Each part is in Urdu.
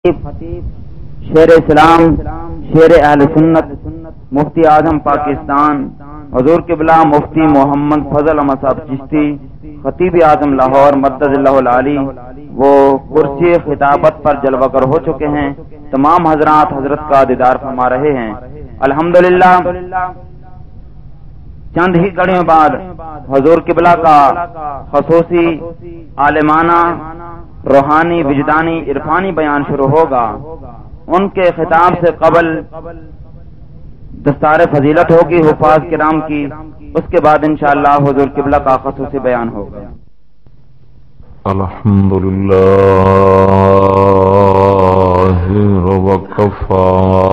شیر اسلام، شیر اہل سنت، مفتی اعظم پاکستان حضور قبلہ مفتی محمد فضل احمد صاحب چشتی، خطیب اعظم لاہور مدد اللہ العالی، وہ کرسی خطابت پر جلوہ گر ہو چکے ہیں۔ تمام حضرات حضرت کا دیدار فرما رہے ہیں۔ الحمدللہ چند ہی گھڑیوں بعد حضور قبلہ کا خصوصی عالمانہ روحانی وجدانی عرفانی بیان شروع ہوگا۔ ان کے خطاب سے قبل دستار فضیلت ہوگی حفاظ کرام کی، اس کے بعد انشاءاللہ حضور قبلہ کا خصوصی بیان ہوگا۔ الحمدللہ وکفا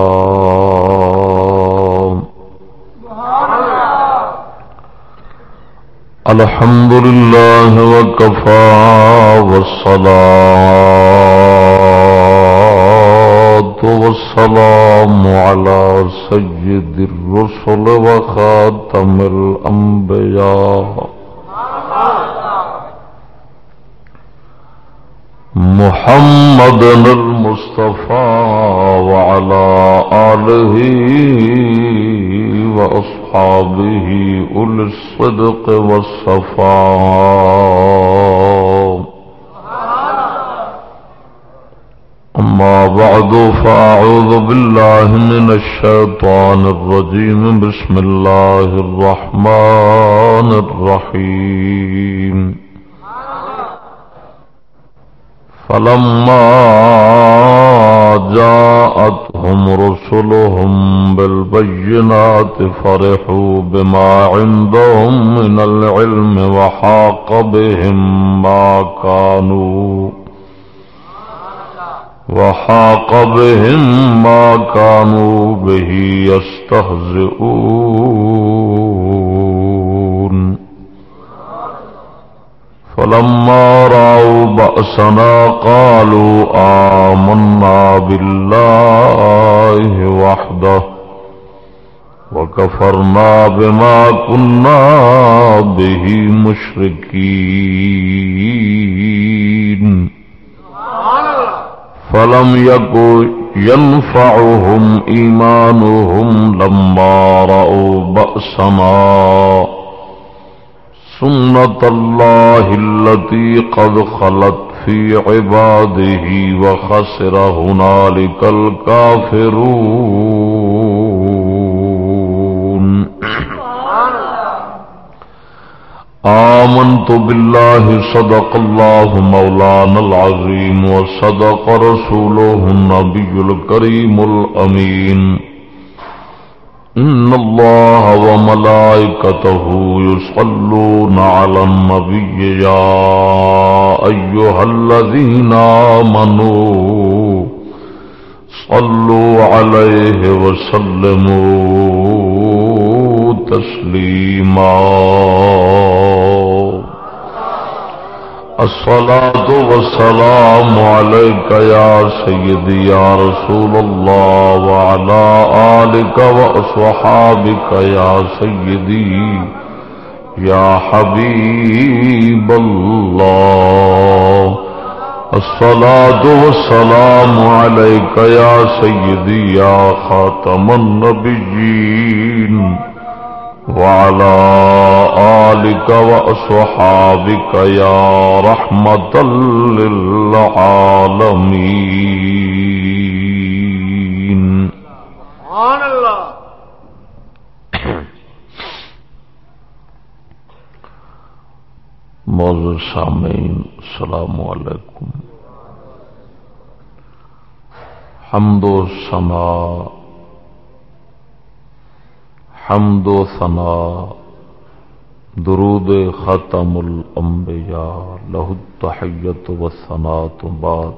الحمدللہ وکفا والصلاة والسلام على سید الرسل وخاتم الانبیاء محمد المصطفى وعلى آله وأصحابه أولي الصدق والصفاء، أما بعد فأعوذ بالله من الشيطان الرجيم، بسم الله الرحمن الرحيم، فلما جاءتهم رسلهم بالبينات فرحوا بما عندهم من العلم وحاق بهم ما كانوا به يستهزئون، فلما رأوا بأسنا قالوا آمنا بالله وحده وكفرنا بما كنا به مشركين، فلم يكن ينفعهم إيمانهم لما رأوا بأسنا، سنة الله التي قد خلت في عباده وخسر هنالك الكافرون. آمنت بالله صدق الله مولانا العظيم وصدق رسوله النبي الكريم الأمين، إن الله وملائكته يصلون على النبي يا أيها الذين آمنوا صلوا عليه وسلموا تسليما. الصلاة والسلام عليك يا سيدي يا رسول الله وعلى آلك وأصحابك يا سيدي يا حبيب الله. الصلاة والسلام عليك يا سيدي يا خاتم النبيين وعلى آلك وأصحابك يا رحمة للعالمين. سبحان الله. معزز سامعین السلام علیکم. حمد و ثنا درود ختم الانبیاء لہ التحیۃ والثناء بعد.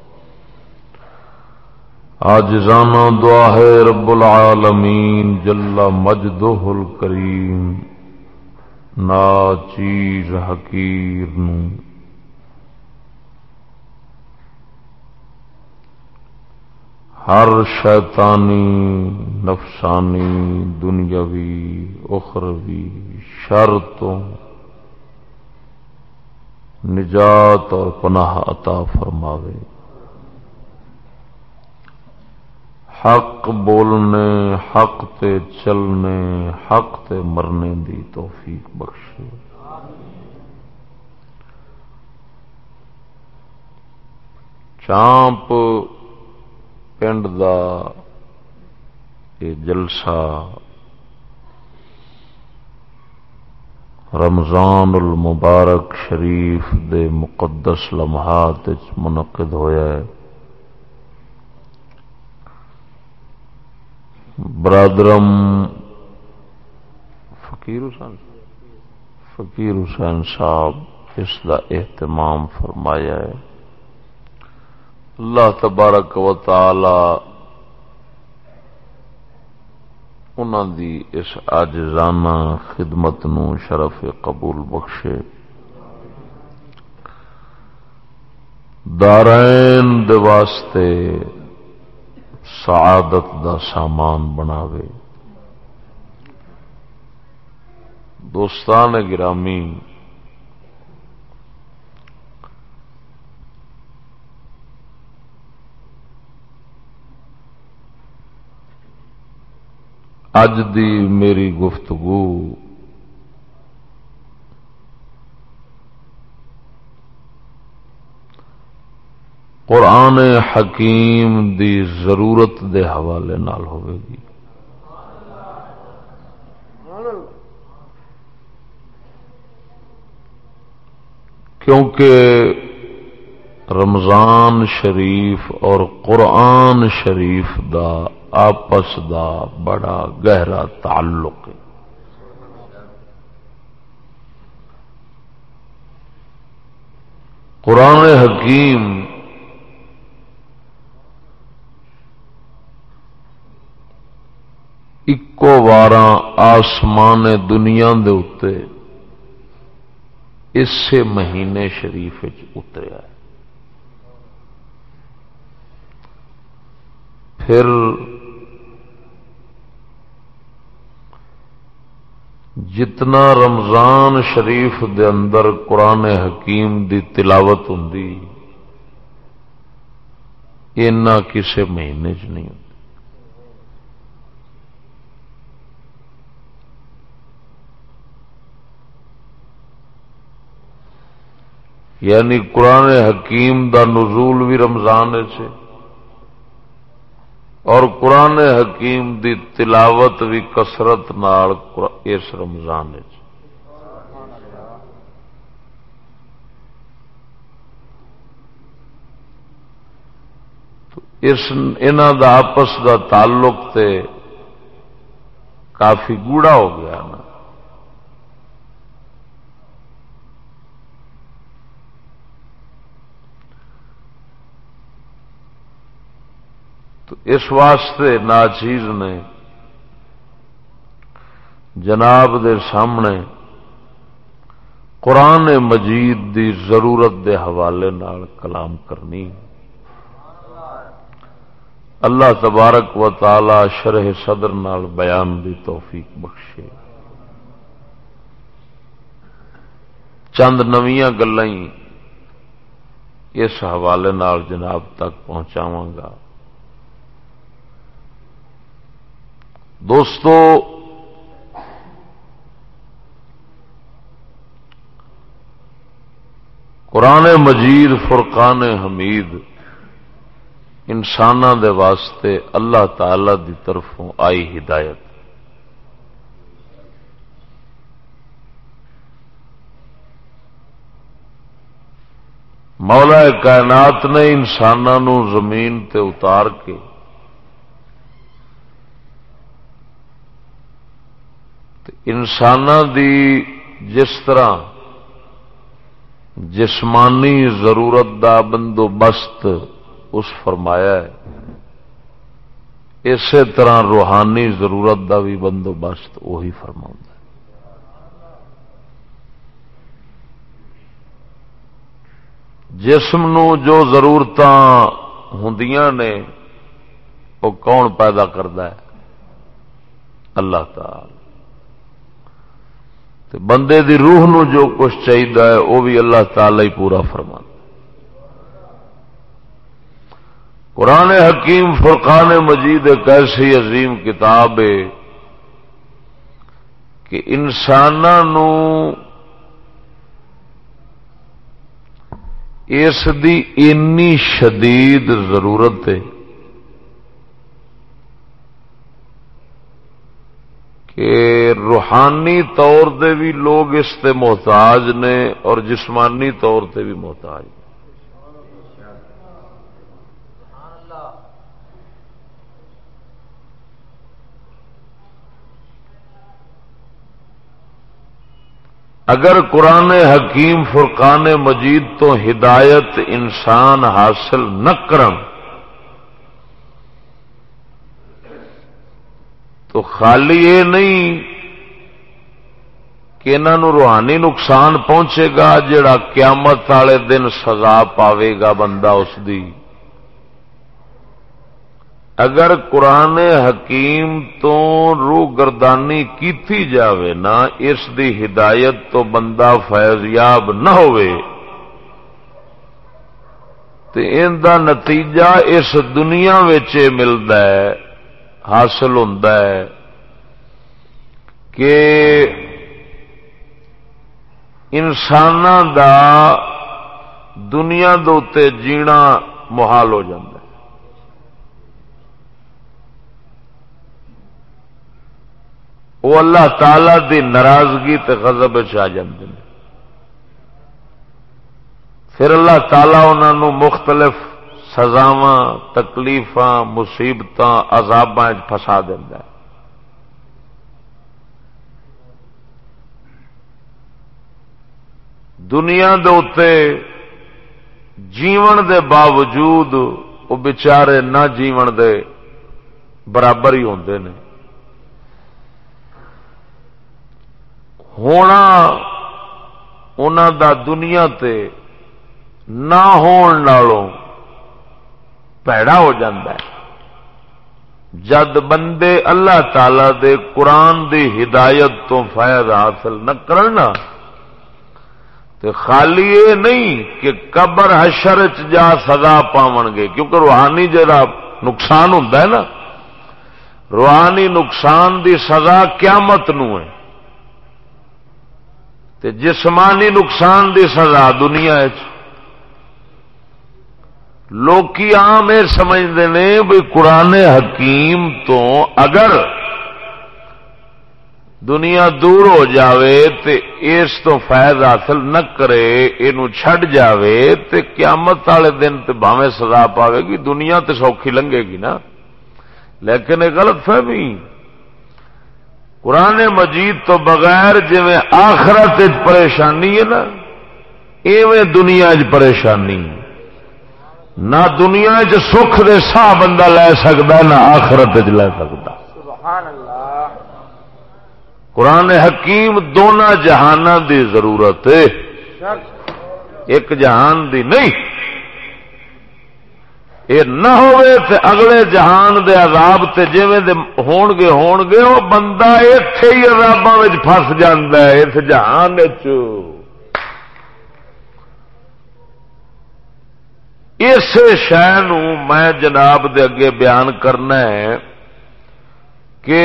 عاجزانہ دعا ہے رب العالمین جل مجدہ الکریم ناچیز حقیر نو ہر شیطانی نفسانی دنیاوی اخروی شر تو نجات اور پناہ عطا فرماوے. حق بولنے، حق تے چلنے، حق تے مرنے دی توفیق بخشے۔ چامپ پنڈ دا یہ جلسہ رمضان المبارک شریف دے مقدس لمحات منعقد ہویا ہے۔ برادرم فقیر حسین صاحب اس دا اہتمام فرمایا ہے۔ اللہ تبارک و تعالی انہاں دی اس عاجزانہ خدمت نو شرف قبول بخشے، دارین دے واسطے سعادت دا سامان بناوے۔ دوستان گرامی، اج دی میری گفتگو قرآن حکیم دی ضرورت دے حوالے نال ہوئے گی۔ کیونکہ رمضان شریف اور قرآن شریف دا آپس دا بڑا گہرا تعلق ہے۔ قرآن حکیم اکو واراں آسمان دنیا دے اتے اسے مہینے شریف اتریا ہے۔ پھر جتنا رمضان شریف دے اندر قرآن حکیم دی تلاوت ہوندی اینا کسے مہینے چ نہیں ہوتی۔ یعنی قرآن حکیم دا نزول بھی رمضان سے اور قرآن حکیم دی تلاوت بھی کثرت نال اس رمضان سے۔ تو انہاں دا آپس دا تعلق تے کافی گوڑا ہو گیا نا۔ تو اس واسطے ناچیز نے جناب دے سامنے قرآن مجید دی ضرورت دے حوالے نال کلام کرنی۔ اللہ تبارک و تعالی شرح صدر نال بیان دی توفیق بخشے۔ چند نویاں گلاں اس حوالے نال جناب تک پہنچاواں گا۔ دوستو، قرآن مجید فرقان حمید انساناں دے واسطے اللہ تعالی دی طرفوں آئی ہدایت۔ مولا کائنات نے انساناں نو زمین تے اتار کے انساناں دی جس طرح جسمانی ضرورت دا بندوبست اس فرمایا ہے، اسی طرح روحانی ضرورت دا بھی بندوبست وہی فرماؤں ہے۔ جسم نو جو ضرورتاں ہوندیاں نے وہ کون پیدا کرتا ہے؟ اللہ تعالی۔ بندے دی روح نو جو کچھ چاہیے ہے وہ بھی اللہ تعالی ہی پورا فرماتا۔ قرآن حکیم فرقان مجید ایک ایسی عظیم کتاب ہے کہ انسانوں اس دی انی شدید ضرورت ہے کہ روحانی طور دے بھی لوگ اس تے محتاج نے اور جسمانی طور تے بھی محتاج نے. اگر قرآن حکیم فرقان مجید تو ہدایت انسان حاصل نہ کرن تو خالی یہ نہیں کہ انہوں روحانی نقصان پہنچے گا جڑا قیامت والے دن سزا پاوے گا بندہ اس دی. اگر قرآن حکیم تو روح گردانی کیتی جاوے نا اس دی ہدایت تو بندہ فیضیاب نہ ہوئے تو ان دا نتیجہ اس دنیا وچ ملدا ہے حاصل ہوندا ہے کہ انساناں دا دنیا دے اوتے جینا محال ہو جاتا ہے. وہ اللہ تعالی دی ناراضگی تے غضب وچ آ جاندے ہیں. پھر اللہ تعالی انہاں مختلف سزاواں تکلیفاں مصیبتاں عذاباں وچ پھسا دیندا ہے. دنیا دے اوتے جیون دے باوجود وہ بیچارے نہ جیون دے برابر ہی ہوندے نے. ہونا انہاں دا دنیا تے نہ ہون نالوں پیڑا ہو جاندہ ہے. جد بندے اللہ تعالی دے قرآن دی ہدایت تو فائدہ حاصل نہ کرنا تو خالی یہ نہیں کہ قبر حشر چ جا سزا پاون گے، کیونکہ روحانی جڑا نقصان ہوندا ہے نا، روحانی نقصان دی سزا قیامت نو ہے تے جسمانی نقصان دی سزا دنیا ہے. لوکی عام یہ سمجھتے ہیں بھی قرآن حکیم تو اگر دنیا دور ہو جاوے تے اس تو فائد حاصل نہ کرے، اینو چھڈ جاوے تے قیامت والے دن تے بھاویں سزا پاوے گی، دنیا تے سوکھی لنگے گی نا. لیکن یہ غلط فہمی. قرآن مجید تو بغیر جویں آخرت پریشانی ہے نا، ایویں دنیا پریشانی. نہ دنیا سکھ دے ساہ بندہ لے سکتا نہ آخرت لے سکتا. سبحان اللہ. قرآن حکیم دونوں جہانوں دی ضرورت ہے، ایک جہان دی نہیں. یہ نہ ہوئے تے اگلے جہان دے عذاب تے جویں دے ہون گے وہ بندہ ایتھے ہی عذاباں وچ پھس جاندا ہے اس جہان وچ. اسے شے نو میں جناب دے اگے بیان کرنا ہے کہ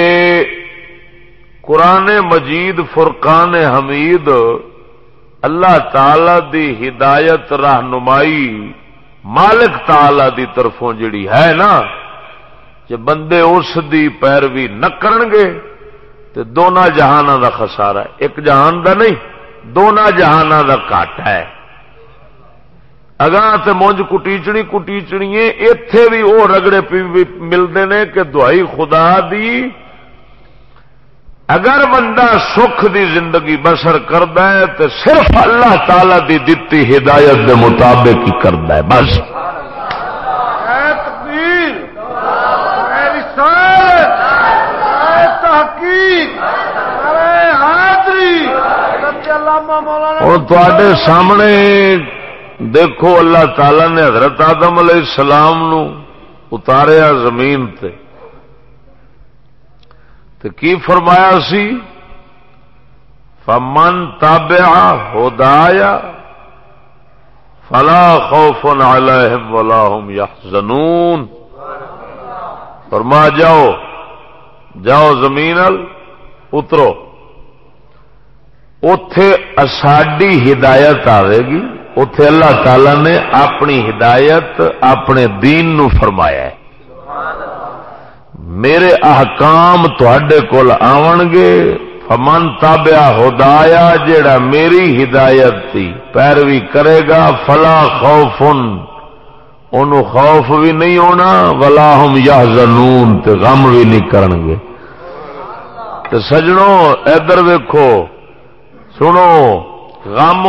قرآن مجید فرقان حمید اللہ تعالی دی ہدایت رہنمائی مالک تعالی دی طرفوں جڑی ہے نا، کہ بندے اس دی پیروی نہ کرن گے تے دونوں جہاناں دا خسارہ ہے. ایک جہان دا نہیں، دونوں جہاناں دا گھاٹا ہے. اگاں تے مونج کٹیچنی ایتھے بھی وہ رگڑے ملتے ہیں کہ دعائی خدا دی اگر بندہ سکھ دی زندگی بسر کردا ہے تو صرف اللہ تعالی دی دتی ہدایت دے مطابق ہی کردا ہے بس. اے تقدیر، اے رسالت، اے تحقیق، اے حاضری. حضرت علامہ مولانا اور تواڈے سامنے دیکھو اللہ تعالی نے حضرت آدم علیہ السلام نو اتاریا زمین تے تو کی فرمایا سی؟ فمن تابع ہدایا فلا خوف علیہم ولا هم يحزنون. فرما جاؤ جاؤ زمین اترو، اتے ساڈی ہدایت آئے گی. اتے اللہ تعالی نے اپنی ہدایت اپنے دین نو فرمایا ہے. میرے احکام تواڈے کول آون گے. فمن تابع ہدایا، جیڑا میری ہدایت دی پیروی کرے گا، فلا خوف، انہوں خوف بھی نہیں ہونا، ولا هم یحزنون، تے غم بھی نہیں کرن گے. تے سجنوں ادھر ویکھو، سنو، غم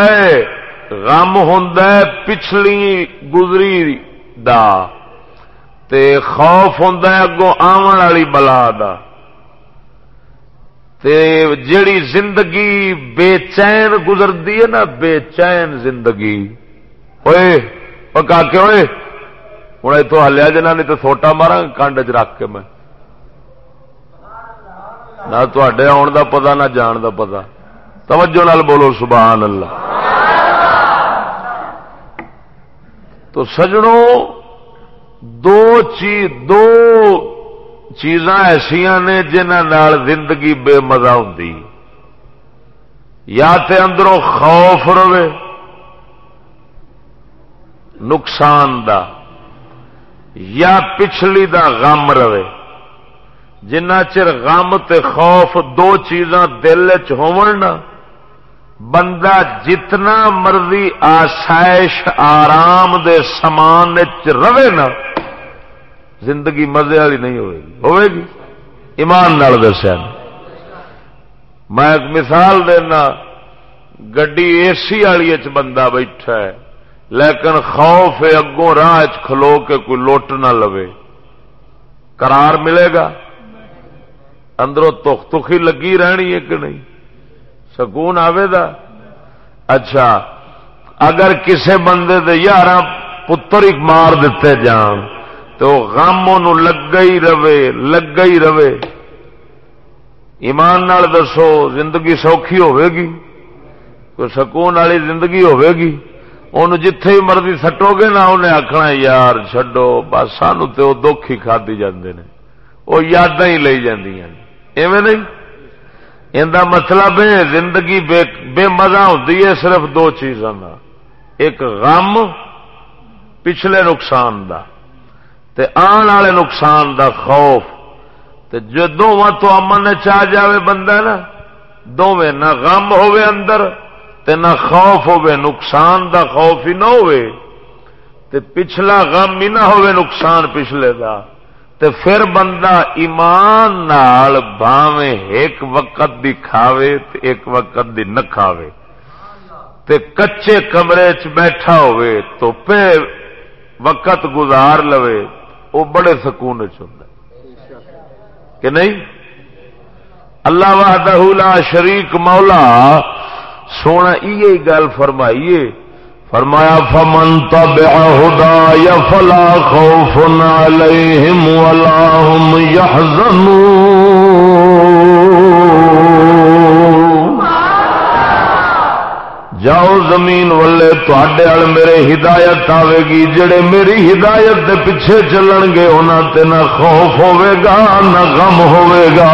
ہوندا ہے پچھلی گزری دا، تے خوف ہوندا ہے اگوں آون والی بلا دا. تے جیڑی زندگی بے چین گزردی ہے نا، بے چین زندگی، اوئے پکا کے ہوئے ہوں اتوں ہلیا جنا نہیں تو سوٹا مارا کنڈ چ رکھ کے میں نہ تے آن کا پتا نہ جان کا پتا. توجہ نال بولو سبحان اللہ. تو سجنوں دو چیزاں ایسا نے جنہاں زندگی بے مزہ ہوندی. یا تے اندروں خوف رہے نقصان دا، یا پچھلی دا غم رہے. جنہ چر غم تے خوف دو چیزاں دل چ ہون نا، بندہ جتنا مرضی آسائش آرام دے سامان چ رہے نا، زندگی مزے والی نہیں ہوئے گی. ایمان نال دسیا میں ایک مثال دینا. گڈی اے سی والی بندہ بیٹھا ہے، لیکن خوف ہے اگوں راہ کھلو کے کوئی لوٹ نہ لوے. قرار ملے گا؟ اندروں تخ تخی لگی رہنی ہے کہ نہیں؟ سکون آوے دا؟ اچھا اگر کسے بندے دے 11 پتر ہی مار دیتے جان تو غم انہوں لگا ہی رہے. ایمان نال دسو زندگی سوکھی ہوے گی؟ کوئی سکون والی زندگی ہوے گی؟ انہوں جتھے ہی مرضی سٹو گے نا، انہیں آخنا یار چھڈو بس، سانو تے وہ دکھ ہی کھادی جاندے نے، وہ یاداں ہی لئی جاندیاں نے. ایویں نہیں؟ اندا مطلب ہے زندگی بے مزہ ہوندی ہے صرف دو چیزاں دا، ایک غم پچھلے نقصان دا تے آن والے نقصان دا خوف. تے جو دونوں تو امن چاہ جاوے بندہ نا، دونوں نہ غم ہوے اندر تے نہ خوف ہوے، نقصان دا خوف ہی نہ ہوے تے پچھلا غم ہی نہ ہوے نقصان پچھلے دا، تے پھر بندہ ایمان نال بھاویں ایک وقت دی کھاوے تے ایک وقت دی نہ کھاوے، تے کچے کمرے چ بیٹھا ہوئے تو پہ وقت گزار لوے، وہ بڑے سکون چ ہوندا کہ نہیں؟ اللہ وحدہ لا شریک مولا سونا یہ گل فرمائیے، فرمایا فمن تبع ہدای فلا خوف علیہم ولا هم یحزنون. جاؤ زمین والے تواڈے ال میرے ہدایت آوے گی، جڑے میری ہدایت دے پیچھے چلن گے انہاں تے نہ خوف ہوے گا نہ غم ہوے گا.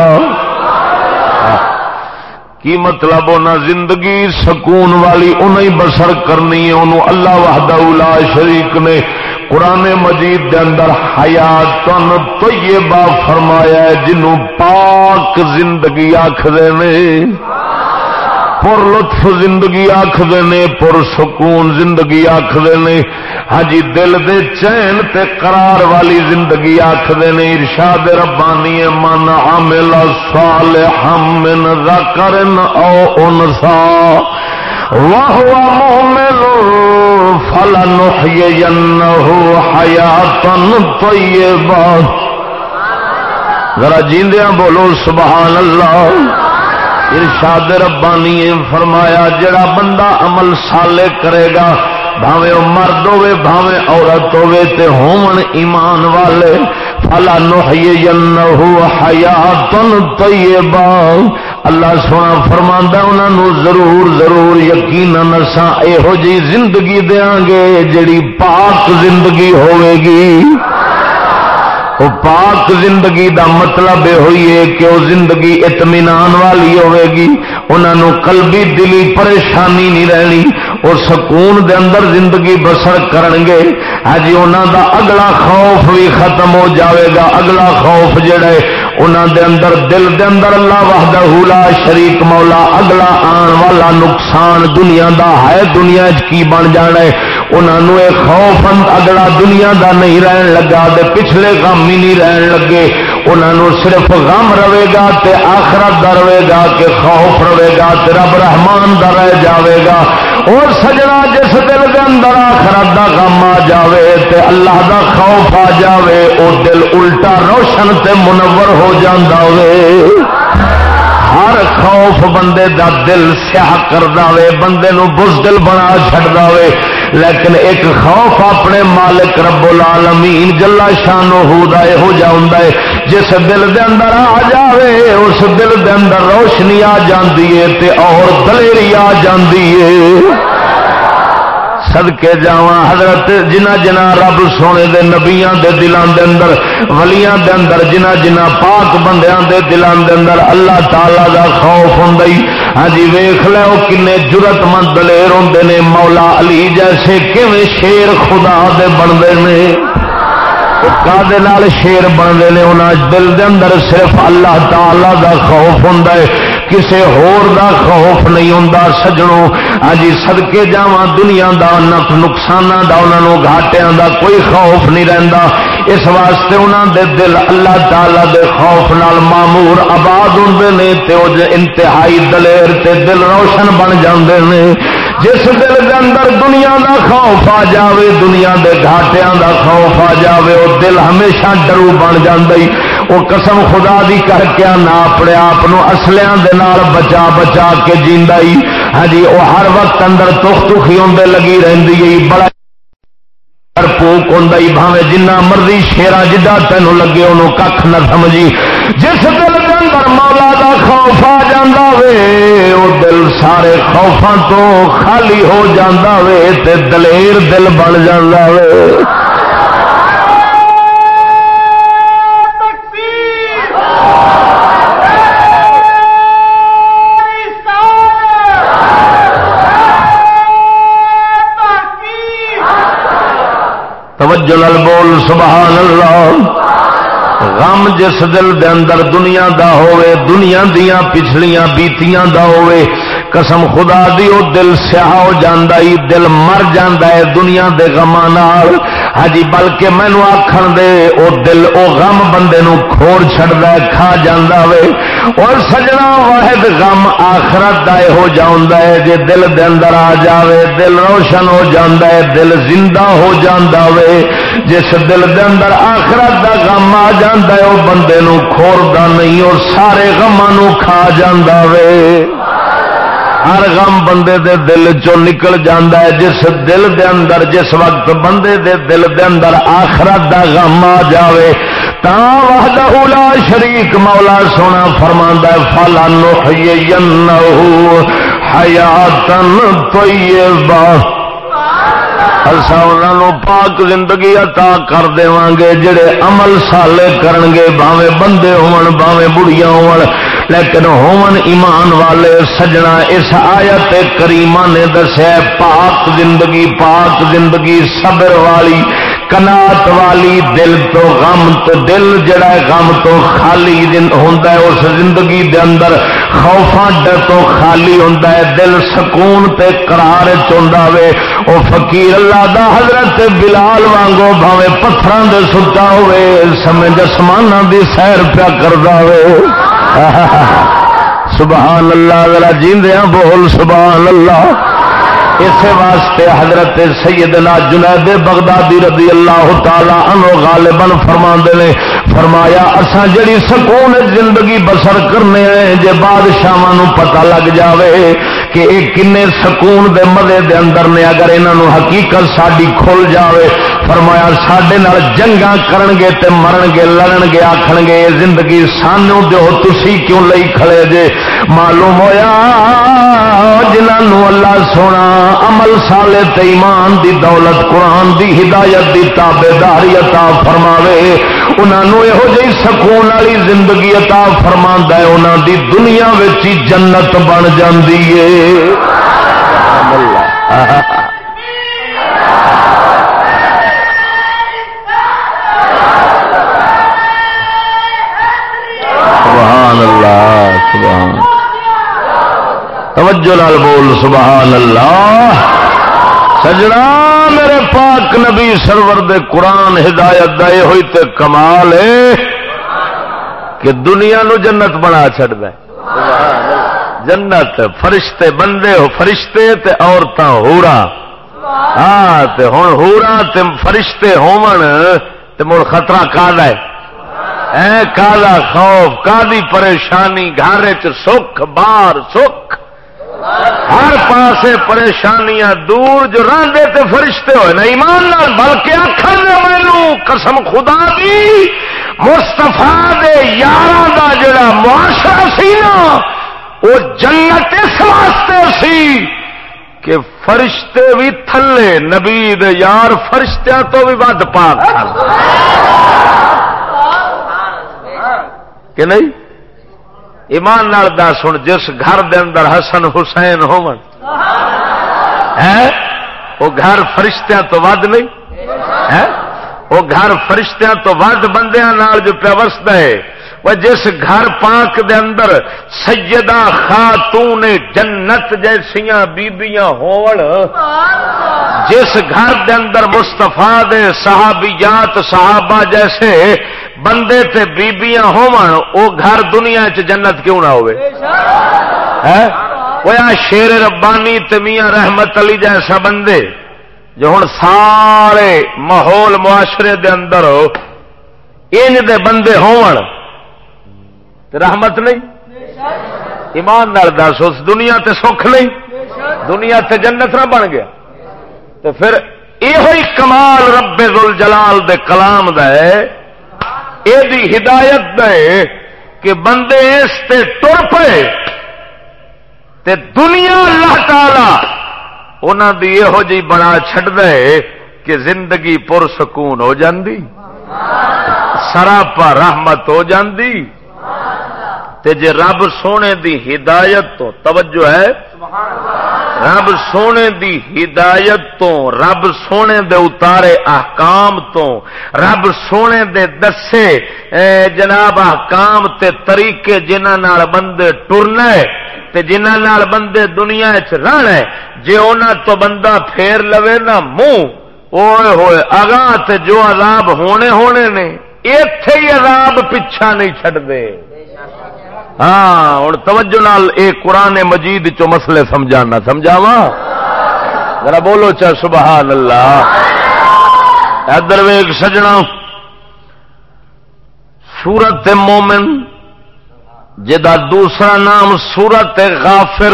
کی مطلب ہونا؟ زندگی سکون والی انہیں بسر کرنی ہے. انہوں اللہ وحدہ لا شریک نے قرآن مجید دے اندر حیاتن طیبہ فرمایا ہے، جنہوں پاک زندگی آکھدے نے، پر لطف زندگی آکھدے نے، پر سکون زندگی آکھدے نے، ہاں جی دل دے چین تے قرار والی زندگی آکھدے نے. ارشاد ربانی من عمل صالحا من ذکر او انثى وهو مؤمن فلنحيينه حیاة طیبہ. ذرا جیندیاں بولو سبحان اللہ. ارشاد ربانی فرمایا جڑا بندہ عمل صالح کرے گا، بھاویں وہ مرد ہوے بھاویں عورت ہوے تے ہون ایمان والے، فلا نحیینہ حیات طیبہ، اللہ سونا فرماندا انہاں ضرور ضرور یقیناً اساں ایہو جی زندگی دیاں گے جڑی پاک زندگی ہوے گی. وہ پاک زندگی دا مطلب یہ ہوئی ہے کہ وہ زندگی اطمینان والی ہوے گی. انہوں قلبی دلی پریشانی نہیں رہنی. اور سکون دے اندر زندگی بسر کرن گے. ہاں جی انہوں دا اگلا خوف بھی ختم ہو جاوے گا. اگلا خوف جڑا ہے انہوں دے اندر دل دے اندر اللہ وحدہ لا شریک مولا اگلا آن والا نقصان دنیا دا ہے دنیا کی بن جانا ہے. انہوں ایک خوف اگلا دنیا دا نہیں رہن لگا دے پچھلے غم ہی نہیں رہن لگے. انہوں صرف غم رہے گا تے آخرت دا رہے گا کہ خوف رہے گا تے رب رحمان دا رہ جاوے گا. اور سجنا جس دل کے اندر آخرت دا غم آ جاوے تے اللہ دا خوف آ جاوے او دل الٹا روشن تے منور ہو جاندا ہوئے. ہر خوف بندے دا دل سیاہ کر دے بندے نو بزدل بنا چھڑ دے. لیکن ایک خوف اپنے مالک رب العالمین جلا شانہ دا ہو جاوندا ہے. جس دل دے اندر آ جاوے اس دل دے اندر روشنی آ جاندی ہے تے اور دلیری آ جاندی ہے. صدقے جاواں حضرت جنہ جنہ رب سونے دے نبیاں دے دلاں دے اندر ولیاں دے اندر جنہ جنہ پاک بندیاں دے دلاں دے اندر اللہ تعالی دا خوف ہوندا ہی. ہاں جی ویکھ لو کنے جرت مند دلیر ہوندے نے. مولا علی جیسے کیویں شیر خدا دے بندے نے. کادے نال شیر بنتے ہیں انہاں دل دے اندر صرف اللہ تعالی دا خوف ہوندا ہے کسے ہور دا خوف نہیں ہوندا. سجنوں ہاں جی صدقے جاواں دنیا دا نقصاناں دا انہاں نوں گھاٹیاں دا کوئی خوف نہیں رہندا. اس واسطے انہاں دے دل اللہ تعالی دے خوف نال معمور آباد ہوندے نے تے او انتہائی دلیر تے دل روشن بن جاندے نے. جس دل دے اندر دنیا دا خوف آ جاوے دنیا دے گھاٹیاں دا خوف آ جاوے او دل ہمیشہ ڈرو بن جاندی. او قسم خدا دی کر کے نہ اپنے آپ اصلیاں دے نال بچا بچا کے جیندا ہی. ہاں جی او ہر وقت اندر تخ تخی ہوندے لگی رہندی ہے. بڑا پوک ہوندا ہی بھاویں جنہ مرضی شیرا جدا تینوں لگے انہوں کھ نہ سمجھی. جس دل دے اندر مولا دا خوف آ جاندا وے او دل سارے خوفاں تو خالی ہو جاندا وے تے دلیر دل بن جاندا وے. توجہ نال بول سبحان اللہ. غم جس دل دے اندر دنیا دا ہوئے دنیا دیاں پچھلیاں بیتیاں دا ہوئے قسم خدا دی او دل سیاہ ہو جاندا ہی دل مر جاندا ہے دنیا دے غماں نال. ہاں جی بلکہ مینوں آکھن دے او دل او غم بندے نو کھوڑ چھڑدا ہے کھا جاندا وے. اور سجنا واحد غم آخرت دا ہو جاندا ہے جے دل دے اندر آ جاوے دل روشن ہو جاندا ہے دل زندہ ہو جاندا وے. جس دل دے اندر آخرت دا غم آ جاندا ہے او بندے نو کھوڑدا نہیں اور سارے غماں نو کھا جاندا وے. ہر غم بندے دے دل چوں نکل جاندا ہے. جس دل دے اندر جس وقت بندے دے دل دے اندر آخرت دا غم آ جاوے تا وحدہ لا شریک مولا سونا فرماندا ہے فَلَنُحْيِيَنَّهُ حَيَاةً طَيِّبَةً. اسا انہاں نوں پاک زندگی عطا کر دیواں گے جڑے عمل صالح کرن گے بھاویں بندے ہون بھاویں بڑھیاں ہون لیکن ہون ایمان والے. سجنا اس آیت کریمہ نے دسیا پاک زندگی صبر والی کنات والی دل تو غم تو دل جڑا ہے غم تو خالی ہوندا ہے. اس زندگی دے اندر خوفاں ڈر تو خالی ہوندا ہے. دل سکون تے قرار وچ ہوندا وے. او فقیر اللہ دا حضرت بلال وانگو بھاویں پتھراں دے ستا ہوئے سمجھ آسماناں دی سیر پیا کردا وے. سبحان اللہ ذرا جیندیاں بول سبحان اللہ. اس واسطے حضرت سیدنا جنید بغدادی رضی اللہ تعالی عنہ غالباً فرماندے نے فرمایا اساں جڑی سکون زندگی بسر کرنے ہیں جے بادشاہاں نوں پتہ لگ جاوے کہ یہ کنے سکون دے مزے دے اندر نے اگر انہاں نوں حقیقت ساڈی کھل جاوے فرمایا ساڈے نال جنگاں کرن گے تے مرن گے لڑن گے آکھن گے یہ زندگی سانوں دیو تسی کیوں لئی کھڑے جے. معلوم ہویا جنہوں اللہ سونا عمل صالح تے ایمان دی دولت قرآن دی ہدایت دی تابعداری عطا فرماوے انہوں یہو جہی سکون والی زندگی عطا فرماندا ہے انہاں دی دنیا وچ ہی جنت بن جاندی ہے سبحان اللہ سبحان توجہ نال بول سبحان اللہ سجنا میرے پاک نبی سرور دے قرآن ہدایت دا یہ ہوئی تے کمال ہے کہ دنیا نو جنت بنا چھڑدا ہے جنت فرشتے بندے ہو فرشتے تے عورتاں حورا ہاں تے ہن حورا تے فرشتے ہون تے مڑ خطرہ کادا ہے کالا خوف کادی پریشانی گھر چ سکھ باہر سکھ ہر پاسے پریشانیاں دور جو راندے تے فرشتے ہوئے نا ایمان نال بلکہ آخر نے مینوں قسم خدا دی مصطفیٰ دے یاراں دا جڑا معاشرہ سی نا وہ جنت اس واسطے سی کہ فرشتے بھی تھلے نبی دے یار فرشتیاں تو بھی ود پاک کہ نہیں ایمان نال دس ہن جس گھر دے اندر حسن حسین ہون وہ گھر فرشتیاں تو ود نہیں وہ گھر فرشتیاں تو ود بندیاں نال جو پیا وسدا ہے وہ جس گھر پاک دے اندر سیدہ خاتون جنت جیسیاں بیبیاں ہون جس گھر دے اندر مصطفیٰ دے صحابیات صحابہ جیسے بندے تے بیبیاں ہون او گھر دنیا چ جنت کیوں نہ ہوئے وہ شیر ربانی تے میاں رحمت علی جیسا بندے جو ہن سارے ماحول معاشرے دے اندر ان دے بندے ہون تے رحمت نہیں ایمان نال دس اس دنیا تے سکھ نہیں دنیا تے جنت نہ بن گیا تو پھر یہ کمال رب ذوالجلال دے کلام دا ہے یہ ہدایت دے کہ بندے اس تے ٹر پے تے دنیا اللہ تعالی انہاں دی یہو جی بنا چھڈ دے کہ زندگی پرسکون ہو جاندی سراپا رحمت ہو جاندی تے جے رب سونے دی ہدایت تو توجہ ہے رب سونے دی ہدایت تو رب سونے دے اتارے احکام تو رب سونے دے دسے جناب احکام تے طریقے جنہاں نال بندے ٹرنا ہے تے جنہاں نال بندے دنیا وچ رہنا ہے جے انہاں تو بندہ پھیر لوے نا منہ اوئے ہوئے اگاں تے جو عذاب ہونے نے ایتھے ہی عذاب پیچھا نہیں چھڈ دے ہاں ہوں توجہ نال اے قرآن مجید چو مسئلے سمجھانا سمجھاوا ذرا بولو چا سبحان اللہ ادھر ویکھ سجنا سورت مومن جدا دوسرا نام سورت غافر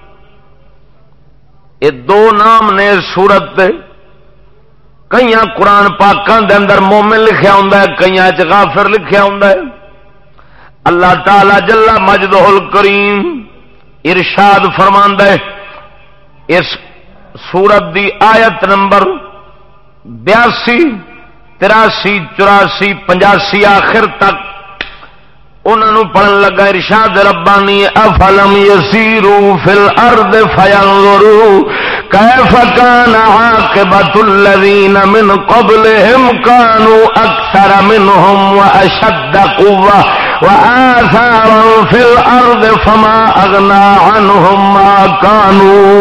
یہ دو نام نے سورت دے کئی قرآن پاکاں دے اندر مومن لکھیا ہوندا ہے کئی چ غافر لکھیا ہوندا ہے اللہ تعالی جل مجدہ الکریم ارشاد فرماندا ہے اس سورت دی آیت نمبر 82 83 84 85 آخر تک انہوں پڑھن لگا ارشاد ربانی افلم یسیروا فی الارض فینظروا کیف کان عاقبۃ الذین من قبلہم کانوا اکثر منہم واشد قوة وآثارا فی الارض فما اغنى عنہم ما کانوا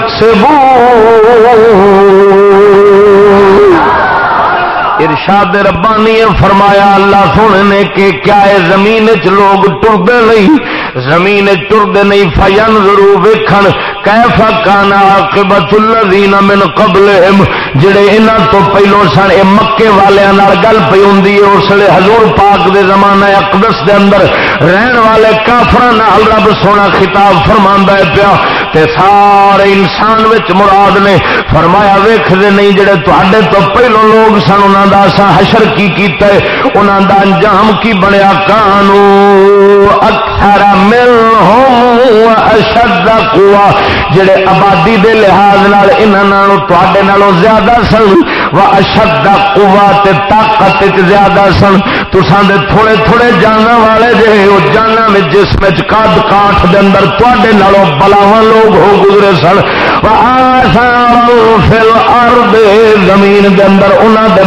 یکسبون ارشاد ربانی فرمایا اللہ سونے نے کہ کیا ہے زمین چ لوگ ٹردے نہیں زمین ٹردے نہیں فینظروا ویکھن کیف کان عاقبۃ الذین من قبلہم جڑے انہاں تو پہلو سن اے مکے والیاں نال گل پئی ہوندی ہے اس لیے حضور پاک دے زمانہ اقدس دے اندر رہن والے کافراں نال رب سونا خطاب فرماندا ہے پیا تے سارے انسان وچ مراد نے فرمایا ویکھدے نہیں جڑے تواڈے تو پہلو لوگ سن انہاں دا اساں حشر کی کیتا ہے انہاں دا انجام کی بنیا کانو اکثر منہم واشد قوہ جڑے آبادی دے لحاظ نال انہاں نالوں تواڈے نالوں زیادہ سن واشد قوہ تے طاقت وچ زیادہ سن تساں دے تھوڑے تھوڑے جاناں والے جے او جاناں وچ جسم وچ قد کاٹھ دے اندر تواڈے نالوں بلاواں لوگ ہو گزرے سن وآثاروا فی الارض زمین دے اندر انہاں دے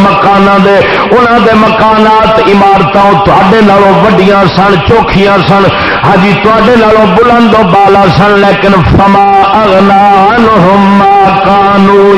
مکانات عمارتاں تواڈے نالوں وڈیاں سن چوکھیاں سن ہاں جی تواڈے نالوں بلند و بالا سن لیکن فما اغنا عنہم ما کانوا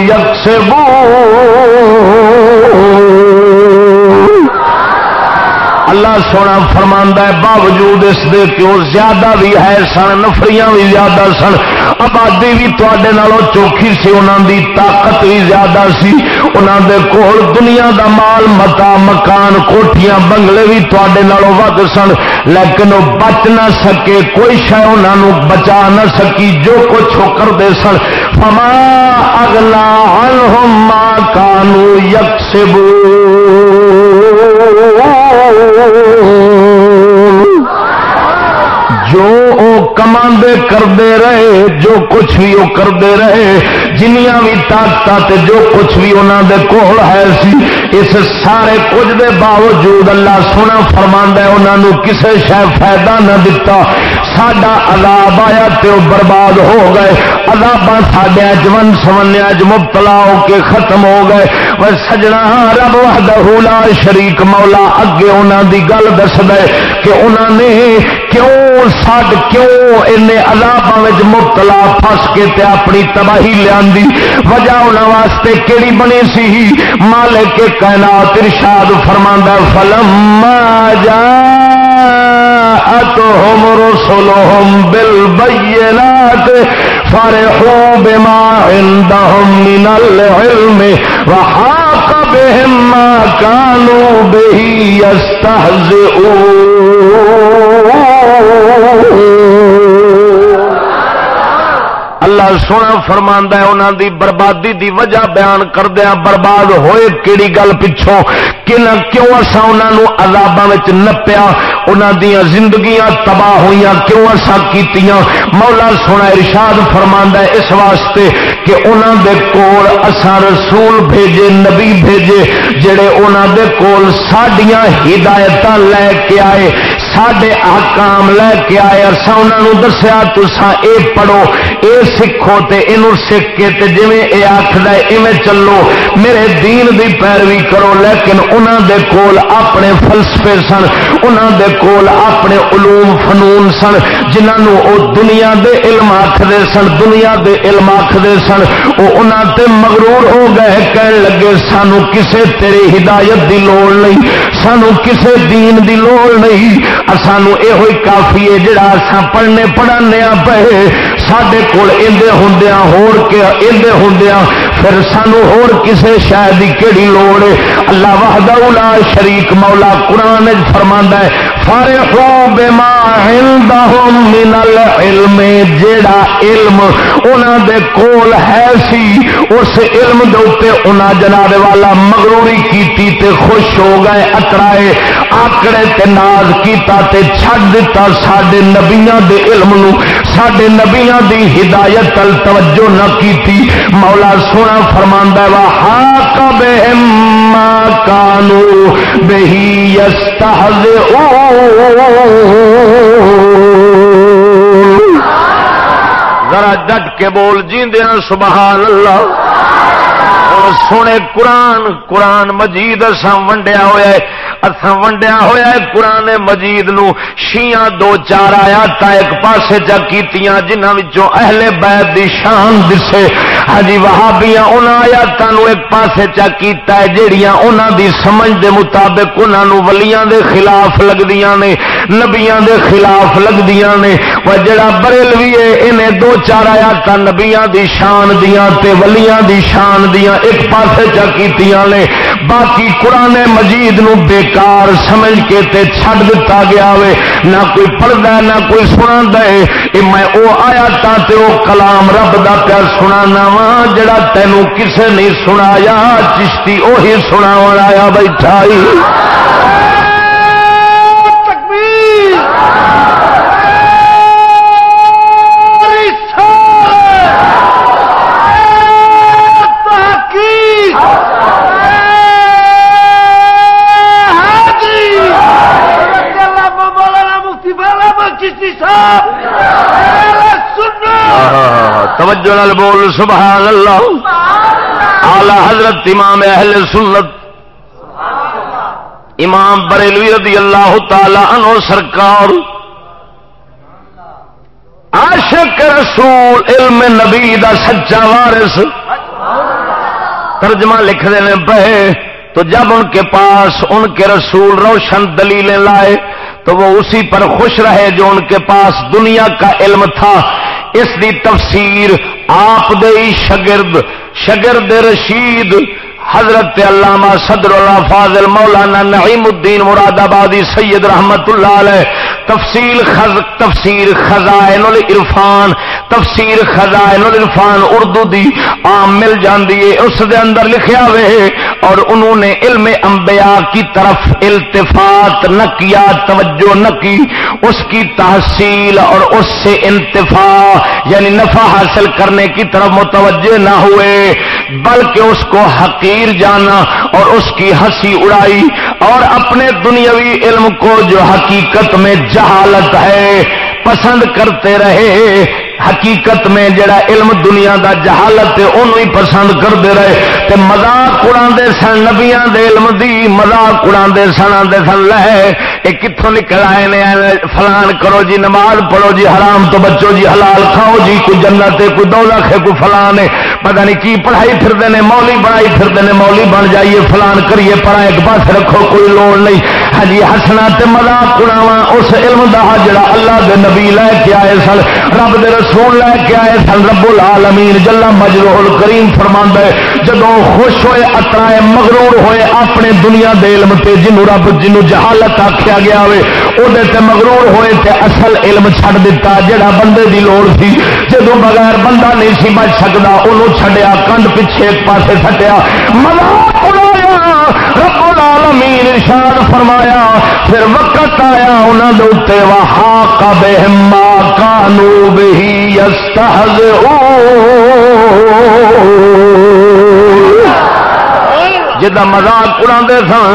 یکسبون اللہ سونا فرماندا ہے باوجود اس دے کہ وہ زیادہ بھی ہے سن نفریاں بھی زیادہ سن آبادی بھی تواڈے نالوں چوکھی سی انہاں دی طاقت بھی زیادہ سی انہاں دے کول دنیا دا مال متا مکان کوٹھیاں بنگلے بھی تواڈے نالوں ود سن لیکن وہ بچ نہ سکے کوئی شے انہاں نوں بچا نہ سکی جو کچھ ہو کردے سن فما اغنا عنہم ما کانوا یکسبون جو او کماندے کردے رہے جو کچھ بھی وہ کردے رہے جنیاں بھی طاقت جو کچھ بھی انہاں دے کول ہے سی اس سارے کچھ دے باوجود اللہ سونا فرماندا ہے انہاں نوں کسے شے فائدہ نہ دتا ساڈا عذاب آیا تے وہ برباد ہو گئے عذاباں ساڈے جون سمنیا وچ مبتلا ہو کے ختم ہو گئے وہ سجنا رب وحدہ لا شریک مولا اگے انہاں دی گل دسدا ہے کہ انہاں نے کیوں عذاباں وچ مبتلا پھس کے تے اپنی تباہی لیاندی وجہ انہاں واسطے کیڑی بنی سی مالک کائنات ارشاد فرماندا فلما جاءتهم رسلهم بالبينات فرحوا بما عندهم من العلم وحاق بهم ما كانوا به يستهزئون اللہ سونا فرماندا ہے انہاں دی بربادی دی وجہ بیان کردیاں برباد ہوئے کیڑی گل پچھوں کیوں اساں انہاں نوں عذاباں وچ نپیا انہاں دیاں زندگیاں تباہ ہوئیاں کیوں اساں کیتیاں مولا سونا ارشاد فرماندا ہے اس واسطے کہ انہاں دے کول اساں رسول بھیجے نبی بھیجے جڑے انہاں دے کول ساڈیاں ہدایتاں لے کے آئے ساڈے احکام لے کے آئے اساں انہاں نوں دسیا تساں اے پڑھو اے سکھو تے اینو سکھ کے تے جویں اے آکھدا ہے ایویں چلو میرے دین دی پیروی کرو لیکن انہاں دے کول اپنے فلسفے سن انہاں دے کول اپنے علوم فنون سن جنہاں نوں او دنیا دے علم آکھدے سن دنیا دے علم آکھدے سن او انہاں تے مغرور ہو گئے کہن لگے سانو کسے تیری ہدایت دی لوڑ نہیں سانو کسے دین دی لوڑ نہیں سانو اے ہوئی کافی ہے جڑا اساں پڑھنے پڑھانے پئے ساڈے کول ایندے ہوندیاں ہور کے ایندے ہوندیاں پھر سانو ہور کسے شے دی کیڑی لوڑ ہے اللہ وحدہ لا شریک مولا قرآن وچ فرماندا ہے فرحوا بما عندهم من العلم جڑا علم انہاں دے کول ہے سی اس علم دے اوتے انہاں جناب والا مغروری کیتی تے خوش ہو گئے اکڑائے آکڑے تے ناز کیتا تے چھڈ دتا ساڈے نبیاں دے علم نو ساڈے نبیاں دی ہدایت ال توجہ نہ کیتی مولا سونا فرماندا ہے وحاق بهم ما كانوا به يستهزئون ذرا ڈٹ کے بول جیندیاں سبحان اللہ سونے قرآن مجید اساں ونڈیا ہوا ہے قرآن مجید نو شیعہ دو چار آیات ایک پاسے چا کیتیاں جنہاں وچوں اہل بیت دی شان دسے ہاں جی وہابیاں انہاں آیاتاں نو ایک پاسے چا کیتا ہے جڑیاں انہاں دی سمجھ دے مطابق انہاں نو ولیاں دے خلاف لگدیاں نے نبیاں دے خلاف لگدیاں نے وہ جڑا بریلوی ہے انہیں دو چار آیاتاں نبیاں دی شان دیاں تے ولیاں دی شان دیاں ایک پاسے چا کیتیاں نے باقی قرآن مجید نو بے بیکار سمجھ کے تے چھڈ دتا گیا وے، نہ کوئی پڑھدا نہ کوئی سناندا ہے۔ میں او آیاتاں تے او کلام رب دا پیا سنانا وا جڑا تینوں کسے نہیں سنایا، چشتی اوہی سناون آیا بیٹھا ہی۔ توجہ نال بول سبحان اللہ۔ اعلی حضرت امام اہل سنت امام بریلوی رضی اللہ تعالی عنہ سرکار عاشق رسول علم نبی دا سچا وارث ترجمہ لکھ دینے پہ، تو جب ان کے پاس ان کے رسول روشن دلیلیں لائے تو وہ اسی پر خوش رہے جو ان کے پاس دنیا کا علم تھا۔ اس دی تفسیر آپ دے شگرد رشید حضرت علامہ صدر اللہ فاضل مولانا نعیم الدین مراد آبادی سید رحمت اللہ علیہ تفسیر خزائن العرفان اردو دی عام مل جاندی ہے، اس دے اندر لکھیا ہوئے اور انہوں نے علم انبیاء کی طرف التفات نہ کیا، توجہ نہ کی، اس کی تحصیل اور اس سے انتفاع یعنی نفع حاصل کرنے کی طرف متوجہ نہ ہوئے، بلکہ اس کو حقیر جانا اور اس کی ہنسی اڑائی اور اپنے دنیاوی علم کو جو حقیقت میں جہالت ہے پسند کرتے رہے۔ حقیقت میں جڑا علم دنیا دا جہالت ہے انہوں ہی پسند کرتے رہے تے مذاق اڑاندے سن، نبیاں دے علم دی مذاق اڑاندے سن، آندے سن لے اے کتھوں نکل آئے نے، فلان کرو جی، نماز پڑھو جی، حرام تو بچو جی، حلال کھاؤ جی، کوئی جنت ہے، کوئی دوزخ ہے، کوئی فلان ہے، پتہ نہیں کی پڑھائی پھردے نے، مولی بنائی پھردے نے، مولی بن جائیے، فلان کریے، پڑھا ایک پاس رکھو، کوئی لوڑ نہیں۔ ہاں جی ہسنا تے مذاق اڑاواں اس علم دا جڑا اللہ دے نبی لے کے آئے سن، رب دے رسول لے کے آئے سن۔ رب العالمین جل مجدہ الکریم فرماندا ہے جدوں خوش ہوئے اطرائے مغرور ہوئے اپنے دنیا دے علم تے، جنوں رب جنوں جہالت آکھیا گیا ہوئے او دے تے مغرور ہوئے تے اصل علم چھڈ دتا جڑا بندے دی لوڑ سی، جدوں بغیر بندہ نہیں سی بچ سکدا اونوں چھڈیا، کنڈ پیچھے ایک پاسے سٹیا، مذاق اڑایا۔ رب العالمین ارشاد فرمایا پھر وقت آیا انہاں دے اوتے وحاق بہم ما کانوا بہ یستہزئون، جدا مذاق اڑاندے سن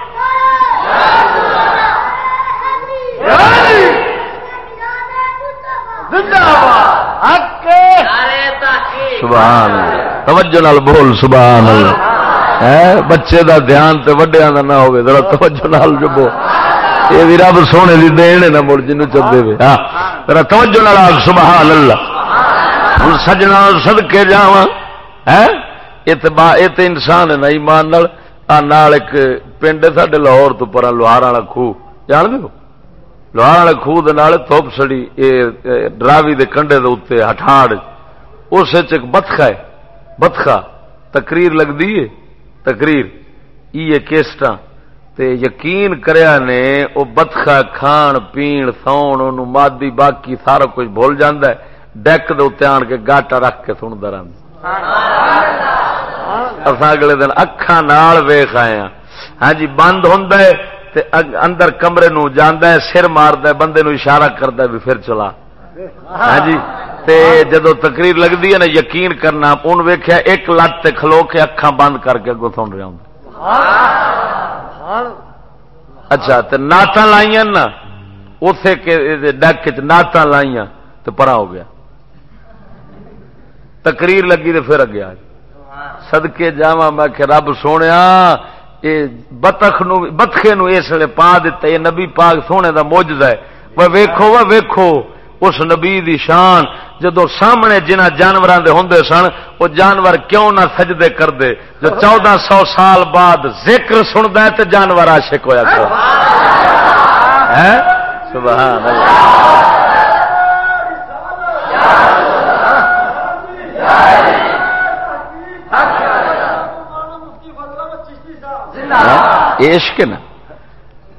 سبحان اللہ۔ توجہ نال بول سبحان اللہ۔ بچے دا دھیان تے وڈیاں دا نہ ہوے، ذرا توجہ نال جو بول، یہ بھی رب سونے دی دین ہے نا، مڑ جنوں چدے وے، ہاں ذرا توجہ نال آکھ سبحان اللہ۔ ہن سجنا صدکے جاواں، یہ تے انسان ہے نا ایمان نال۔ نال ایک پنڈ ساڈے لاہور تو پرا لوہار والا خوہ جان دے ہو، لوہار والے خوہ دے نال توپ سڑی ڈراوی دے کنڈے دے اوتے ہٹھاڑ، اس ایک بتخا ہے، بتخا تقریر لگدی ہے، تقریر یہ کیسٹاں تے یقین کریا نے او بتخا کھان پین سون اونوں مادی باقی سارا کچھ بھول جاندا ہے، ڈیک دے اوتے آن کے گاٹا رکھ کے سندا رہندا۔ اساں اگلے دن اکھاں نال ویکھ آئے ہاں، ہاں جی بند ہوندا ہے تے اندر کمرے نو جاندا ہے، سر ماردا ہے، بندے نو اشارہ کردا ہے بھی پھر چلا، ہاں جی تے جدو تقریر لگدی ہے نا یقین کرنا اون ویکھیا ایک لت تے کھلو کے اکھاں بند کر کے اگوں سن رہا ہوں۔ اچھا تے نعتاں لائیاں نا اوتھے کے ڈک وچ نعتاں لائیاں تے پرا ہو گیا، تقریر لگی تے پھر اگے آ صدقے جاواں میں کہ رب سونیا اے بتخے نو اس ویلے پا دتا، یہ نبی پاک سونے دا معجزہ ہے۔ ویکھو ویکھو اس نبی دی شان، جدو سامنے جنہ جانوراں دے ہوندے سن وہ جانور کیوں نہ سجدے کردے، جو 1400 سال بعد ذکر سندا ہے تے جانور عاشق ہویا کرے۔ سبحان اللہ۔ عشق نا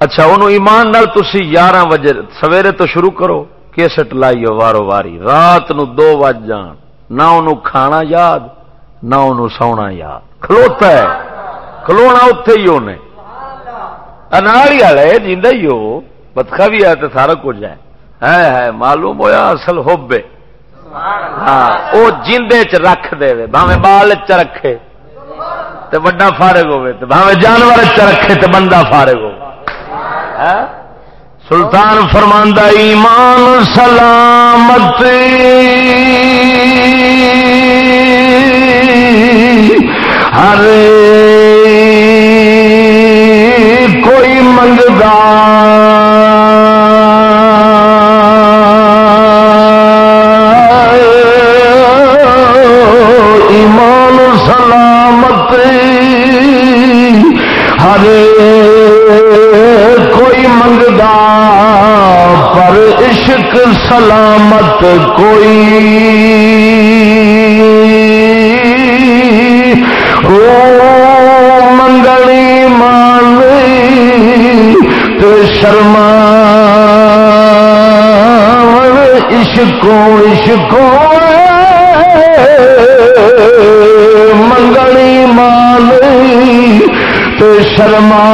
اچھا انہوں ایمان نال تسی 11 بجے سویرے تو شروع کرو، کیسٹ لائیو وارو واری، رات نو 2 بج جان، نہ انہوں کھانا یاد نہ انہوں سونا یاد، کھلوتا ہے کھلونا اتے ہی ہونے اناڑی والے جیندہ ہی ہو، بتخا بھی ہے تو سارا کچھ ہے معلوم ہویا اصل ہوبے ہاں وہ جیندے چ رکھ دے بھاویں بال چ رکھے تے بڑا فارغ ہوے تے بھاویں جانور چ رکھے تے بندہ فارغ ہو. سلطان فرماندا ایمان سلامت ہر کوئی منگدا ایمان سلامت ہر کوئی منگدا پر عشق سلامت کوئی منگلی مانی تو شرما عشقوں منگلی مانی تو شرما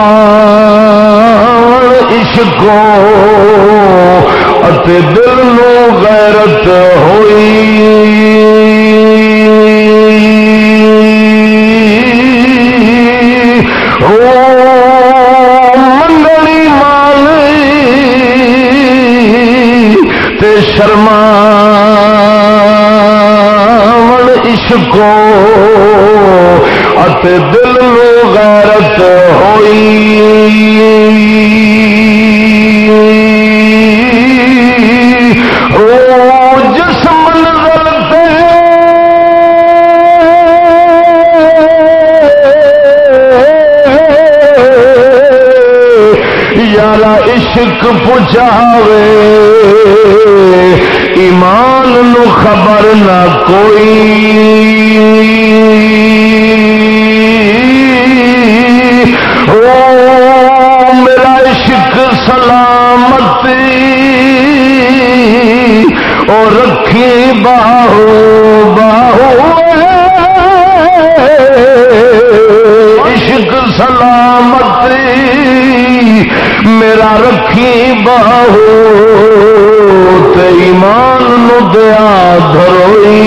عشقوں اتے دل نو غیرت ہوئی منگلی مالی تے شرما عشقوں اتے دل نو غیرت ہوئی جس منزل تے یارا عشق پہنچاوے ایمان نو خبر نہ کوئی میرا عشق سلامتی اور رکھی باہو باہو عشق سلامتی میرا رکھی باہو تے ایمان نو دیا دھروئی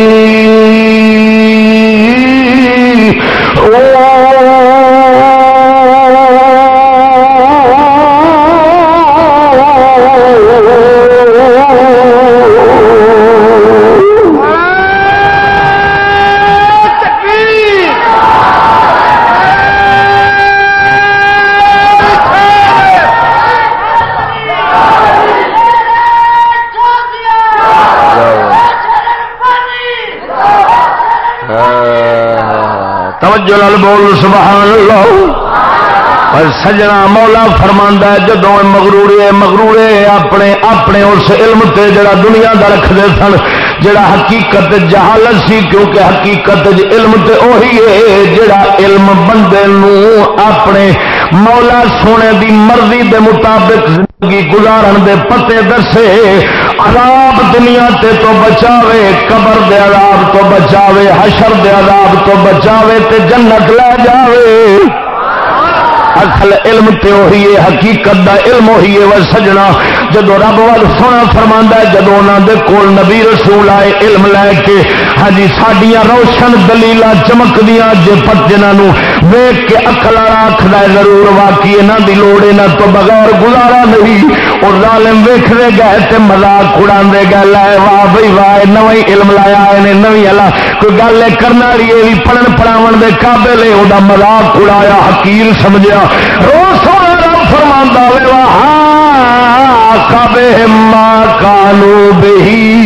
توجہ بول سبحان اللہ. اور سجنا مولا فرماندا ہے جدوں مغرورے اپنے اس علم تے جڑا دنیا دا رکھدے سن جڑا حقیقت جہالت سی کیونکہ حقیقت علم تے وہی ہے جڑا علم بندے نو اپنے مولا سونے دی مرضی دے مطابق زندگی گزارن دے پتے دسے عذاب دنیا تے تو بچاوے قبر دے عذاب تو بچاوے حشر دے عذاب تو بچاوے تے جنت لے جاوے. اصل علم تے وہی ہے حقیقت دا علم وہی ہے. وہ سجنا جدو رب وال سونا فرماندا ہے جدو انہاں دے کول نبی رسول آئے علم لے کے ہاں جی ساڈیاں روشن دلیلاں چمکدیاں جے پت جنہاں نو ویکھ کے عقل والا آکھدا ہے ضرور واقعی انہاں دی لوڑ انہاں تو بغیر گزارا نہیں. اور ظالم ویکھدے گئے تے مذاق اڑاندے گئے لے واہ بھئی واہ نویں علم لایا نے نویں اللہ کوئی گل کرن والی اے وی پڑھن پڑھاون دے قابل ہے او دا مذاق اڑایا حقیر سمجھیا. سونا رب فرماندا وے وَعَاقَبَهُمْ مَا كَانُوا بِهِ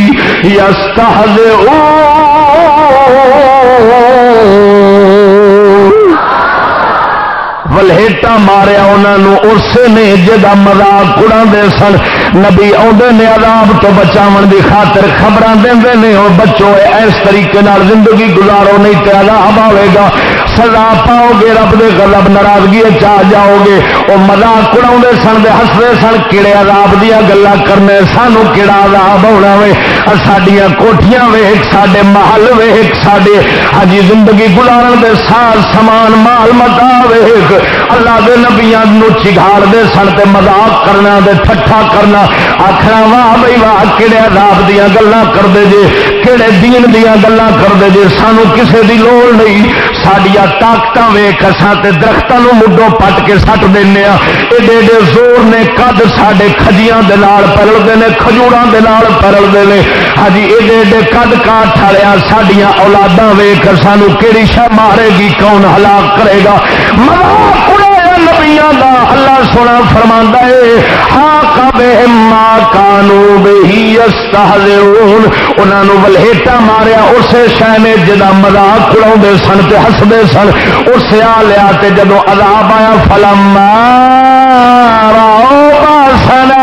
يَسْتَهْزِئُونَ. ولہیٹا ماریا انہوں اسے نے جدا مذاق اڑاندے سن. نبی آدھے نے عذاب تو بچاون دی خاطر خبراں دیندے نے اور بچو اس طریقے نال زندگی گزارو نہیں تے عذاب آئے گا. سزا پاؤ گے، رب دے غضب ناراضگی چ جاؤ گے۔ وہ مذاق اڑاؤندے سن تے ہسدے سن، کیڑے عذاب دیاں گلاں کرنے، سانو کیڑا عذاب ہونا وے، ساڈیاں کوٹھیاں ویکھ، ساڈے محل ویکھ، ساڈے ہجی زندگی گزارن دے ساز سامان مال متا ویکھ۔ اللہ دے نبیاں نو چگھاڑ دے سن تے مذاق کرنا تے ٹھٹھا کرنا، آکھنا واہ بھئی واہ کیڑے عذاب دیاں گلاں کردے جے، کیڑے دین دیاں گلاں کردے جے، سانو کسے دی لوڑ نہیں، ساڈیاں طاقتاں ویکھ اساں تے درختاں نو مڈوں پٹ کے سٹ دینے آ، ایڈے ایڈے زور نے قد ساڈے کھجیاں دے نال پرلدے نے، کھجوراں دے نال پرلدے نے، ہاں جی ایڈے ایڈے قد کاٹ ٹھڑیا، ساڈیاں اولاداں ویکھ سانو کیڑی شے مارے گی، کون ہلاک کرے گا، مذاق اڑایا نبیاں دا۔ اللہ سونا فرماندا ہے حاق بہم ما کانوا بہ یستہزئون، انہاں نو ولہیٹا ماریا اسے شے نے جدا مذاق اڑاوندے سن تے ہسدے سن، اسے آ لیا تے جدوں عذاب آیا فلما راؤ باسنا،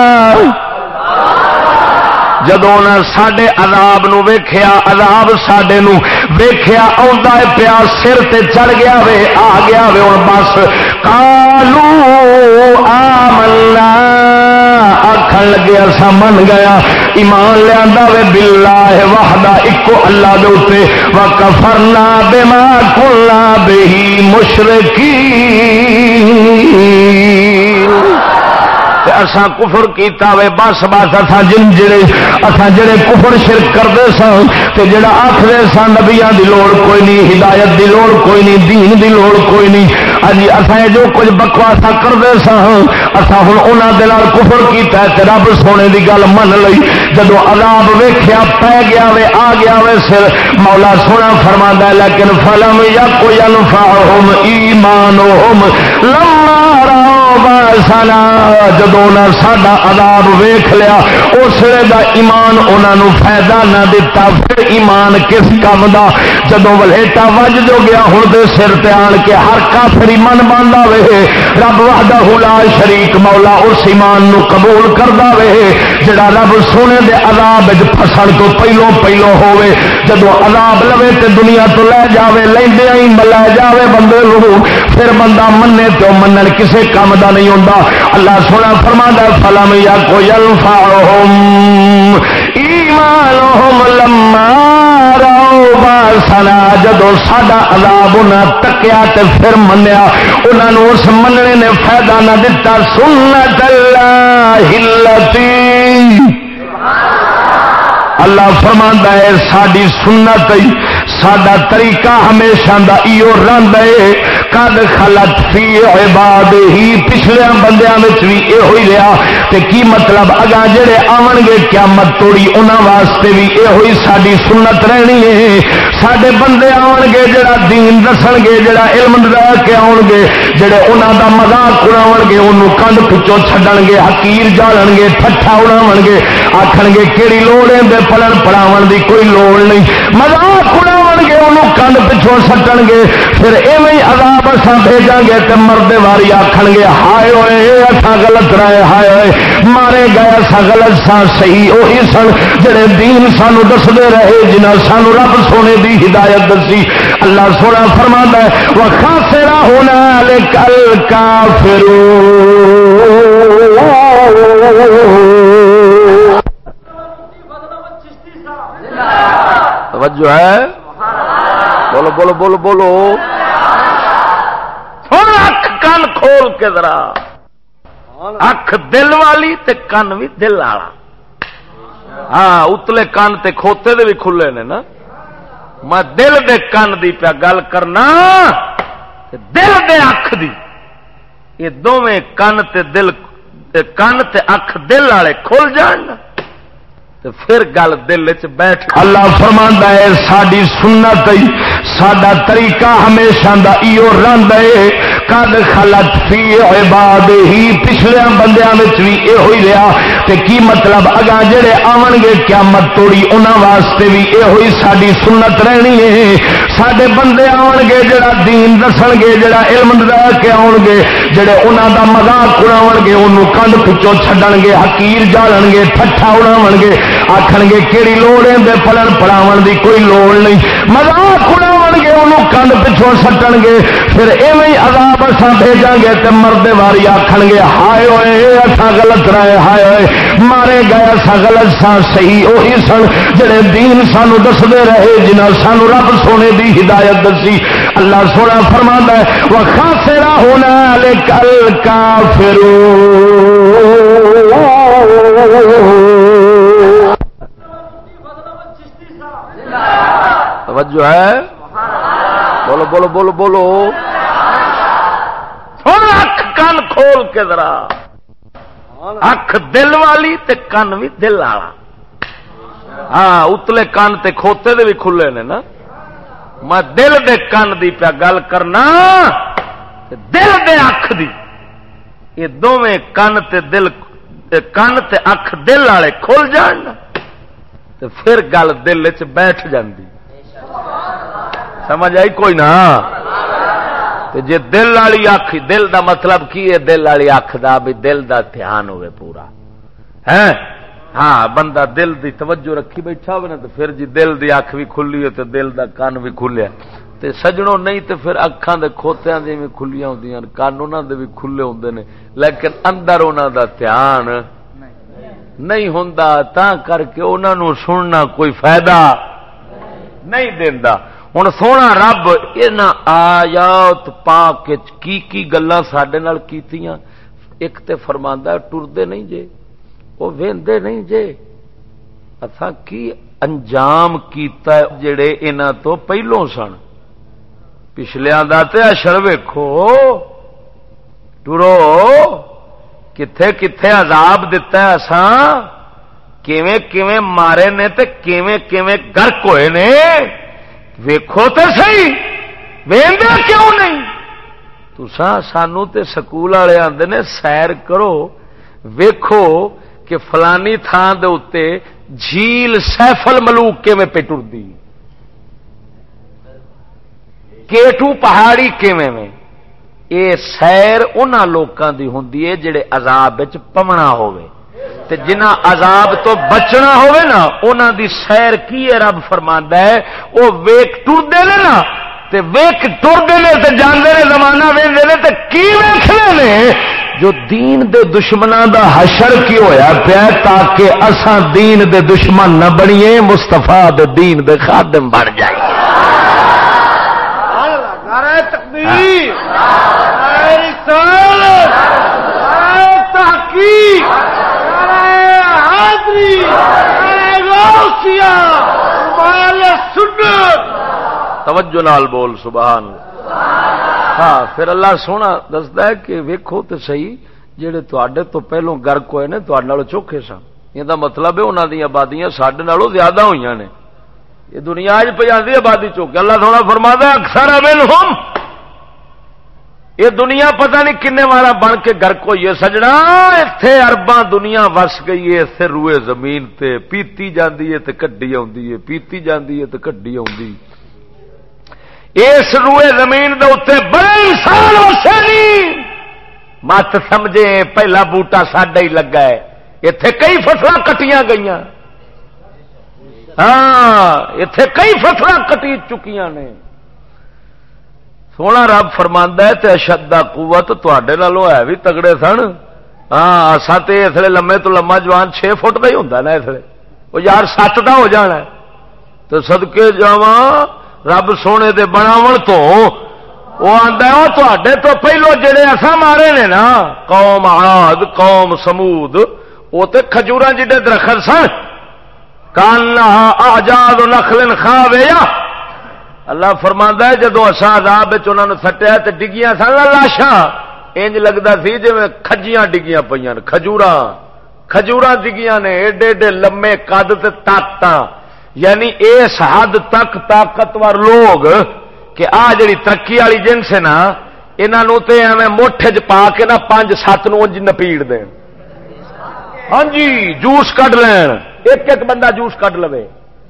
جدوں انہاں ساڈے عذاب نو ویکھیا، عذاب ساڈے نو ویکھیا آوندا ہے پیا، سر تے چڑھ گیا وے، آ گیا وے ہن بس، قالو آمنا، آکھن لگے اساں من گیا، ایمان لیا وے باللہ وحدہ، اکو اللہ دے اوتے، وکفرنا بما کنا بہ مشرکین، اساں کفر کیتا وے بس بس، اساں جڑے کفر شرک کرتے سن تے جڑا آکھدے سن نبیاں دی لوڑ کوئی نہیں، ہدایت دی لوڑ کوئی نہیں، دین دی لوڑ کوئی نہیں، اجی اساں جو کچھ بکواسا کرتے سن اساں ہن انہاں دے نال کفر کیتا تے رب سونے دی گل من لئی، جدوں عذاب ویکھیا پے گیا وے، آ گیا وے سر، مولا سونا فرماندا ہے لیکن فلم یک ینفعہم ایمانہم لما راؤ باسنا، جدوں انہاں ساڈا عذاب ویکھ لیا اس ویلے دا ایمان انہاں نو فائدہ نہ دتا، پھر ایمان کس کم دا، جدوں ولہیٹا وج جو گیا ہن تے سر تے آن کے ہر کافر ایمان باندا وے، رب وحدہ لا شریک مولا اس ایمان نو قبول کردا وے جڑا رب سونے دے عذاب وچ پھسن تو پہلو ہوے، جدوں عذاب لوے تے دنیا تو لے جاوے، لیندے ہی ملا جاوے بندے نو، پھر بندہ مننے تو منن کسے کم دا نہیں ہوندا۔ اللہ سونا فرماندا فلم یک ینفعہم ایمانہم لما راؤ باسنا، جدوں ساڈا عذاب انہاں تکیا تے پھر منیا، انہاں نو اس مننے نے فائدہ نہ دتا، سنت اللہ التی، اللہ فرماندا ہے ساڈی سنت ساڈا طریقہ ہمیشہ دا ایو رہندا ہے، قد خلت فی عباد ہی، پچھلے بندیاں وچ بھی یہ ہوئی رہا، تے کی مطلب اگاں جڑے آون گے قیامت توڑی انہاں واسطے بھی یہ ہوئی ساڈی سنت رہنی ہے، ساڈے بندے آون گے جڑا دین دسن گے، جڑا علم رہ کے آون گے، جڑے انہاں دا مذاق اڑاون گے، انہوں کنڈ پچھوں چھڈن گے، حقیر جالن گے، ٹھٹھا اڑاون گے، آکھن گے کیڑی لوڑ ہے دے پلن پڑاون دی کوئی لوڑ نہیں، مذاق اڑاون گے، انہوں کنڈ پچھوں سٹن گے، پھر ایویں عذاب اساں بھیجاں گے تے مردے واری آکھن گے ہائے ہوئے اساں غلط رہے، ہائے ہوئے مارے گئے اساں غلط ساں، صحیح وہی سن جڑے دین سانو دسدے رہے، جنہاں سانو رب سونے دی ہدایت دسی۔ اللہ سونا فرماندا ہے وخاسر هنالک الکافرون، توجہ ہے، بولو بولو بولو بولو، سن اکھ کان کھول کے ذرا، اکھ دل والی تے کان بھی دل والا، ہاں اتلے کان تے کھوتے دے بھی کھلے نے نا، میں دل دے کان دی پیا گل کرنا، دل دے اکھ دی، یہ دونوں کان تے دل، کان تے اکھ دل والے کھل جان تو پھر گل دل چ بیٹھ۔ اللہ فرماندا ہے ساڈی سنت ساڈا طریقہ ہمیشہ دا ایو رہندا ہے، قد خلت فی عباد ہی، پچھلے بندیاں وچ بھی یہ ہوئی رہا، تے کی مطلب اگاں جڑے آون گے قیامت توڑی انہاں واسطے بھی یہ ہوئی ساڈی سنت رہنی ہے، ساڈے بندے آون گے جڑا دین دسن گے، جڑا علم رہ کے آون گے، جڑے انہاں دا مذاق اڑاون گے، انہوں کنڈ پچھوں چھڈن گے، حقیر جالن گے، ٹھٹھا اڑاون گے، آکھن گے کیڑی لوڑ ہے دے پلن پڑاون دی کوئی لوڑ نہیں، مذاق اڑاون مارن گے انہوں کن پچھوں سٹن گے پھر ایویں عذاب اساں بھیجاں گے تے مردے واری آکھن گے ہائے ہوئے اساں غلط رہے ہائے ہوئے مارے گئے اساں غلط ساں صحیح وہی سن جڑے دین سانو دسدے رہے جنہاں سانو رب سونے دی ہدایت دسی اللہ سونا فرماندا ہے وخاسر هنالک الکافرون توجہ ہے بولو بولو بولو بولو تھوڑا اکھ کان کھول کے ذرا اکھ دل والی تے کان بھی دل والا ہاں اتلے کان تے کھوتے دے بھی کھلے نے نا میں دل دے کان دی پیا گل کرنا دل دے اکھ دی یہ دونوں کان تے دل کان تے اکھ دل والے کھل جان تے پھر گل دل وچ بیٹھ جاندی سمجھ آئی کوئی نہ جی دل والی اکھ دل دا مطلب کی ہے دل والی اکھ دا بھی دل دا دھیان ہوئے پورا ہے ہاں بندہ دل دی توجہ رکھی بیٹھا ہوئے نا تو پھر جی دل دی اکھ بھی کھلی ہے تو دل دا کان بھی کھلیا تے سجنوں نہیں تے پھر اکھاں دے کھوتیاں دی بھی کھلیاں ہوندیاں کان انہاں دے بھی کھلے ہوندے نے لیکن اندر انہاں دا دھیان نہیں ہوندا تاں کر کے انہاں نوں سننا کوئی فائدہ نہیں دیندا ہن سونا رب انہاں آیات پاک کی گلاں ساڈے نال کیتیاں ایک تے فرماندا ٹردے نہیں جے وہ ویندے نہیں جے اساں کی انجام کیتا جڑے انہاں تو پہلوں سن پچھلیاں دا تے اشر ویکھو ٹرو کتھے کتھے عذاب دتا ہے اساں کیویں کیویں مارے نے تے کیویں کیویں گرک ہوئے نے ویکھو تے صحیح ویندے کیوں نہیں تساں سانو تے سکول والے آندے نے سیر کرو ویکھو کہ فلانی تھان دے اتے جھیل سیف الملوک کیویں پہ ٹردی کیٹو پہاڑی کیویں میں اے سیر انہاں لوکاں دی ہوندی ہے جڑے عذاب وچ پونا ہوے تے جنہاں عذاب تو بچنا ہوے نا انہاں دی سیر کی ہے رب فرماندا ہے او ویک ٹردے نے نا تے ویک ٹردے نے تے جاندے نے زمانہ ویندے نے تے کی ویکھنے نے جو دین دے دشمناں دا حشر کی ہویا پیا تاکہ اساں دین دے دشمن نہ بنیے مصطفیٰ دے دین دے خادم بن جائیں نعرہ تکبیر نعرہ رسالت نعرہ تحقیق نعرہ حاضری نعرہ غوثیہ مال سنت توجہ نال بول سبحان اللہ ہاں پھر اللہ سونا دستا ہے کہ ویکھو تے صحیح جڑے تواڈے تو پہلوں گرک ہوئے نے تواڈے نالوں چوکھے سن یہ دا مطلب ہے انہاں دی آبادیاں ساڈے نالوں زیادہ ہوئیاں نے یہ دنیا اج پہ جاندی آبادی چوکے اللہ سونا فرماتا ہے اکثر منہم یہ دنیا پتہ نہیں کنے والا بن کے گرک ہوئی ہے سجنا ایتھے ارباں دنیا وس گئی ہے ایتھے روئے زمین تے پیتی جاندی ہے تے کڈی آوندی ہے پیتی جاندی ہے تے کڈی آوندی اس روئے زمین دے اتنے بڑے انسان وسے نہیں مت سمجھے پہلا بوٹا ساڈا ہی لگا ہے اتے کئی فصل کٹیاں گئی ہاں اتے کئی فصل کٹی چکیاں نے سونا رب فرماندا ہے تے اشد قوت تواڈے نالوں ہے بھی تگڑے سن ہاں اساں تے اس لیے لمے تو لما جوان 6 فٹ دا ہی ہوندا نا اس لیے وہ یار 7 دا ہو جانا ہے تو صدقے جاواں رب سونے دے بناون تو وہ آندا ہے تواڈے تو پہلو جڑے اساں مارے نے نا قوم عاد قوم سمود وہ تے کھجوراں جڑے درخت سن کانہ اعجاز نخل خاویہ اللہ فرماندا ہے جدوں اساں عذاب وچ انہاں نوں سٹیا تے ڈگیاں سن لاشاں انج لگدا سی جویں کھجیاں ڈگیاں پیاں نے کھجوراں ڈگیاں نے ایڈے ایڈے لمے قد تے طاقتاں یعنی اس حد تک طاقتور لوگ کہ آ جڑی ترقی والی جنس ہے نا انہوں تے ایویں موٹھے چ پا کے نا 5-7 نو نپیڑ دین ہاں جی جوس کڈ لین ایک ایک بندہ جوس کڈ لوے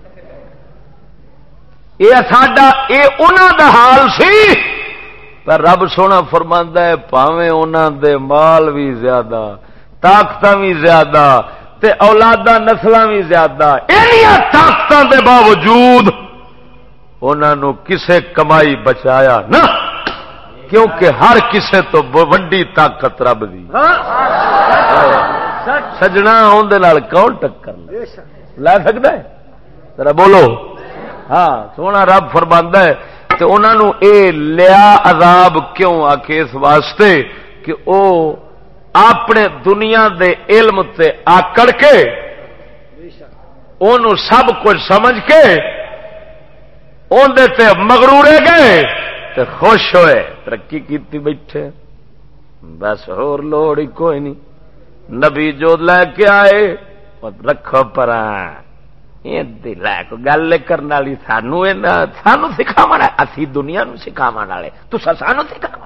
یہ ساڈا یہ انہاں دا حال سی پر رب سونا فرماندا ہے پاویں انہاں دے مال بھی زیادہ طاقتاں بھی زیادہ تے اولاداں نسلاں بھی زیادہ انہاں طاقتاں دے باوجود انہوں کسے کمائی بچایا نہ، کیونکہ ہر کسے تو وڈی طاقت رب دی سجنا اندر کون ٹکر لے سکتا ہے؟ ذرا بولو ہاں سونا رب فرماندا ہے تے انہاں نو اے لیا عذاب کیوں آ کے اس واسطے کہ او اپنے دنیا دے علم تے آکڑ کے اونوں سب کچھ سمجھ کے اندے تے مغرورے گئے تے خوش ہوئے ترقی کیتی بیٹھے بس ہور لوڑ ہی کوئی نہیں نبی جو لے کے آئے رکھو پراں گل کرنے والی سانو سکھاو اسی دنیا نو سکھاو والے تسا سانو سکھاو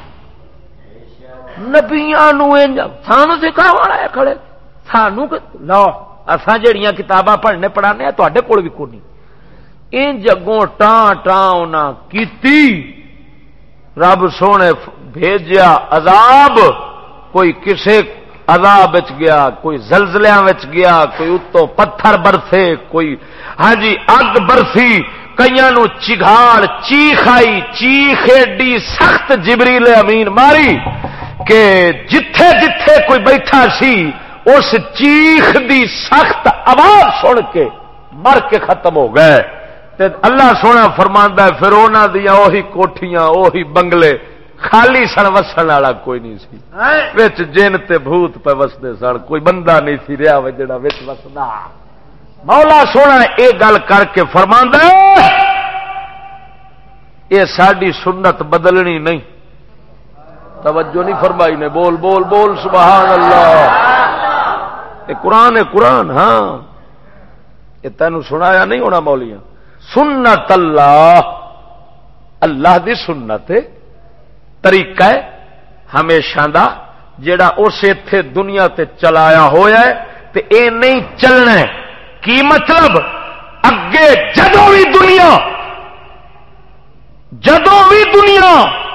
نبیاں سانو سکھاو والے کھڑے سانو لو اساں جڑیاں کتاباں پڑھنے پڑھانے تواڈے کول بھی کوئی نہیں ان جگوں ٹاں ٹاں انہاں کیتی رب سونے بھیجیا عذاب کوئی کسے عذاب وچ گیا کوئی زلزلیاں وچ گیا کوئی اتوں پتھر برسے کوئی ہاں جی اگ برسی کئیاں نو چگھاڑ چیخ آئی چیخ ایڈی سخت جبریل امین ماری کہ جتھے جتھے کوئی بیٹھا سی اس چیخ دی سخت آواز سن کے مر کے ختم ہو گئے تے اللہ سونا فرماندا ہے پھر انہاں دیاں اوہی کوٹھیاں اوہی بنگلے خالی سن وسن والا کوئی نہیں سی وچ جن تے بھوت پہ وسدے سن کوئی بندہ نہیں سی رہا جڑا وچ وسدا مولا سونا اے گل کر کے فرماندا ہے اے ساڈی سنت بدلنی نہیں توجہ نہیں فرمائی نے بول بول بول سبحان اللہ اے قرآن ہے قرآن ہاں اے تینوں سنایا نہیں ہونا مولیاں سنت اللہ اللہ دی سنت ہے طریقہ ہے ہمیشہ دا جڑا اس ایتھے دنیا تے چلایا ہویا ہے تے اے نہیں چلنا ہے کی مطلب اگے جدوں بھی دنیا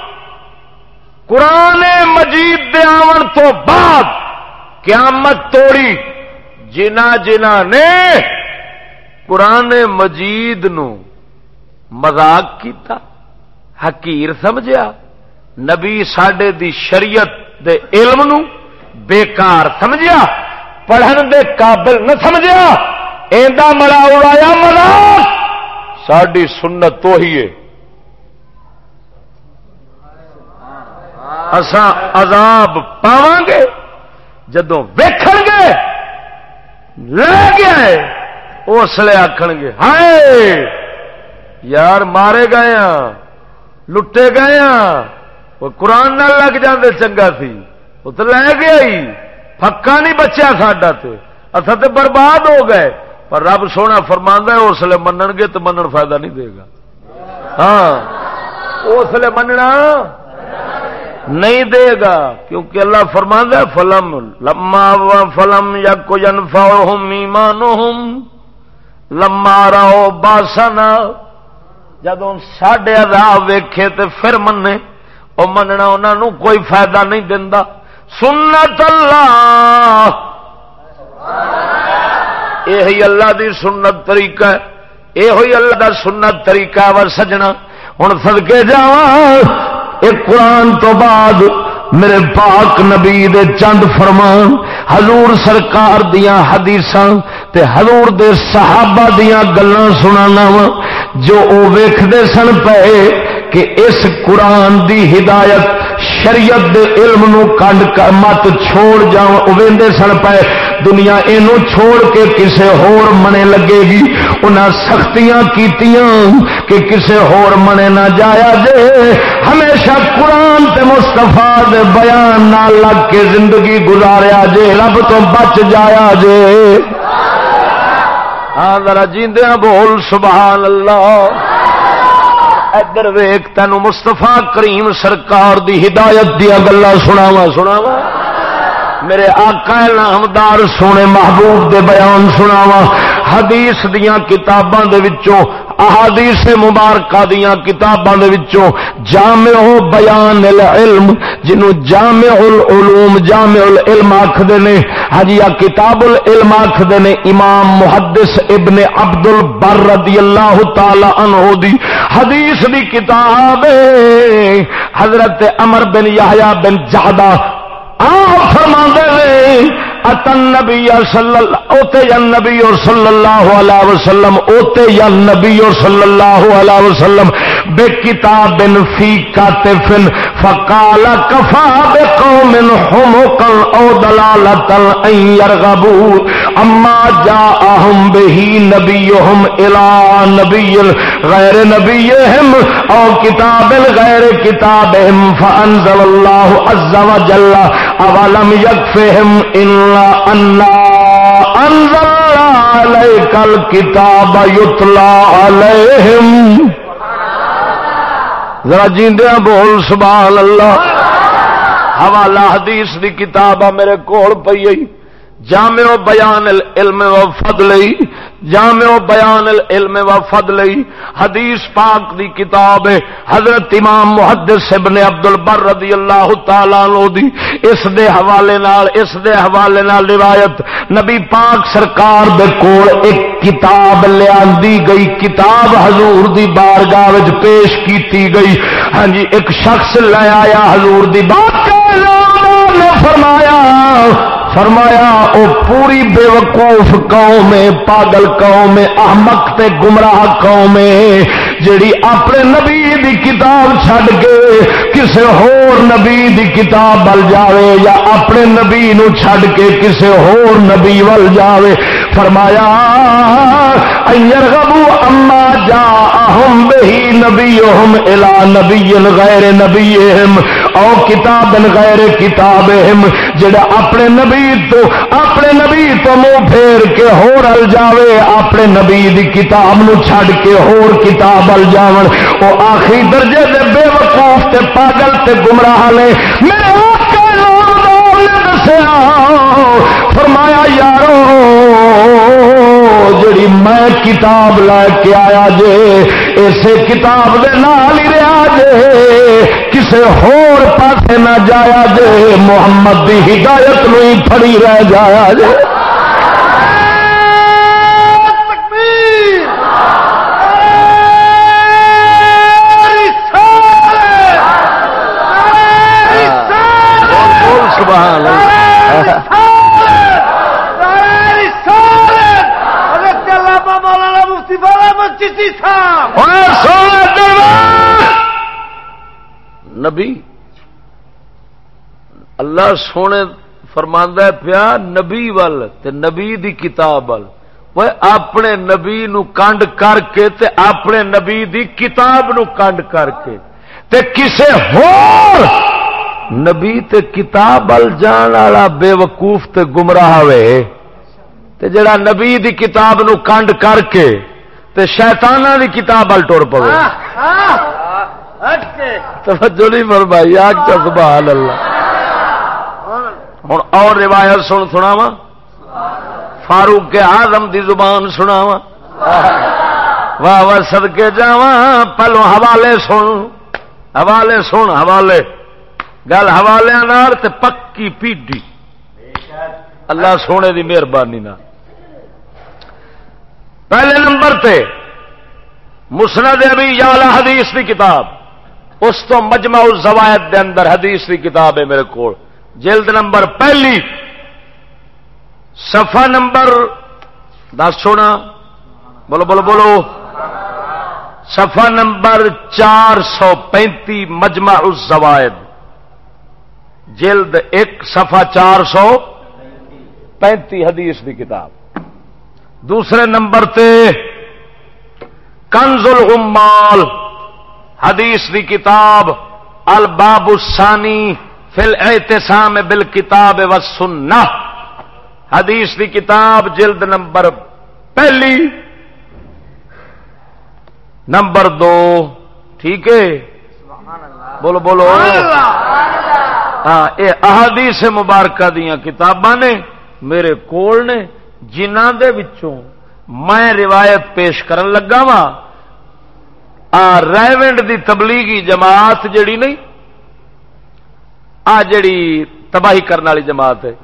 قرآن مجید دے آون تو بعد قیامت توڑی جنہ نے قرآن مجید نو مذاق کیتا حقیر سمجھیا نبی ساڈے دی شریعت دے علم نو بیکار سمجھیا پڑھن دے قابل نہ سمجھیا ایندا مڑا اڑایا مذاق ساڈی سنت تو ہی ہے اساں عذاب پاواں گے جدوں ویکھن گے لے گیا ہے اس لیے آکھن گے ہائے یار مارے گئے ہاں لٹے گئے ہاں وہ قرآن نہ لگ جاندے چنگا سی وہ تو لے گیا ہی پکا نہیں بچیا ساڈا تے اصل تے برباد ہو گئے پر رب سونا فرماندا ہے اس لیے منن گے تو منن فائدہ نہیں دے گا ہاں اس لیے مننا نہیں دے گا کیونکہ اللہ فرماندا ہے فلم یک ینفعہم ایمانہم لما راؤ باسنا جدوں ساڈے عذاب ویکھے تے پھر منے او مننا انہاں نو کوئی فائدہ نہیں دیندا سنت اللہ یہی اللہ دی سنت طریقہ ہے یہی اللہ دا سنت طریقہ ور سجنا ہن صدقے جاواں ایک قرآن تو بعد میرے پاک نبی دے چند فرمان حضور سرکار دیاں حدیثاں تے حضور دے صحابہ دیاں گلاں سنانا وا جو او ویکھدے سن پئے کہ اس قرآن دی ہدایت شریعت دے علم نو کنڈ مت چھوڑ جاؤ ویندے سن پئے دنیا اینو چھوڑ کے کسے ہور منے لگے گی انہاں سختیاں کیتیاں کہ کسے ہور منے نہ جایا جے ہمیشہ قرآن تے مصطفیٰ دے بیان نال لگ کے زندگی گزاریا جے رب تو بچ جایا جے ہاں ذرا جیندیاں بول سبحان اللہ ادھر ویکھ تینوں مصطفیٰ کریم سرکار دی ہدایت دیا گلاں سناواں میرے آقا نامدار سونے محبوب دے بیان سناواں حدیث دیاں کتاباں دے وچوں احادیث مبارکہ دیاں کتاباں دے وچوں جامع بیان العلم جنوں جامع العلوم جامع العلم آکھدے نے، ہاں جی کتاب العلم آکھدے نے، امام محدث ابن عبد البر رضی اللہ تعالی عنہ دی حدیث دی کتاب حضرت عمر بن یحییٰ بن جعدہ آپ فرماندے نے اتن نبی صلی اللہ علیہ وسلم اوتے یا نبی صلی اللہ علیہ وسلم بے کتاب فی کاتف فقال کفا بقوم حمقا او دلالتا ان یرغبوا اما جاءهم به نبیهم الى نبی غیر نبیهم او کتاب غیر کتابهم فانزل اللہ عز وجل اولم یکفہم الا ان انزل علیک الکتاب یتلا علیہم. ذرا جیندیاں بول سبحان اللہ. حوالہ حدیث دی کتاب میرے کول پئی ہے، جامع بیان العلم و فضل، جامع بیان العلم و فضل حدیث پاک دی کتاب ہے حضرت امام محدث ابن عبد البر رضی اللہ تعالی عنہ دی اس دے حوالے نال روایت نبی پاک سرکار دے کول ایک کتاب لیاندی گئی، کتاب حضور دی بارگاہ وچ پیش کیتی گئی. ہاں جی ایک شخص لے آیا حضور دی بارگاہ نے فرمایا او پوری بے وقوف قوم ہے، پاگل قوم ہے، احمق تے گمراہ قوم ہے جیڑی اپنے نبی دی کتاب چھڈ کے کسے ہور نبی دی کتاب ول جاوے یا اپنے نبی نو چھڈ کے کسے ہور نبی ول جاوے. فرمایا ایرغبوا اما جاءهم به نبیهم الى نبی غیر نبیهم او کتاب غیر کتابهم جڑا اپنے نبی تو منہ پھیر کے ہور ال جاوے، اپنے نبی دی کتاب نو چھڈ کے ہور کتاب ال جاون، او آخری درجے دے بے وقوف تے پاگل تے گمراہ نے. میرے آقا نے دسیا فرمایا یارو جڑی میں کتاب لے کے آیا جے اسے کتاب دے نال ہی رہا جے، کسے ہور پاسے نہ جایا جے، محمد دی ہدایت نو ہی پھڑی رہ جایا جے. سبحان اللہ. نبی اللہ سونے فرماندا ہے پیا نبی ول تے نبی دی کتاب ول، وہ اپنے نبی نو کنڈ کر کے تے اپنے نبی دی کتاب نو کنڈ کر کے تے کسے ہور نبی تے کتاب ول جان والا بے وقوف تے گمراہ وے تے جڑا نبی دی کتاب نو کنڈ کر کے تے شیطاناں دی کتاب ول ٹر پوے. توجہ نہیں فرمائی آگ چا سبحان اللہ. ہوں اور روایت سناواں فاروق اعظم دی زبان سناواں. واہ واہ صدقے جاواں. پہلو حوالے سن حوالے گل حوالے نال تے پکی پیڈی اللہ سونے دی مہربانی نال. پہلے نمبر تے مسند ابی یعلا حدیث دی کتاب، اس تو مجمع الزوائد دے اندر حدیث کی کتاب ہے میرے کو، جلد نمبر پہلی صفحہ نمبر 10 سونا بولو بولو بولو صفحہ نمبر 435 مجمع الزوائد جلد 1 صفحہ 435 حدیث کی کتاب. دوسرے نمبر تے کنز العمال حدیث دی کتاب الباب الثانی فی الاعتصام بالکتاب والسنہ حدیث دی کتاب جلد نمبر پہلی نمبر 2. ٹھیک ہے بولو بولو ہاں یہ احادیث مبارکہ دیاں کتاباں نے میرے کول نے جنہاں دے وچوں میں روایت پیش کرن لگا وا ریونڈ دی تبلیغی جماعت جڑی نہیں جڑی تباہی کرنے والی جماعت ہے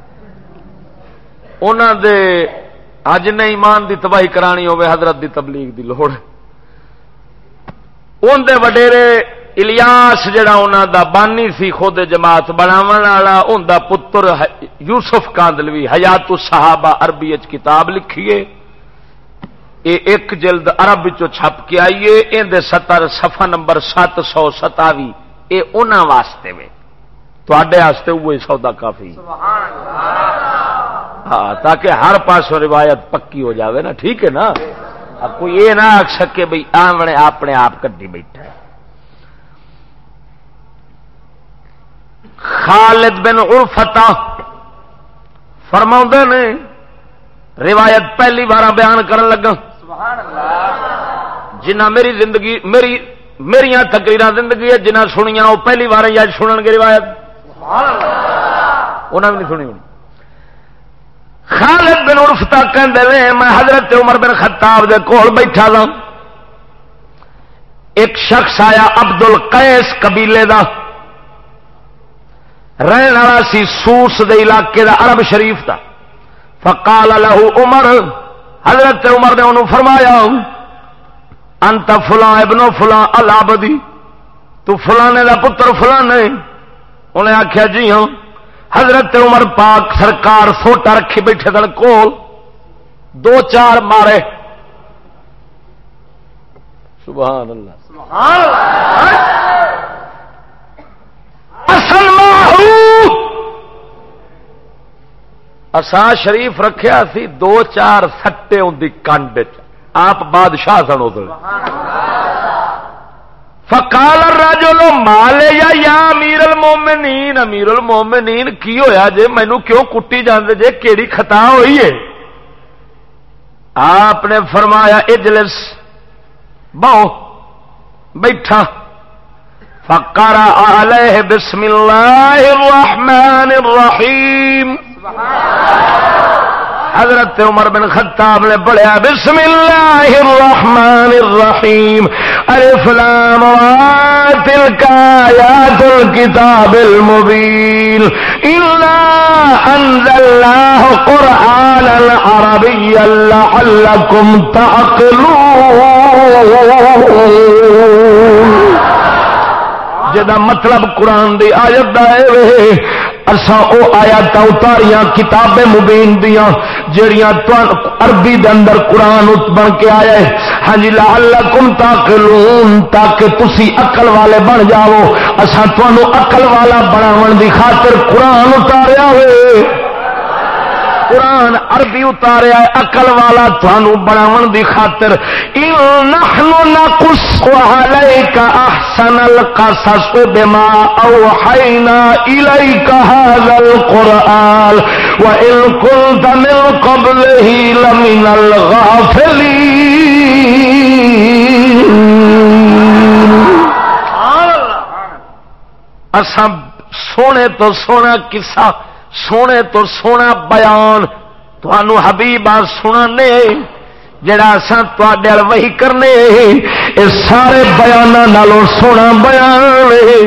انہاں دے اج نے ایمان دی تباہی کرانی ہوے حضرت دی تبلیغ دی لوڑ ان دے وڈیرے الیاس جڑا انہاں دا بانی سی خود جماعت بناون والا ان دا پتر یوسف کاندلوی حیات الصحابہ عربی وچ کتاب لکھیے یہ ایک جلد عرب وچوں چھپ کے آئیے ان دے 70 صفحہ نمبر 727 یہ انہاں واسطے میں تواڈے واسطے وہی سودا کافی ہاں تاکہ ہر پاسوں روایت پکی ہو جاوے نا ٹھیک ہے نا کوئی یہ نہ آکھ سکے بھئی آونے اپنے آپ کڈی بیٹھا ہے خالد بن عرفتا فرماؤندے نے روایت پہلی بار بیان کرن لگا جنہ میری زندگی میریاں تقریراں زندگی ہے جنہ سنیاں وہ پہلی بار یا سنن گے روایت انہاں بھی نہیں سنی ہونی خالد بن عرفتا کہندے نے میں حضرت عمر بن خطاب دے کول بیٹھا تھا ایک شخص آیا عبد القیس قبیلے دا رہن والا سی سوس دے علاقے دا عرب شریف دا فقال له عمر حضرت عمر نے انہوں فرمایا انت فلاں ابن فلاں العبدی تو فلانے دا پتر فلانے انہیں آخیا جی ہاں حضرت عمر پاک سرکار سوٹا رکھی بیٹھے دن کول 2-4 مارے سبحان اللہ سبحان اللہ اصل ماہو اسا شریف رکھیا سی 2-4 سٹے ان دی کنڈ آپ بادشاہ سن ادھر فقال الرجل مال یا امیر المومنین امیر المومنین کی ہویا جے مینوں کیوں کٹی جاندے جے کیڑی خطا ہوئی ہے آپ نے فرمایا اجلس بہو بیٹھا فقرأ علیہ بسم اللہ الرحمن الرحیم حضرت عمر بن خطاب نے پڑھا بسم اللہ الرحمن الرحیم الف لام را تلک آیات الکتاب المبین انا انزلناہ قرآنا عربیا لعلکم تعقلون جدا مطلب قرآن دی آیت دا ہے اساں او آیات اتاریاں کتاب مبین دیاں جڑیاں عربی دے اندر قرآن بن کے آیا ہے ہاں جی لعلکم تعقلون تاکہ تسی عقل والے بن جاؤ اساں تانوں عقل والا بناون دی خاطر قرآن اتاریا ہوئے قرآن عربی اتاریا ہے عقل والا تھانو بناون دی خاطر نحن نقص عليك احسن القصص بما اوحينا اليك هذا القرآن وان كنت من قبله لمن الغافلين اساں سونے تو سونا قصہ سونے تو سونا بیان تھانو حبیبا سنانے جڑا اساں تواڈے ال وحی کرنے اے سارے بیاناں نالوں سونا بیان ہے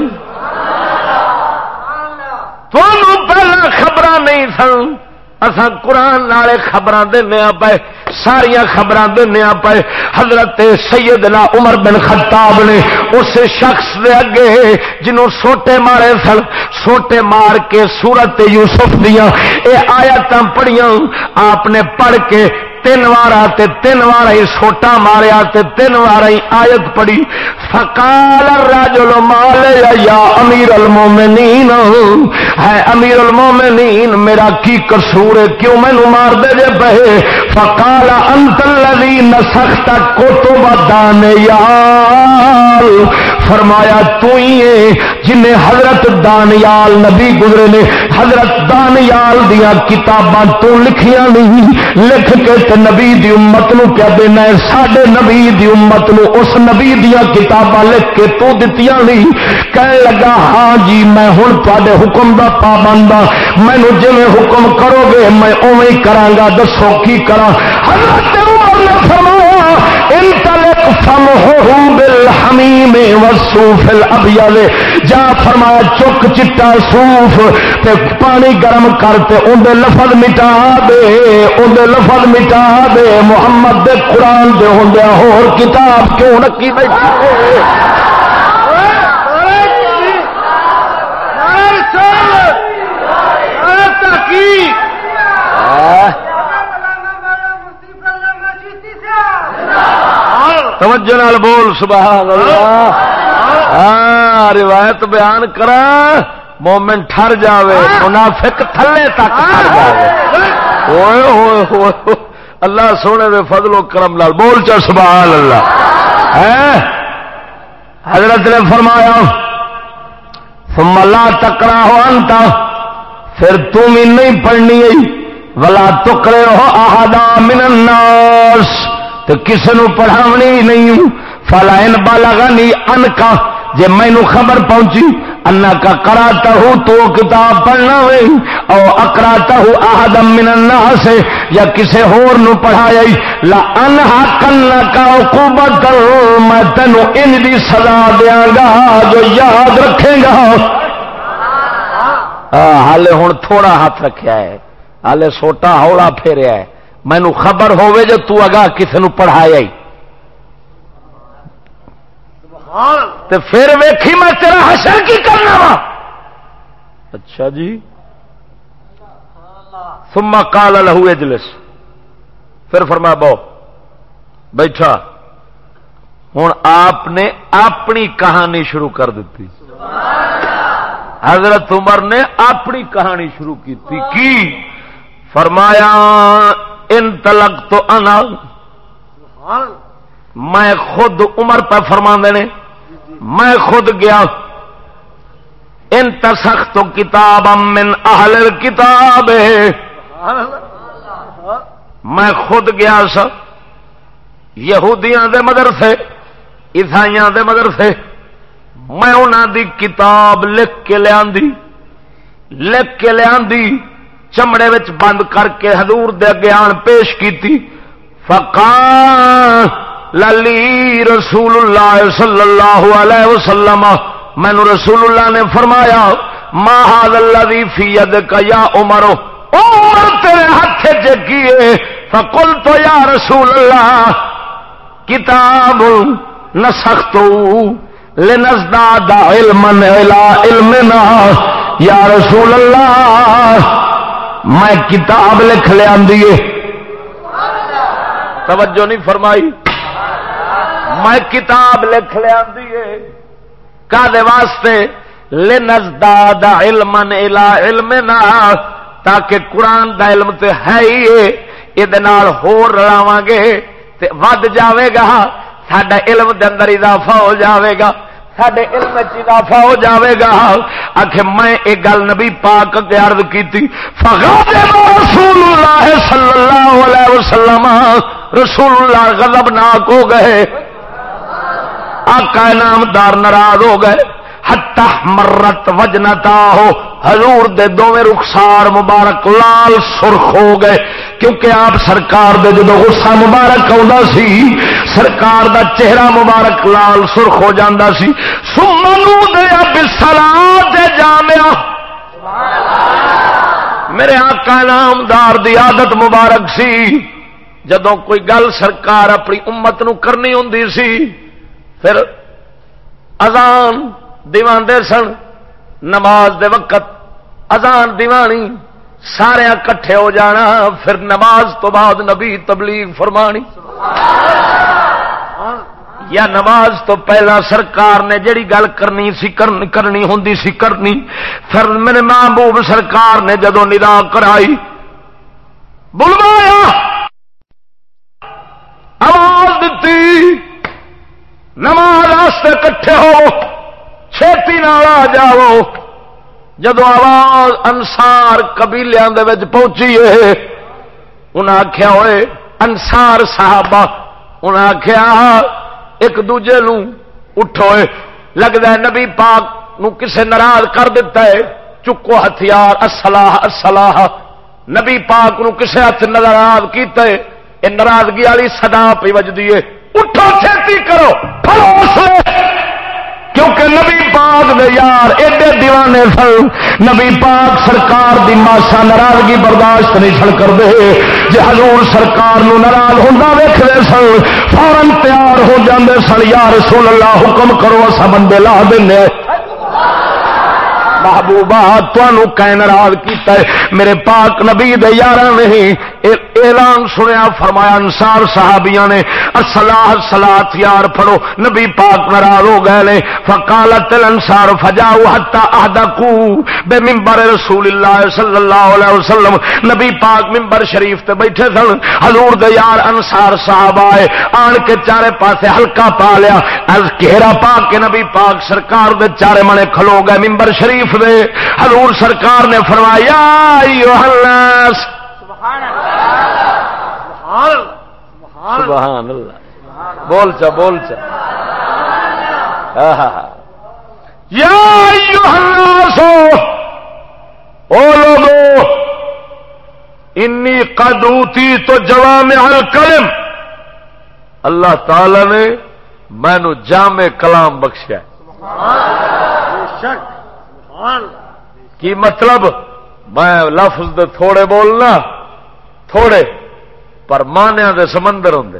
تھانو پہلا خبراں نہیں سن اساں قرآن نالے خبراں دینے پے ساریاں خبراں دینے پے حضرت سیدنا عمر بن خطاب نے اس شخص دے اگے جنوں سوٹے مارے سن سوٹے مار کے سورت یوسف دیاں اے آیاتاں پڑھیاں آپ نے پڑھ کے 3 وار ہی سوٹا ماریا تے 3 وار ہی آیت پڑھی فقال الرجل مال یا امیر المومنین ہے امیر المومنین میرا کی قصور ہے کیوں مینوں مار دے جے پے فقال انت الذی نسخت کتب دانیال فرمایا تو ہی ہے جن نے حضرت دانیال نبی گزرے نے حضرت دانیال دیاں کتاباں تو لکھیاں نہیں لکھ کے تے نبی دی امت نو کیا دینا ہے ساڈے نبی دی امت نو اس نبی دیاں کتاباں لکھ کے تو دتیاں نہیں کہنے لگا ہاں جی میں ہن تواڈے حکم دا پابند ہاں مینوں جویں حکم کرو گے میں اوویں ہی کراں گا دسو کی کراں حضرت عمر نے فرمایا انطلق فمحه بالحمیم والصوف الابیض، جا فرمایا چک چٹا صوف تے پانی گرم کر تے اندے لفظ مٹا دے، اندے لفظ مٹا دے، محمد دے قرآن دے ہوندے ہور کتاب کیوں رکھی بیٹھی توجہ نال بول سبحان اللہ۔ روایت بیان کرا مومن ٹھر جاوے، منافق تھلے تک ٹھر جاوے۔ اوئے ہوئے ہوئے اللہ سونے دے فضل و کرم نال بول چا سبحان اللہ۔ حضرت نے فرمایا ثم لا تقرأ انت، پھر تم ہی نہیں پڑھنی ولا تقرأ احدا من الناس، تو کسی نو پڑھاونی نہیں۔ فلا ان بلغنی انکا، جے مینو خبر پہنچی انکا قرأتہ تو کتاب پڑھنا ہوئے او اقرأتہ احدا من الناس، یا کسی ہور نو پڑھایا لا انحقنکا عقوبۃ، میں تینو ان دی سزا دیاں گا جو یاد رکھے گا۔ حالے ہن تھوڑا ہاتھ رکھیا ہے، حالے سوٹا ہولا پھیریا ہے، مینو خبر ہوئے جو تو اگاں کسی نو پڑھایا ہی تو پھر ویکھی میں تیرا حشر کی کرنا وا۔ اچھا جی، ثم قال له اجلس، پھر فرمایا بہو بیٹھا۔ ہوں آپ نے اپنی کہانی شروع کر دیتی، حضرت عمر نے اپنی کہانی شروع کی تھی کی فرمایا انطلقت انا، میں خود عمر پہ فرما دینے میں خود گیا، انتسخت کتابا من اہل الکتاب، میں خود گیا سا یہودیاں دے مدرسے عیسائیاں دے مدرسے، میں انہاں دی کتاب لکھ کے لیاندی چمڑے وچ بند کر کے حضور دے اگے آن پیش کیتی۔ فقال لی رسول اللہ صلی اللہ علیہ وسلم، میں نے رسول اللہ نے فرمایا ما ھذا الذی فی یدک یا عمر، عمر تیرے ہاتھ وچ کیے؟ فقلت یا رسول اللہ کتاب نسخت لنزداد علما الی علمنا، یا رسول اللہ میں کتاب لکھ لیا دیے، توجہ نہیں فرمائی، میں کتاب لکھ لیا دیے کادے واسطے؟ لنزداد علما الی علمنا، تاکہ قرآن دا علم تے ہے ہی یہ ہور رلاواں گے تے ود جاوے گا، ساڈا علم دے اندر اضافہ ہو جاوے گا، ساڈے علم وچ اضافہ ہو جاوے گا۔ آخر میں ایک گل نبی پاک کے عرض کیتی، فغضب رسول اللہ صلی اللہ علیہ وسلم، رسول اللہ غضبناک ہو گئے، آقا نامدار ناراض ہو گئے، حتی مرت وجنتاہ، حضور دے دوویں رخسار مبارک لال سرخ ہو گئے، کیونکہ آپ سرکار دے جدو غصہ مبارک آਉਂدا سی سرکار دا چہرہ مبارک لال سرخ ہو جاندا سی۔ ثم نودی بالصلاۃ جامعہ، میرے آقا نامدار دی عادت مبارک سی جدوں کوئی گل سرکار اپنی امت نو کرنی ہوندی سی پھر اذان دیواندے سن، نماز دے وقت اذان دیوانی، سارے اکٹھے ہو جانا، پھر نماز تو بعد نبی تبلیغ فرمانی، یا نماز تو پہلا سرکار نے جڑی گل کرنی ہوندی سی کرنی، پھر میرے محبوب سرکار نے جدو ندا کرائی بلوایا، آواز دیتی نماز واسطے کٹھے ہو، چھیتی نال آ جاؤ۔ جدو آواز انسار قبیلیاں دے وچ پہنچی ہے، انہاں آکھیا ہوئے انسار صحابہ، انہاں آکھیا ایک دوجے نو اٹھو، لگدا ہے نبی پاک نو کسے ناراض کر دیتا ہے، چکو ہتھیار، الصلاح الصلاح، نبی پاک نو کسے ہتھ ناراض کیتا ہے، اے ناراضگی والی صدا پئی وجدی ہے، اٹھ اٹھو چھتی کرو پھلو اسلے، کیونکہ نبی پاک دے یار ایڈے دیوانے سن، نبی پاک سرکار دی ماسا ناراضگی برداشت نہیں سن کرتے، جے حضور سرکار نو ناراض ہوندا ویکھدے سن فوراً تیار ہو جاندے سن، یا رسول اللہ حکم کرو اسا بندے لا دینے محبوبہ تانوں کہیں ناراض کیتا ہے میرے پاک نبی دے یاراں نے اعلان سنیا، فرمایا انصار صحابیاں نے الصلاۃ الصلاۃ یار پڑھو، نبی پاک ناراض ہو گئے نے، فقالت الانصار فجاءوا حتى احدقوا بمنبر رسول اللہ صلی اللہ علیہ وسلم، نبی پاک منبر شریف تے بیٹھے سن، حضور دے یار انصار صحابہ آئے آن کے چارے پاسے ہلکا پا لیا، از گھیرا پا کے نبی پاک سرکار دے چارے منے کھلو گئے منبر شریف دے، حضور سرکار نے فرمایا ایھا الناس سبحان اللہ، بول چا بول چا، یا ایھا الناس او لوگو انی قد اوتیت جوامع الکلم، اللہ تعالی نے مینو جامع کلام بخشیا، کی مطلب میں لفظ دے تھوڑے بولنا تھوڑے پر مانیا دے سمندر ہوں،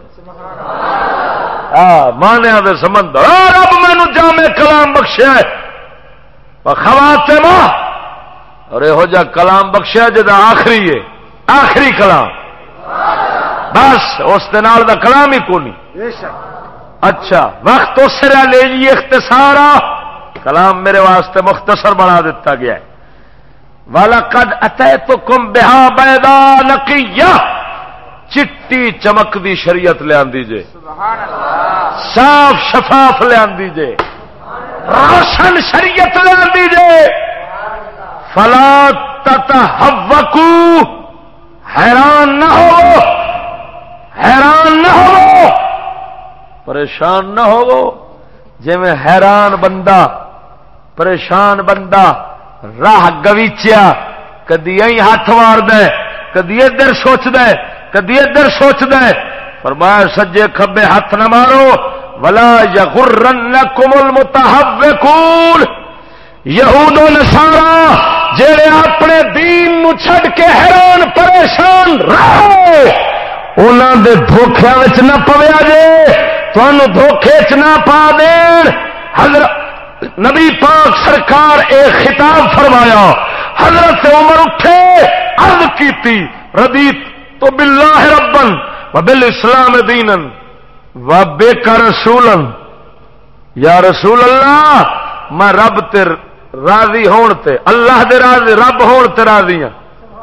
مانیا دے سمندر، رب مینو جامع کلام بخشیا ہے، خواتم اور یہو جا کلام بخشیا جدا آخری ہے، آخری کلام بس اس دے نال دا کلام ہی کونی، اچھا وقت اس سے لے جی اختصارا، کلام میرے واسطے مختصر بنا دیتا گیا ہے، وَلَقَدْ أَتَيْتُكُمْ بِهَا بَيْضَاءَ نَقِيَّةٍ، چٹی چمک دی شریعت لے آندی جے، صاف شفاف لے آندی جے، روشن شریعت لے آندی جے، فَلَا تَتَحَوَّكُوا، حیران نہ ہو، حیران نہ ہو، پریشان نہ ہو، جے میں حیران بندہ پریشان بندہ راہ گویچیا کدی ائی ہاتھ مار دے کدی ادھر سوچ دے کدی ادھر سوچ دے، فرمایا سجے کھبے ہاتھ نہ مارو، ولا یغرنکم المتحوکون، یہود و نصارا جڑے اپنے دین نو چھڈ کے حیران پریشان رہے انہاں دے دھوکھیاں وچ نہ پویا جے، تانوں دھوکھے چ نہ پا دین۔ حضرت نبی پاک سرکار ایک خطاب فرمایا، حضرت عمر اٹھے عرض کیتی رضیت تو باللہ ربا وبالاسلام دینا وبک رسولا، یا رسول اللہ میں رب تے راضی ہون تے اللہ دے راضی رب ہون تے راضی ہاں،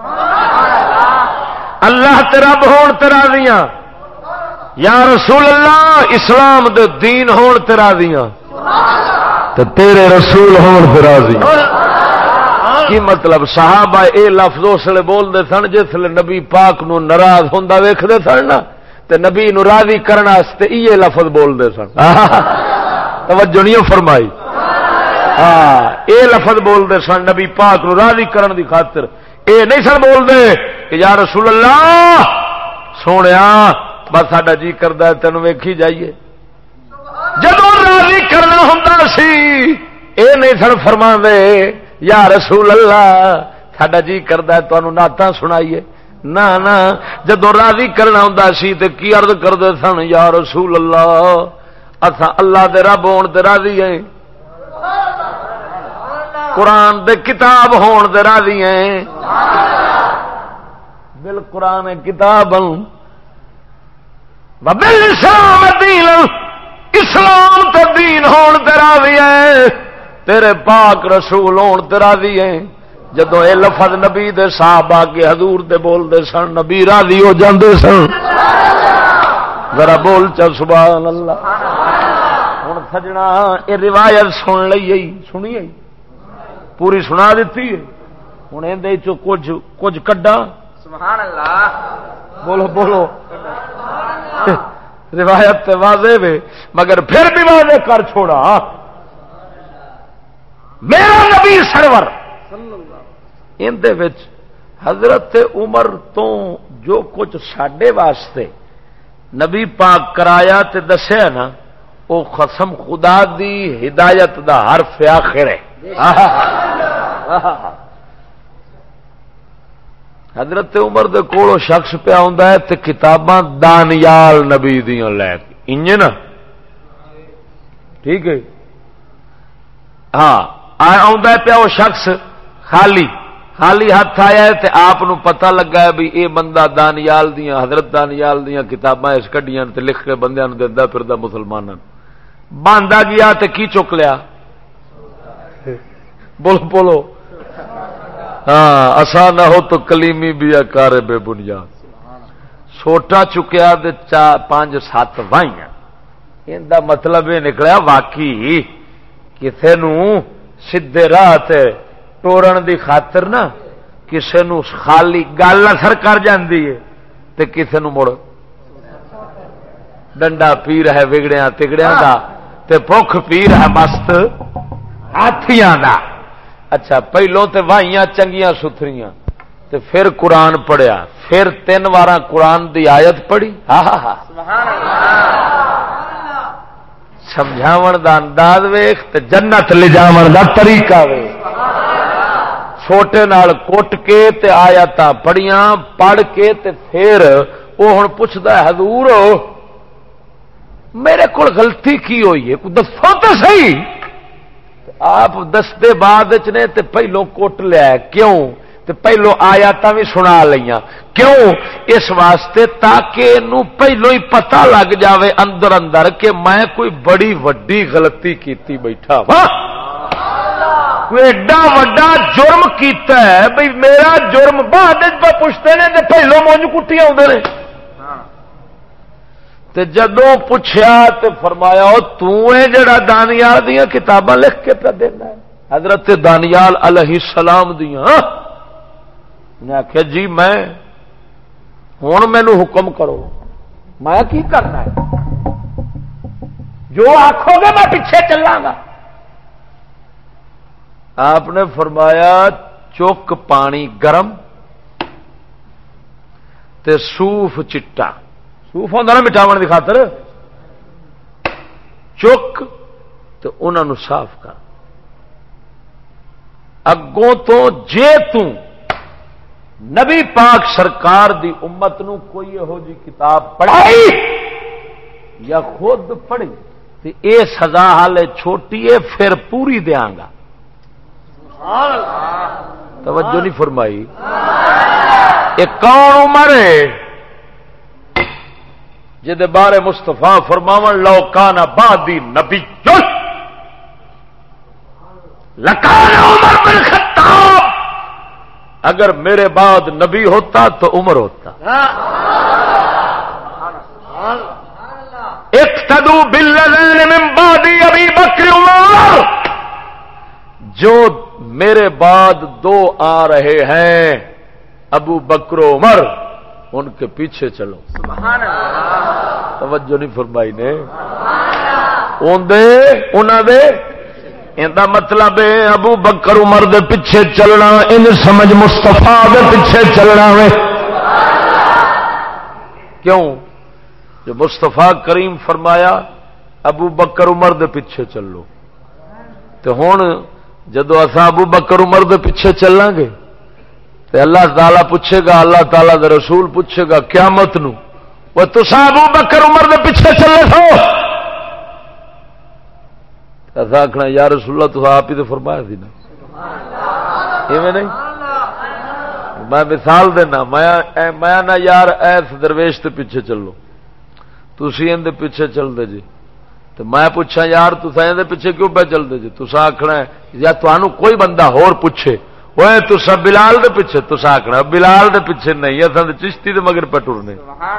اللہ تے رب ہون تے راضی ہاں، یا رسول اللہ اسلام دے دین ہون تے راضی ہاں، تے تیرے رسول ہون تے راضی ہاں۔ کی مطلب صحابہ اے لفظ اس لیے بول دے سن جس لیے نبی پاک نو ناراض ہوندا ویکھدے سن نا، تے نبی نو راضی کرنا واسطے یہ لفظ بول دے سن، توجہ نہیں فرمائی، ہاں اے لفظ بول دے سن نبی پاک نو راضی کرن دی خاطر، اے نہیں سن بول دے کہ یا رسول اللہ سونیا بس ساڈا جی کردا تینوں ویکھی جائیے، جدوں راضی کرنا ہوندا سی اے نہیں سن فرماندے یا رسول اللہ ساڈا جی کردا تانوں نعتاں سنائیے، نہ نہ جدوں راضی کرنا ہوندا سی تے کی عرض کردے سن یا رسول اللہ اساں اللہ دے رب ہون تے راضی ہیں، قرآن دے کتاب ہون دے راضی ہیں، بالقرآن کتاب وبالاسلام دین، اسلام تے دین ہون تے راضی ہیں، تیرے پاک رسول ہون تے راضی ہیں۔ جدوں اے لفظ نبی دے صحابہ کے حضور دے بول دے سن نبی راضی ہو جاندے سن، ذرا بول چا سبحان اللہ۔ ہن سجنا اے روایت سن لئی سنی پوری سنا دیتی ہے، ہن ایندے چوں کچھ کڈا سبحان اللہ، بولو بولو، روایت تے واضح وے مگر پھر بھی واضح کر چھوڑا، میرا نبی سرور اندے وچ حضرت عمر تو جو کچھ ساڈے واسطے نبی پاک کرایا تے دسیا نا او قسم خدا دی ہدایت دا حرف آخر ہے. حضرت عمر دے کولو شخص پیا ہوندا ہے تے کتاباں دانیال نبی دیاں لے کے انج نا ٹھیک ہے. ہاں آندا ہے پیا وہ شخص خالی ہاتھ آیا ہے تے آپ نو پتہ لگا ہے بھی اے بندہ دانیال دیاں حضرت دانیال دیاں کتاباں اس کڈیاں تے لکھ کے بندیاں نو دیندا پھردا مسلماناں باندا گیا تے کی چک لیا بولو ہاں اسا نہ ہو تو کلیمی بھی کار بے بنیاد چھوٹا چکیا تے 5-7 وائیاں ان دا مطلب یہ نکلیا واقعی کسے نو سیدھے راہ تے ٹورن دی خاطر نا کسے نو خالی گل اثر کر جاندی ہے تے کسے نو مڑ ڈنڈا پی رہا ہے وگڑیاں تگڑیاں دا تے بھوک پی رہا ہے مست ہاتھیاں دا. اچھا پہلوں تے وائیاں چنگیاں ستھریاں تے پھر قرآن پڑھیا پھر 3 واراں قرآن دی آیت پڑھی. سبحان اللہ سمجھاون دا انداز ویکھ تے جنت لے جاون دا طریقہ ویکھ. چھوٹے نال کٹ کے تے آیاتاں پڑھیاں پڑھ کے تے پھر وہ ہن پوچھدا ہے حضور میرے کول غلطی کی ہوئی ہے کوئی دسو تو صحیح. آپ دستے بعد نے تے پہلوں کوٹ لیا کیوں تے پہلوں آیاتاں بھی سنا لیاں کیوں اس واسطے تاکہ انہوں پہلوں ہی پتہ لگ جاوے اندر اندر کہ میں کوئی بڑی وڈی غلطی کیتی بیٹھا کوئی ایڈا وڈا جرم کیتا ہے بھئی میرا جرم بعد پوچھتے ہیں تے پہلوں مونج کٹی آؤندے نے. تے جدوں پوچھیا تے فرمایا تو جڑا دانیال دیاں کتاباں لکھ کے پہ دینا ہے حضرت دانیال علیہ السلام دیاں. انہیں آخیا جی میں ہن مینوں حکم کرو میں کی کرنا ہے جو آکھو گے میں پیچھے چلاں گا. آپ نے فرمایا چک پانی گرم تے صوف چٹا صوف ہوتا نا مٹاون کی خاطر چک تو انہوں صاف کر اگوں تو جے نبی پاک سرکار دی امت نو کوئی یہو جی کتاب پڑھائی یا خود پڑھی تو اے سزا حالے چھوٹی ہے پھر پوری دیاں گا. توجہ نہیں فرمائی. یہ کون عمر ہے جدے بارے مصطفیٰ فرماون لو کان بعدی نبی لکان عمر بن خطاب اگر میرے بعد نبی ہوتا تو عمر ہوتا. اقتدوا بالذین من بعد ابی بکر عمر جو میرے بعد 2 آ رہے ہیں ابو بکر و عمر ان کے پیچھے چلو. سبحان اللہ. توجہ نہیں فرمائی نے انہاں مطلب ہے ابو بکر عمر دے پیچھے چلنا ان سمجھ مصطفیٰ دے پیچھے چلنا وے. کیوں جو مصطفیٰ کریم فرمایا ابو بکر عمر دے پیچھے چلو تو ہن جدو اساں ابو بکر عمر دے پیچھے چلاں گے تو اللہ تعالیٰ پوچھے گا اللہ تعالیٰ دے رسول پوچھے گا قیامت نو وہ تساں ابو بکر عمر دے پیچھے چلے سو ایسا آخنا یا رسول اللہ تو آپ ہی تو فرمایا سی نا ایویں نہیں. میں مثال دینا میں نہ یار ایس درویش تے پیچھے چلو تسی ان دے پیچھے چل دے جی تو میں پوچھا یار تسا ان دے پیچھے کیوں پہ چل دے جی تسا آخنا ہے یا تانوں کوئی بندہ ہور پوچھے وہ تسا بلال دے پیچھے تسا آخنا بلال دے پیچھے نہیں اصل تو چشتی دے مگر پہ ٹرنے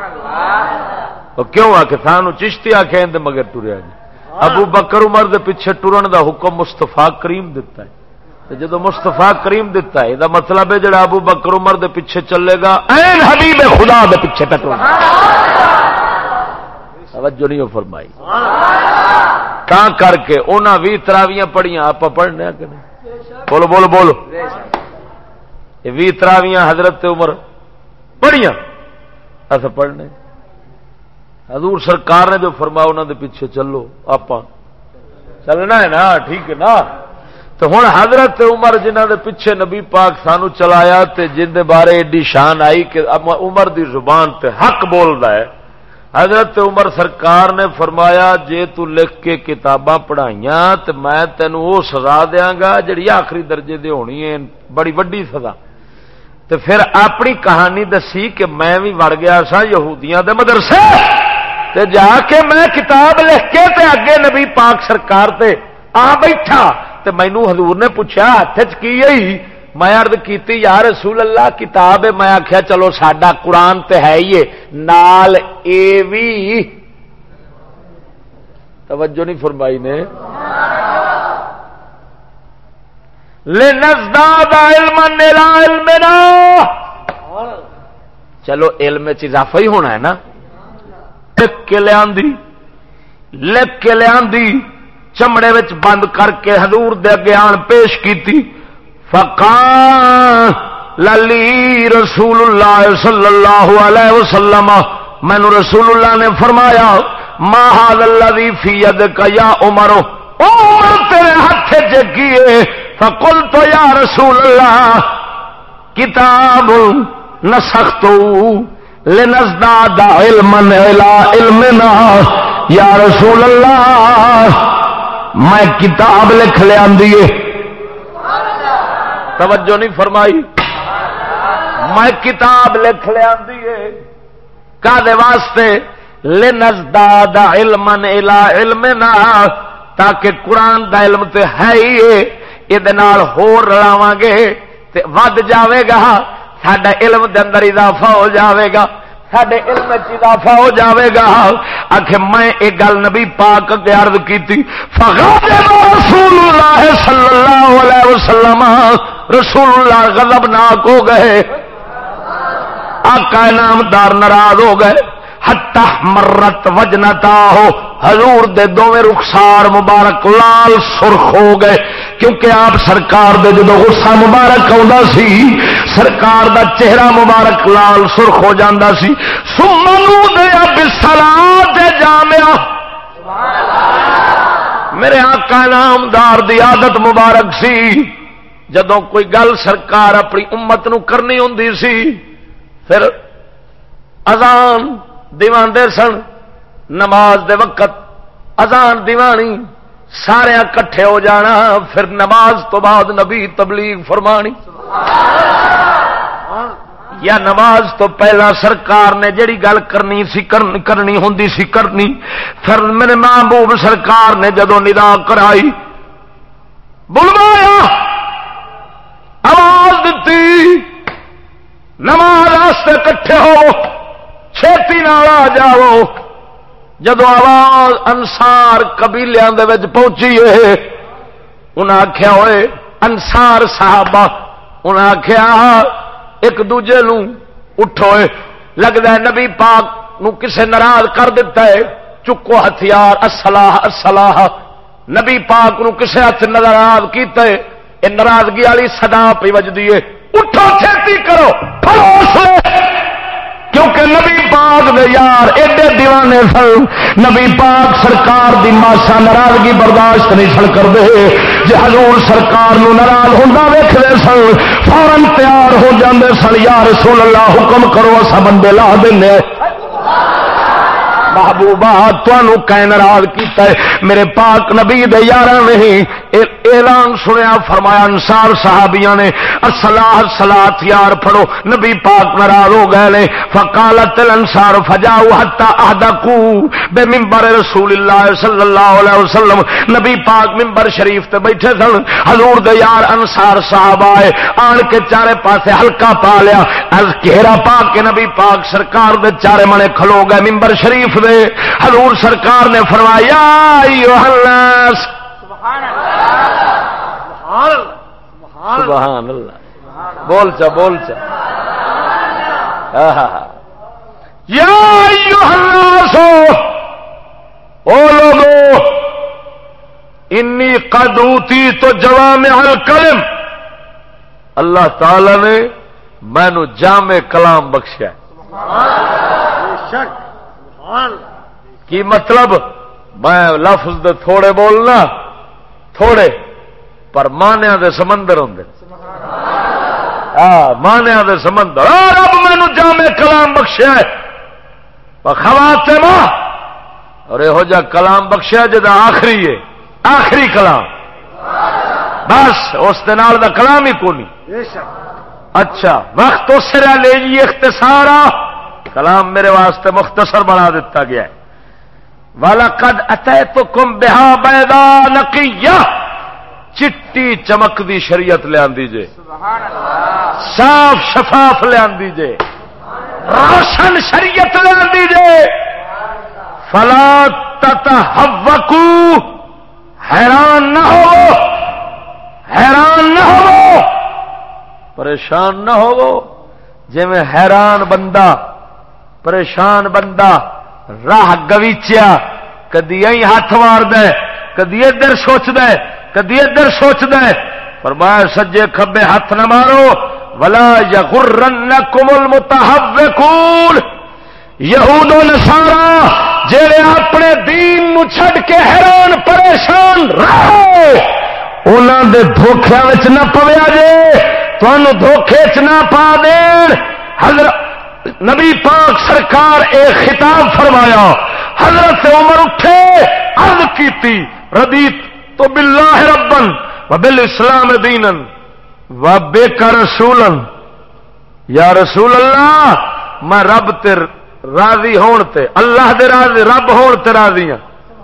کیوں آ کے سانو چشتی آخیا ان دے مگر ٹریا جی. ابو بکر عمر دے پیچھے ٹرن دا حکم مصطفیٰ کریم دیتا ہے جدو مصطفیٰ کریم دیتا ہے یہ مطلب ہے جڑا ابو بکر عمر دے پیچھے چلے گا این حبیب خدا دے پیچھے پہ ٹرنا. توجہ نہیں فرمائی. تا کر کے انہاں 20 تراویاں پڑھیاں آپ پڑھنے کہ نہیں بولو بولو بولو یہ 20 تراویاں حضرت عمر پڑھیاں اصا پڑھنے حضور سرکار نے جو فرمایا انہوں دے پیچھے چلو، آپ چلنا ہے نا، ٹھیک ہے نا. تو ہوں حضرت عمر جنہ دے پیچھے نبی پاک سانو چلایا تے جن دے بارے ایڈی شان آئی کہ عمر دی زبان تے حق بولدا ہے. حضرت عمر سرکار نے فرمایا جے تو لکھ کے کتاباں پڑھائیاں تے میں تینوں وہ سزا دیاں گا جڑی آخری درجے دی ہونی ہے، بڑی وڈی سزا. تے پھر اپنی کہانی دسی کہ میں بھی وڑ گیا سا یہودیاں دے مدرسے تے جا کے میں کتاب لکھ کے تے اگے نبی پاک سرکار تے آ بیٹھا تے مینوں حضور نے پوچھا ہاتھ چ کی ہے؟ میں عرض کیتی یا رسول اللہ کتاب ہے. میں آخیا چلو ساڈا قرآن تے ہے ہی نال اے وی. توجہ نہیں فرمائی نے. لنزداد علما الى علمنا، چلو علم چ اضافہ ہی ہونا ہے نا. لکھ کے لیاندی چمڑے وچ بند کر کے حضور دے اگے آن پیش کیتی. فقال للی رسول اللہ صلی اللہ علیہ وسلم، مینوں رسول اللہ نے فرمایا ما ھذا الذی فی یدک یا عمر، عمر تیرے ہاتھ وچ کی ہے؟ فقلت یا رسول اللہ کتاب نسخت لنزداد علما الى علمنا. یا رسول اللہ میں کتاب لکھ لیا دیے. توجہ نہیں فرمائی. میں کتاب لکھ لیا دیے کادے واسطے؟ لنزداد علما الى علمنا، تاکہ قرآن دا علم تے ہے ہی یہ ہور رلاواں گے تے ود جاوے گا، ساڈا علم دے اندر اضافہ ہو جاوے گا، ساڈے علم وچ اضافہ ہو جاوے گا. آخر میں ایک گل نبی پاک کے عرض کیتی. فغضب رسول اللہ صلی اللہ علیہ وسلم، رسول اللہ غضبناک ہو گئے، آقا نامدار ناراض ہو گئے. حتی مرت وجنتاہ، حضور دے دوویں رخسار مبارک لال سرخ ہو گئے، کیونکہ آپ سرکار دے جدو غصہ مبارک آਉਂدا سی سرکار دا چہرہ مبارک لال سرخ ہو جاندا سی. ثم نودیا بالصلاۃ جامعہ، میرے آقا نامدار دی عادت مبارک سی جدوں کوئی گل سرکار اپنی امت نو کرنی ہوندی سی پھر اذان دیوان دے سن، نماز دے وقت اذان دیوانی، سارے کٹھے ہو جانا، پھر نماز تو بعد نبی تبلیغ فرمانی. یا نماز تو پہلا سرکار نے جڑی گل کرنی سی کرنی ہوندی سی کرنی. پھر میرے محبوب سرکار نے جدو ندا کرائی، بلوایا، آواز دیتی، نماز واسطے کٹھے ہو، چھیتی نال آ جاؤ. جدو آواز انسار قبیلیاں دے وچ پہنچی ہے، انہاں آخیا ہوئے انسار صحابہ، انہاں آخیا ایک دوجے نو اٹھو، لگتا ہے نبی پاک نو کسے ناراض کر دیتا ہے، چکو ہتھیار، الصلاح الصلاح. نبی پاک نو کسے ہاتھ ناراض کیتا ہے، یہ ناراضگی والی صدا پی وجدی ہے، اٹھو چھیتی کرو، کیونکہ نبی پاک دے یار ایڈے دیوانے سن، نبی پاک سرکار دی ماسا ناراضگی برداشت نہیں سن کرتے. جے حضور سرکار نو ناراض ہوندا ویکھدے سن فوراً تیار ہو جاندے سن، یا رسول اللہ حکم کرو اسا بندے لا دینے. محبوبہ تانوں کہیں ناراض کیتا ہے؟ میرے پاک نبی دے یاراں نے اعلان سنیا، فرمایا انصار صحابیاں نے الصلاۃ الصلاۃ یار پڑھو. نبی پاک ناراض ہو گئے نے. فقالت الانصار فجاؤوا حتى احدقوا بمنبر رسول اللہ صلی اللہ علیہ وسلم. نبی پاک منبر شریف تے بیٹھے سن، حضور دے یار انصار صحابہ آئے، آن کے چارے پاسے ہلکا پا لیا، از گھیرا پا کے نبی پاک سرکار دے چارے منے کھلو گئے منبر شریف دے. حضور سرکار نے فرمایا ایھا الناس، سبحان اللہ، بول چا بول چا، یا ایھا الناس، او لوگو انی قد اوتیت جوامع الکلم، اللہ تعالی نے میں نو جامع کلام بخشیا. کی مطلب میں لفظ دے تھوڑے بولنا تھوڑے پر مانیا دے سمندر ہوں مانیا دے سمندر رب مینو جامع کلام بخشیا خواتم اور یہو جا کلام بخشیا جدا آخری ہے آخری کلام بس اس دے نال دا کلام ہی کونی اچھا وقت اس سے لے جی اختصارا کلام میرے واسطے مختصر بنا دیتا گیا ہے وَلَقَدْ أَتَيْتُكُمْ بِهَا بَيْضَاءَ نَقِيَّةٍ چٹی چمک دی شریعت لے آندی جے صاف شفاف لے آندی جے روشن شریعت لے آندی جے فَلَا تَتَحَوَّكُوا حیران نہ ہو پریشان نہ ہو جی میں حیران بندہ پریشان بندہ راہ گویچیا کدی ائی ہاتھ مار دے کدی ادھر سوچ دے کدی ادھر سوچ دے فرمایا سجے کھبے ہاتھ نہ مارو ولا یغرنکم المتحوقون یہود و نصارا جڑے اپنے دین نو چھڈ کے حیران پریشان رہے انہاں دے دھوکھیاں وچ نہ پویا جے تانوں دھوکھے چ نہ پا دین حضرت نبی پاک سرکار ایک خطاب فرمایا حضرت عمر اٹھے عرض کیتی رضیت تو باللہ ربا وبالاسلام دینا وبک رسولا یا رسول اللہ میں رب تے راضی ہون تے اللہ دے راضی رب ہون تے راضی ہاں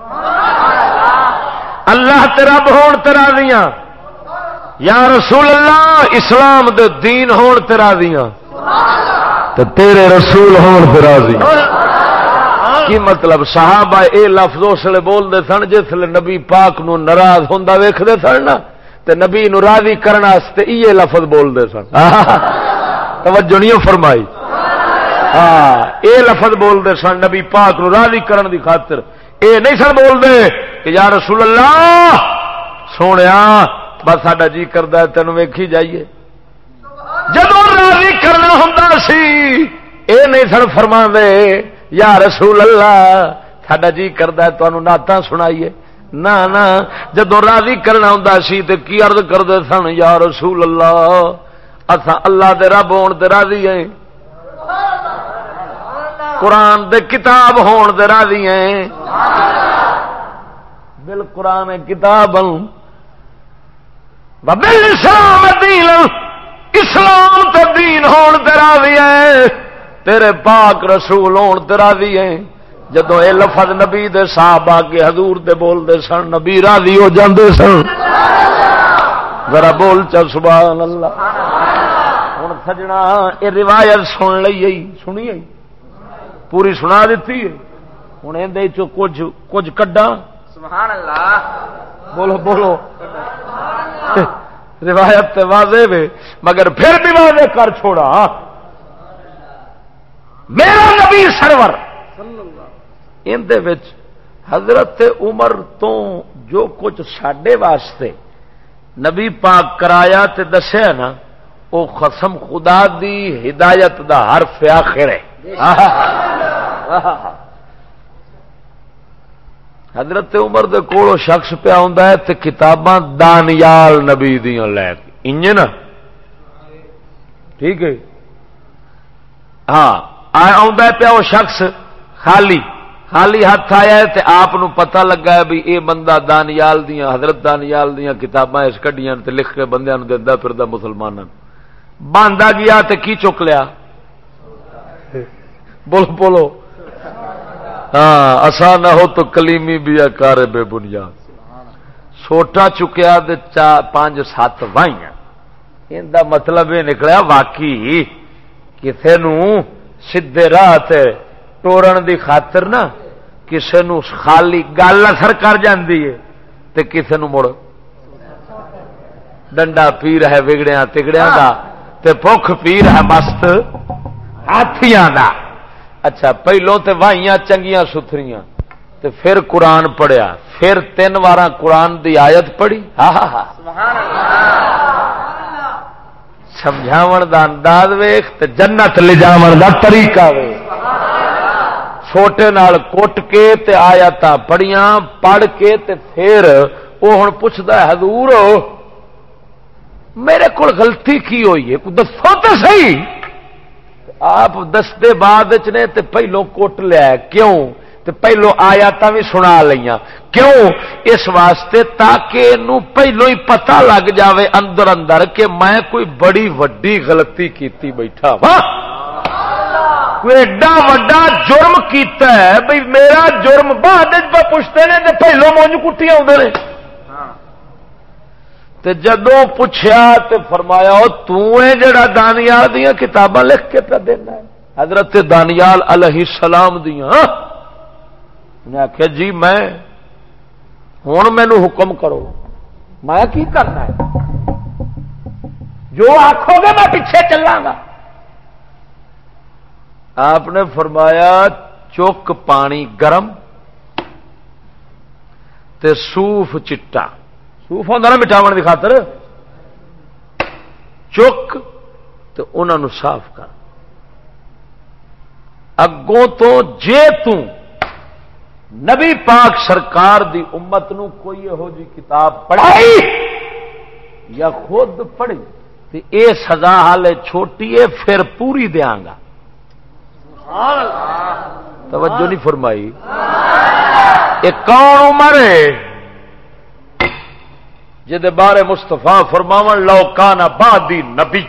اللہ تے رب ہون تے راضی ہاں یا رسول اللہ اسلام دے دین ہون تے راضی ہاں تو تیرے رسول ہون پہ راضی کی مطلب صحابہ اے لفظ اس لیے بول دے سن جس لیے نبی پاک نو ناراض ہوندا ویکھدے سن نا تے نبی نو راضی کرنا واسطے یہ لفظ بول دے سن توجہ نہیں فرمائی اے لفظ بول دے سن نبی پاک نو راضی کرن دی خاطر اے نہیں سن بول دے کہ یا رسول اللہ سونیا بس ساڈا جی کردا ہے تینوں ویکھی جائیے جدو راضی کرنا ہوں سی اے نہیں سن فرما دے یا رسول اللہ ساڈا جی کردا ہے تانوں نعتاں سنائیے نہ جدو راضی کرنا ہوں سی تے کی عرض کردے سن یا رسول اللہ اساں اللہ دے رب ہون تے راضی ہیں قرآن دے کتاب ہون تے راضی ہیں بالقرآن کتاب وبالاسلام دینا اسلام تے دین ہون تے راضی ہے تیرے پاک رسول ہون تے راضی ہے جدو اے لفظ نبی دے صحابہ کے حضور دے بول دے سن نبی راضی ہو جاندے سن ذرا بول چا سبحان اللہ ہن سجنا اے روایت سن لئی سنی پوری سنا دیتی ہے ہن ایندے چوں کچھ کڈاں سبحان اللہ بولو روایت تے واضح وے مگر پھر بھی واضح کر چھوڑا میرا نبی سرور اندے وچ حضرت عمر تو جو کچھ ساڈے واسطے نبی پاک کرایا تے دسیا نا او قسم خدا دی ہدایت دا حرف آخر ہے حضرت عمر دے کولو شخص پیا ہوندا ہے تے کتاباں دانیال نبی دیاں لے کے انج نا ٹھیک ہے ہاں آوندا پیا وہ شخص خالی ہاتھ آیا ہے تے آپ نو پتہ لگا ہے بھی اے بندہ دانیال دیاں حضرت دانیال دیاں کتاباں اس کڈیاں تے لکھ کے بندیاں نو دیندا پھردا مسلماناں باندا گیا تے کی چک لیا بولو ہاں اسا نہ ہو تو کلیمی بھی کار بے بنیاد سوٹا چکیا دے 5-7 وائیاں ان دا مطلب یہ نکلا واقعی کسے نو سیدھے راہ تے ٹورن دی خاطر نا کسے نو خالی گل اثر کر جاندی ہے تے کسے نو مڑ ڈنڈا پی رہے وگڑیاں تگڑیاں دا تے بھوک پی رہے مست ہاتھیاں دا اچھا پہلوں تے وائیاں چنگیاں ستھریاں تے پھر قرآن پڑھیا پھر 3 واراں قرآن دی آیت پڑھی سبحان اللہ سمجھاون دا انداز ویکھ تے جنت لے جاون دا طریقہ ویکھ سوٹے نال کٹ کے تے آیاتاں پڑھیاں پڑھ کے تے پھر وہ ہن پوچھدا ہے حضور میرے کو غلطی کی ہوئی ہے کوئی دسو تو صحیح. آپ دستے بعد نے تے پہلو کٹ لیا کیوں تے پہلو آیاتاں بھی سنا لیاں کیوں اس واسطے تاکہ انہوں پہلو ہی پتہ لگ جاوے اندر اندر کہ میں کوئی بڑی وڈی غلطی کیتی بیٹھا وا کوئی ایڈا وڈا جرم کیتا ہے بھئی میرا جرم بعد پوچھتے ہیں تے پہلو مونج کٹی آتے ہیں. تے جدوں پوچھیا تے فرمایا تو جڑا دانیال دیا کتاباں لکھ کے پہ دینا ہے حضرت دانیال علیہ السلام دیا. انہیں آخیا جی میں ہوں مینو حکم کرو میں کی کرنا ہے جو آخو گے میں پیچھے چلاں گا. آپ نے فرمایا چک پانی گرم تے صوف چٹا صوف ہوتا نا مٹھاون کی خاطر چک تے انہاں نو صاف کر اگوں تو جے تو نبی پاک سرکار دی امت نو کوئی یہو جی کتاب پڑھائی یا خود پڑھی تے اے سزا حالے چھوٹی ہے پھر پوری دیاں گا. توجہ نہیں فرمائی. یہ کون عمر ہے جدے بارے مصطفیٰ فرماون لو کان بعدی نبی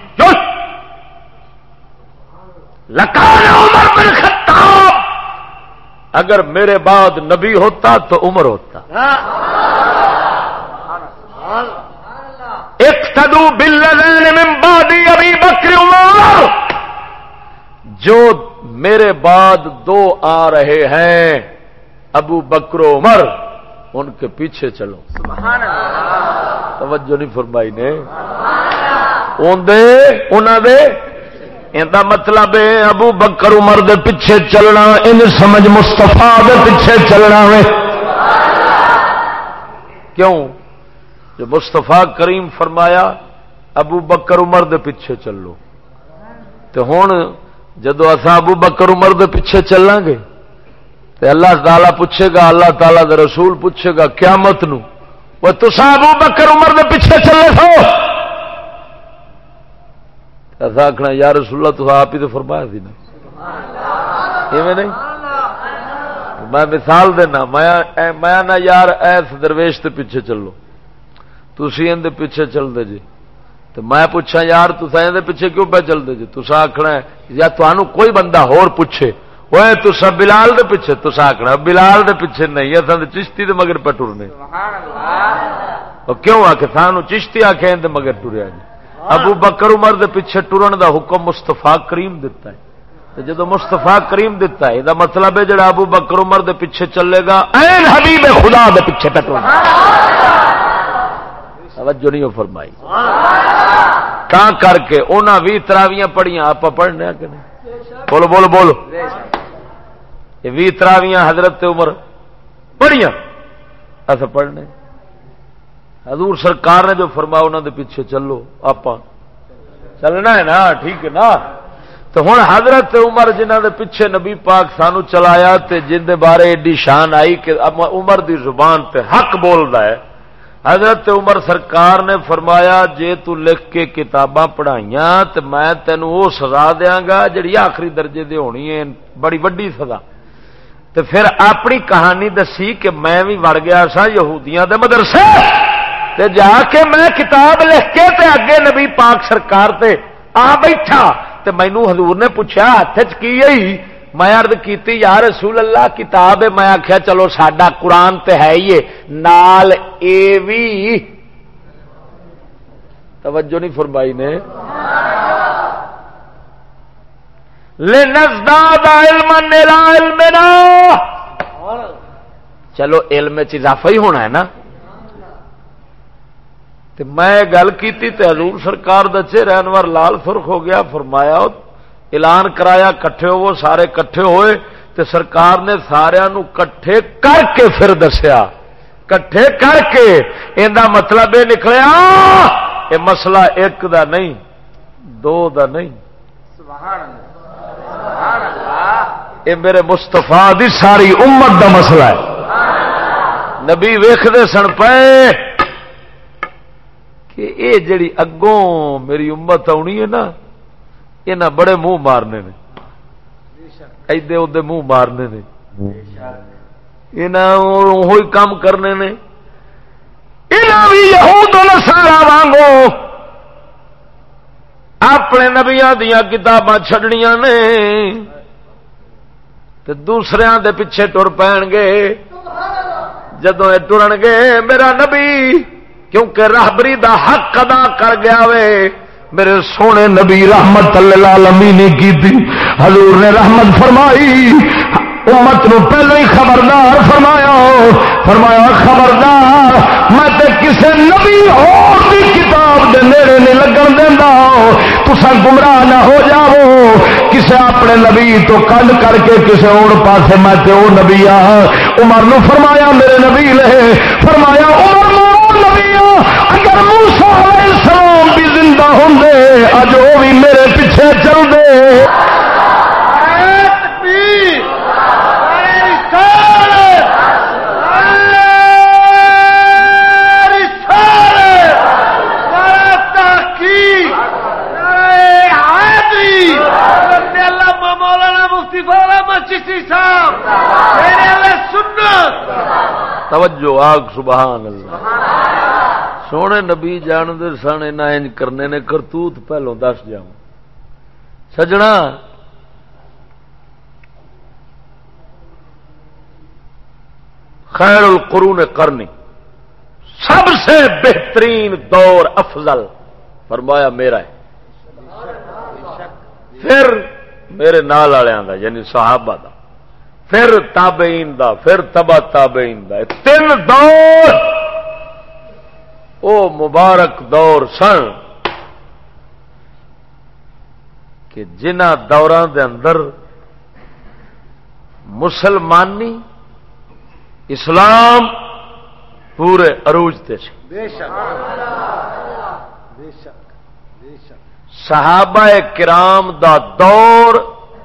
لکان عمر بن خطاب اگر میرے بعد نبی ہوتا تو عمر ہوتا. اقتدوا بالذین من بعد ابی بکر عمر جو میرے بعد دو آ رہے ہیں ابو بکر و عمر ان کے پیچھے چلو. سبحان اللہ. توجہ نہیں فرمائی نے انہاں مطلب ہے ابو بکر عمر دے پیچھے چلنا ان سمجھ مصطفیٰ دے پیچھے چلنا ہے. کیوں جو مصطفیٰ کریم فرمایا ابو بکر عمر دے پیچھے چلو تو ہن جدو اصا ابو بکر عمر دے پیچھے چلاں گے تو اللہ تعالیٰ پوچھے گا اللہ تعالیٰ دے رسول پوچھے گا قیامت نو وہ تسا ابو بکر عمر دے پیچھے چلے سو ایسا آخنا یا رسول اللہ تو آپ ہی تو فرمایا تھی نا ایویں نہیں. میں مثال دینا میں نہ یار ایس درویش تے پیچھے چلو تسی ان دے پیچھے چل دے جی تو میں پوچھا یار تسا ان دے پیچھے کیوں پہ چل دے جی تسا آخنا ہے یا تانوں کوئی بندہ ہور پوچھے وہ تسا بلال دے پیچھے تسا آخنا بلال دے پیچھے نہیں اصل دے چشتی دے مگر پہ ٹرنے. کیوں آ کے سانو چشتی آخے ان دے مگر ٹریا جی. ابو بکر عمر دے پیچھے ٹرن دا حکم مصطفیٰ کریم دیتا ہے تو جدو مصطفیٰ کریم دیتا ہے یہ مطلب ہے جڑا ابو بکر عمر دے پیچھے چلے گا این حبیب خدا دے پیچھے پہ ٹرنا. توجہ نہیں فرمائی. تا کر کے انہاں 20 تراویاں پڑھیاں آپ پڑھنے کہ نہیں بولو بولو بولو یہ 20 تراویاں حضرت عمر پڑھیاں ایسا پڑھنے حضور سرکار نے جو فرمایا انہوں دے پیچھے چلو آپ چلنا ہے نا ٹھیک ہے نا. تو ہن حضرت عمر جنہاں دے پیچھے نبی پاک سانو چلایا تے جن دے بارے ایڈی شان آئی کہ عمر دی زبان تے حق بولدا ہے. حضرت عمر سرکار نے فرمایا جے تو لکھ کے کتاباں پڑھائیاں تے میں تینوں وہ سزا دیاں گا جڑی آخری درجے دی ہونی ہے بڑی وڈی سزا. تے پھر اپنی کہانی دسی کہ میں بھی وڑ گیا سا یہودیاں دے مدرسے تے جا کے میں کتاب لکھ کے تے اگے نبی پاک سرکار تے آ بیٹھا تے مینوں حضور نے پوچھا ہاتھ چ کی ہے میں عرض کیتی یا رسول اللہ کتاب ہے میں آخیا چلو ساڈا قرآن تے ہے ہی نال اے وی. توجہ نہیں فرمائی نے. لنزداد علما الى علمنا چلو علم چ اضافہ ہی ہونا ہے نا. تے میں گل کیتی تے حضور سرکار دا چہرہ انور لال سرخ ہو گیا. فرمایا اعلان کرایا کٹھے ہو سارے کٹھے ہوئے تے سرکار نے سارا کٹھے کر کے پھر دسیا کٹھے کر کے ایندا مطلب یہ نکلیا یہ مسئلہ ایک دا نہیں دو دا نہیں یہ میرے مستفا دی ساری امت دا مسئلہ ہے. نبی ویکھدے سن پے کہ اے جڑی اگوں میری امت آنی ہے نا یہ بڑے منہ مارنے نے ایدے ادے منہ مارنے نے وہی کام کرنے نے بھی یہود نصارا وانگو اپنے نبیاں دیاں کتاباں چھڈنیاں نے تے دوسریاں دے پیچھے ٹر پین گے. جدوں اے ٹرن گے میرا نبی کیونکہ راہبری دا حق ادا کر گیا وے. میرے سونے نبی رحمت للعالمین نے کی تھی. حضور نے رحمت فرمائی امت نو پہلے ہی خبردار فرمایا خبردار میں تے کسے نبی اور دی کتاب دے نیڑے نہیں لگن دیندا. تساں گمراہ نہ ہو جاؤ کسے اپنے نبی تو کل کر کے کسے اور پاسے میں تے او نبی عمر نو فرمایا میرے نبی نے فرمایا عمر نو نبی اگر موسیٰ علیہ السلام بھی زندہ ہوندے اج او بھی میرے پیچھے چل دے. توجہ آگ سبحان اللہ. سونے نبی جان دے سن انج کرنے نے کرتوت پہلو دس جاؤں سجنا. خیر القرون قرنی سب سے بہترین دور افضل فرمایا میرا ہے. پھر میرے نال والوں دا یعنی صحابہ دا پھر تابعین دا پھر تبع تابعین دا تین دور او مبارک دور سن کہ جنہ دوراں دے اندر مسلمانی اسلام پورے عروج تے سی. صحابہ کرام دا دور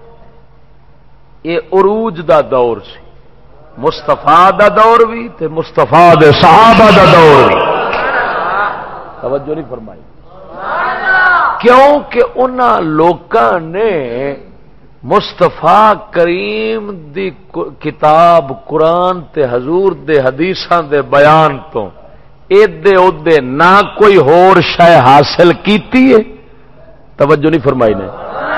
یہ عروج دا دور سی. مصطفیٰ دا دور بھی تے مصطفیٰ دے صحابہ دا دور بھی. توجہ نہیں فرمائی کیونکہ انہاں لوکاں نے مصطفیٰ کریم دی کتاب قرآن تے حضور دے حدیثاں دے بیان تو ایدے اودے نہ کوئی ہور شے حاصل کیتی ہے. توجہ نہیں فرمائی نے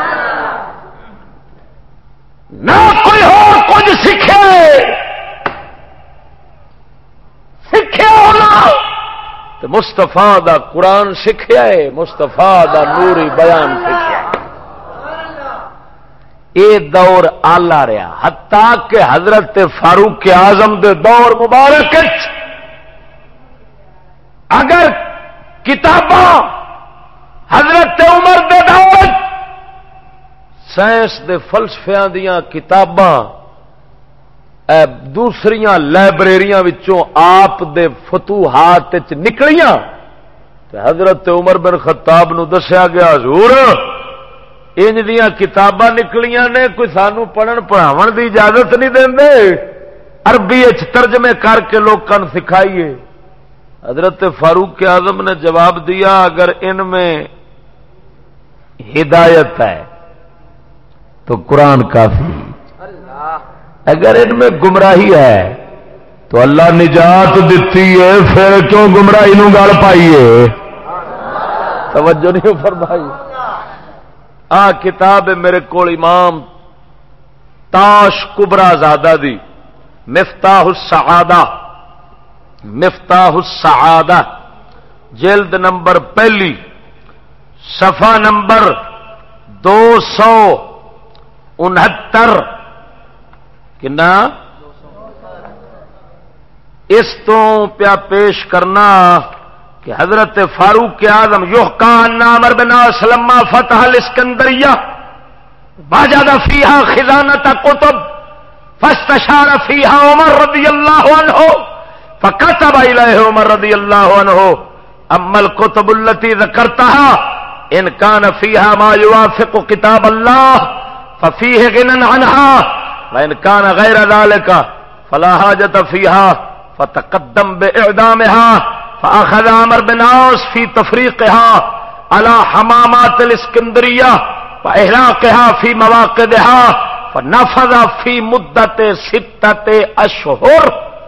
نہ کوئی اور کچھ سیکھے ہونا تو مصطفیٰ دا قرآن سیکھیا ہے مصطفیٰ دا نوری بیان سیکھیا ہے. اے دور آلہ رہا حتیٰ کہ حضرت فاروق اعظم دے دور مبارک اگر کتاباں حضرت عمر دے دور سائنس دے فلسفیاں دیاں کتاباں دوسریاں لائبریریاں وچوں آپ دے فتوحات وچ نکلیاں تے حضرت عمر بن خطاب نو دسیا گیا حضور انج دیاں کتاباں نکلیاں نے کوئی سانو پڑھن پڑھاون دی اجازت نہیں دیندے عربی وچ ترجمے کر کے لوکاں نوں سکھائیے. حضرت فاروق اعظم نے جواب دیا اگر ان میں ہدایت ہے تو قرآن کافی, اگر ان میں گمراہی ہے تو اللہ نجات دیتی ہے پھر کیوں گمراہی نو گل پائیے. توجہ نہیں فرمائی. کتاب ہے میرے کو امام تاش کبرا زادہ دی مفتاح السعادہ جلد نمبر 1 صفحہ نمبر 269 کنا اس تو پیا پیش کرنا کہ حضرت فاروق اعظم یحکا ان عمر بن اسلم فتح الاسکندریہ وجد فیہا خزانۃ کتب فاستشار فیہا عمر رضی اللہ عنہ فكتب الیہ عمر رضی اللہ عنہ اما الکتب التي ذکرتها ان كان فيها ما يوافق كتاب الله ففيه غنى عنها وَإِنْ كَانَ غَيْرَ ذَلِكَ فَلَا حَاجَةَ فِيهَا فَتَقَدَّمْ بِإِعْدَامِهَا فَأَخَذَ عَمْرُ بْنُ الْعَاص فِي تَفْرِيقِهَا عَلَى حَمَامَاتِ الْإِسْكَنْدَرِيَّةِ وَإِحْرَاقِهَا فِي مَوَاقِدِهَا فَنَفَذَ فِي مُدَّةِ 6 أشهر.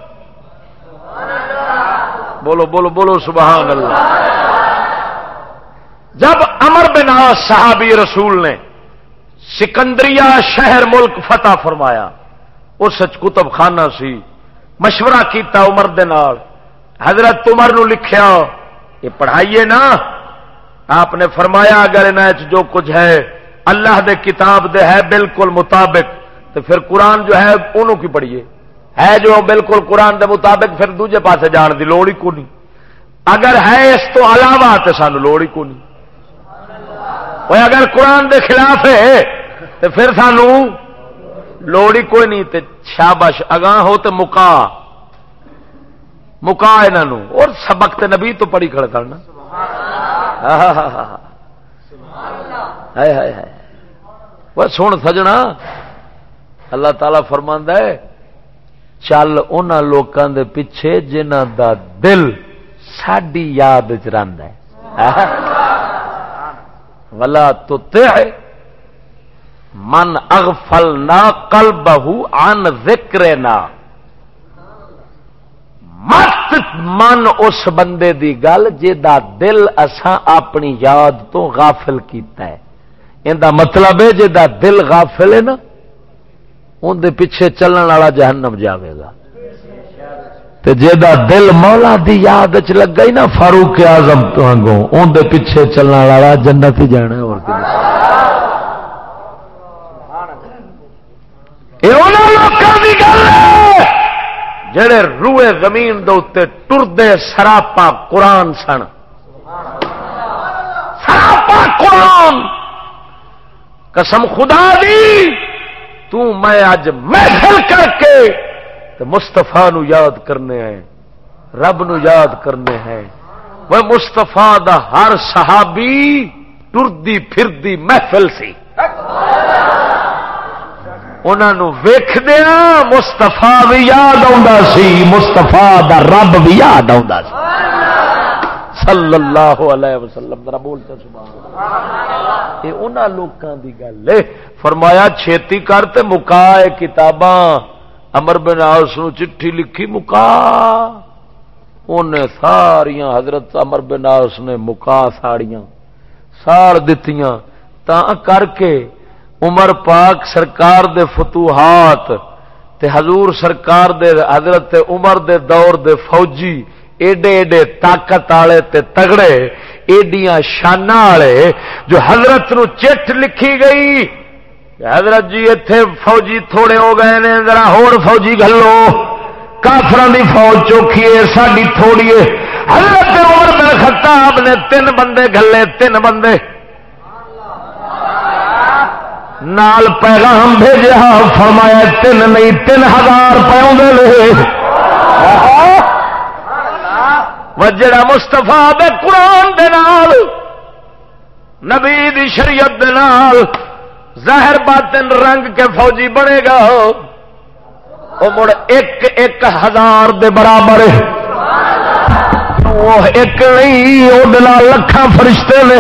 بولو بولو بولو سبحان اللہ. جب عمر بن عاص صحابی رسول نے سکندریہ شہر ملک فتح فرمایا، اس کتب خانہ سی، مشورہ کیتا عمر دے نال، حضرت عمر نو لکھیا یہ پڑھائیے نا. آپ نے فرمایا اگر ان جو کچھ ہے اللہ دے کتاب دے ہے بالکل مطابق تو پھر قرآن جو ہے انہوں کی پڑھیے، ہے جو بالکل قرآن دے مطابق پھر دوجے پاسے جان دی لوڑ ہی کونی، اگر ہے اس تو علاوہ تو سانو لوڑ ہی کونی. اگر قرآن دے خلاف ہے تو پھر سانو لوڑ ہی کوئی نہیں. تے شاباش اگاں ہو تو مکا انہوں اور سبق تے نبی تو پڑھی کھڑے کرنا. وہ سن سجنا اللہ تعالی فرماندا ہے چل انہاں لوکاں دے پیچھے جنہاں دا دل ساڈی یاد وچ رہندا ہے. ولا تطع من اغفلنا قلبه عن ذکرنا، مت من اس بندے دی گل جدا دل اساں اپنی یاد تو غافل کیتا ہے. ان دا مطلب ہے جدا دل غافل ہے نا ان دے پیچھے چلن والا جہنم جاوے گا، تے جدا دل مولا دی یاد وچ لگا ہی نا فاروق اعظم تو ہنگو ان دے پیچھے چلن والا جنت ہی جانا ہے. اور جڑے روئے زمین دے اوتے ٹردے سراپا قرآن سن، سراپا قرآن. قسم خدا دی تو میں اج محفل کر کے تو مصطفیٰ نو یاد کرنے ہیں، رب نو یاد کرنے ہیں. وہ مصطفیٰ دا ہر صحابی ٹردی پھردی محفل سی، انہوں ویکھدیا مستفا بھی یاد آتا سی، مستفا دا رب بھی یاد آتا سی صلی اللہ علیہ وسلم. ذرا بولتے سبحان اللہ. یہ انہاں لوکاں دی گل ہے. فرمایا چھیتی کر تے مکا کتاباں. عمر بن عاص نو چٹھی لکھی مکا، انہیں ساریاں حضرت عمر بن عاص نے مکا ساڑیاں ساڑ دتیاں. تا کر کے عمر پاک سرکار دے فتوحات تے حضور سرکار دے حضرت عمر دے دور دے فوجی ایڈے ایڈے طاقت والے تے تگڑے ایڈیاں شاناں والے جو حضرت نو چٹ لکھی گئی حضرت جی ایتھے فوجی تھوڑے ہو گئے نے، ذرا ہور فوجی گھلو، کافراں دی فوج چوکھی ہے ساڈی تھوڑی ہے. حضرت عمر بن خطاب نے 3 بندے گھلے، 3 بندے نال پیغام بھیجا. فرمایا 3 نہیں 3000 پاؤں دے لے. وجڑا مصطفیٰ دے قرآن دے نال نبی دی شریعت دے نال ظاہر باطن رنگ کے فوجی بنے گا وہ مڑ 1000 دے برابر ہے. وہ ایک نہیں وہ لکھاں فرشتے نے.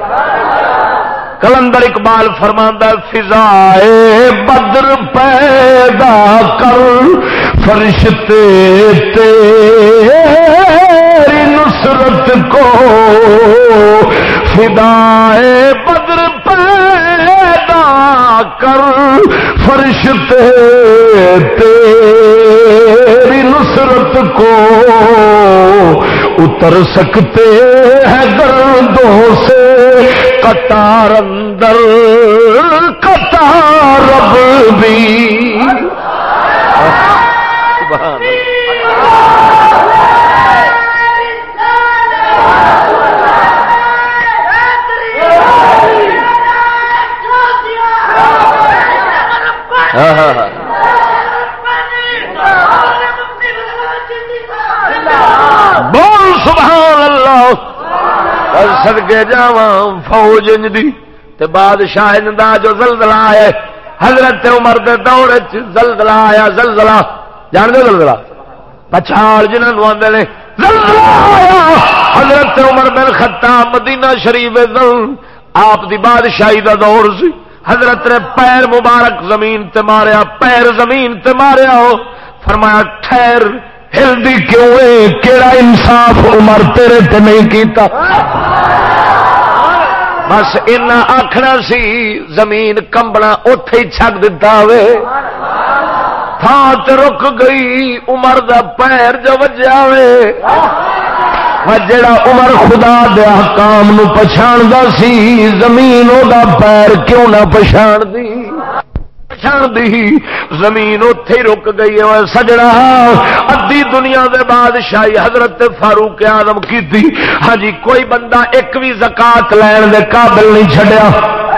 کلندر اقبال فرماندا فضائے بدر پیدا کر فرشتے تیری نصرت کو، فضائے بدر پیدا کر فرشتے تیری نصرت کو، اتر سکتے ہیں گردوں سے قطار اندر قطار رب بھی. سبحان بول سبحان اللہ. صدقے جاواں فوج انج دی تے بادشاہ دا جو زلزلہ ہے حضرت عمر دے دور زلزلہ آیا. زلزلہ جان دو زلزلہ پچھاڑ جنہوں آتے ہیں زلزلہ آیا. حضرت عمر بن خطاب مدینہ شریف آپ دی بادشاہی دا دور سی. حضرت نے پیر مبارک زمین تے ماریا, پیر زمین تے ماریا ہو. فرمایا ٹھہر, ہلدی کیوں ہے, کیڑا انصاف عمر تیرے تے نہیں کیتا. بس اینا آخنا سی, زمین کمبنا اتے ہی چھک دیتا وے. تھان تے رک گئی, عمر دا پیر جو وجیا وے. جڑا عمر خدا دے احکام نو پچھاڑدا سی, زمین او دا پیر کیوں نہ پچھاڑ دی. زمین اتے ہی رک گئی ہے. سجڑا ادھی دنیا دے بادشاہی حضرت فاروق اعظم کی تھی. ہاں جی, کوئی بندہ ایک بھی زکات لین دے قابل نہیں چھڈیا.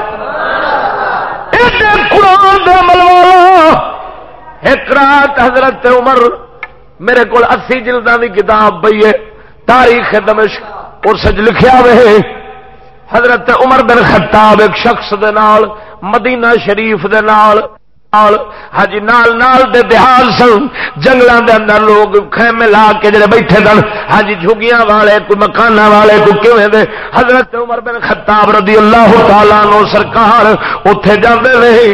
قرآن دے عمل والا ایک رات حضرت عمر, میرے کو 80 جلداں دی کتاب پئی ہے تاریخ دمشق, اور سج لکھیا وے حضرت عمر بن خطاب ایک شخص دے نال مدینہ شریف دے نال ہاں جی نال دے دیہات سن, جنگلاں دے اندر لوگ خیمے لا کے جڑے بیٹھے سن. ہاں جی جھگیاں والے, کوئی مکاناں والے, کوئی کیویں دے. حضرت عمر بن خطاب رضی اللہ تعالی عنہ سرکار اوتھے جاندے رہے.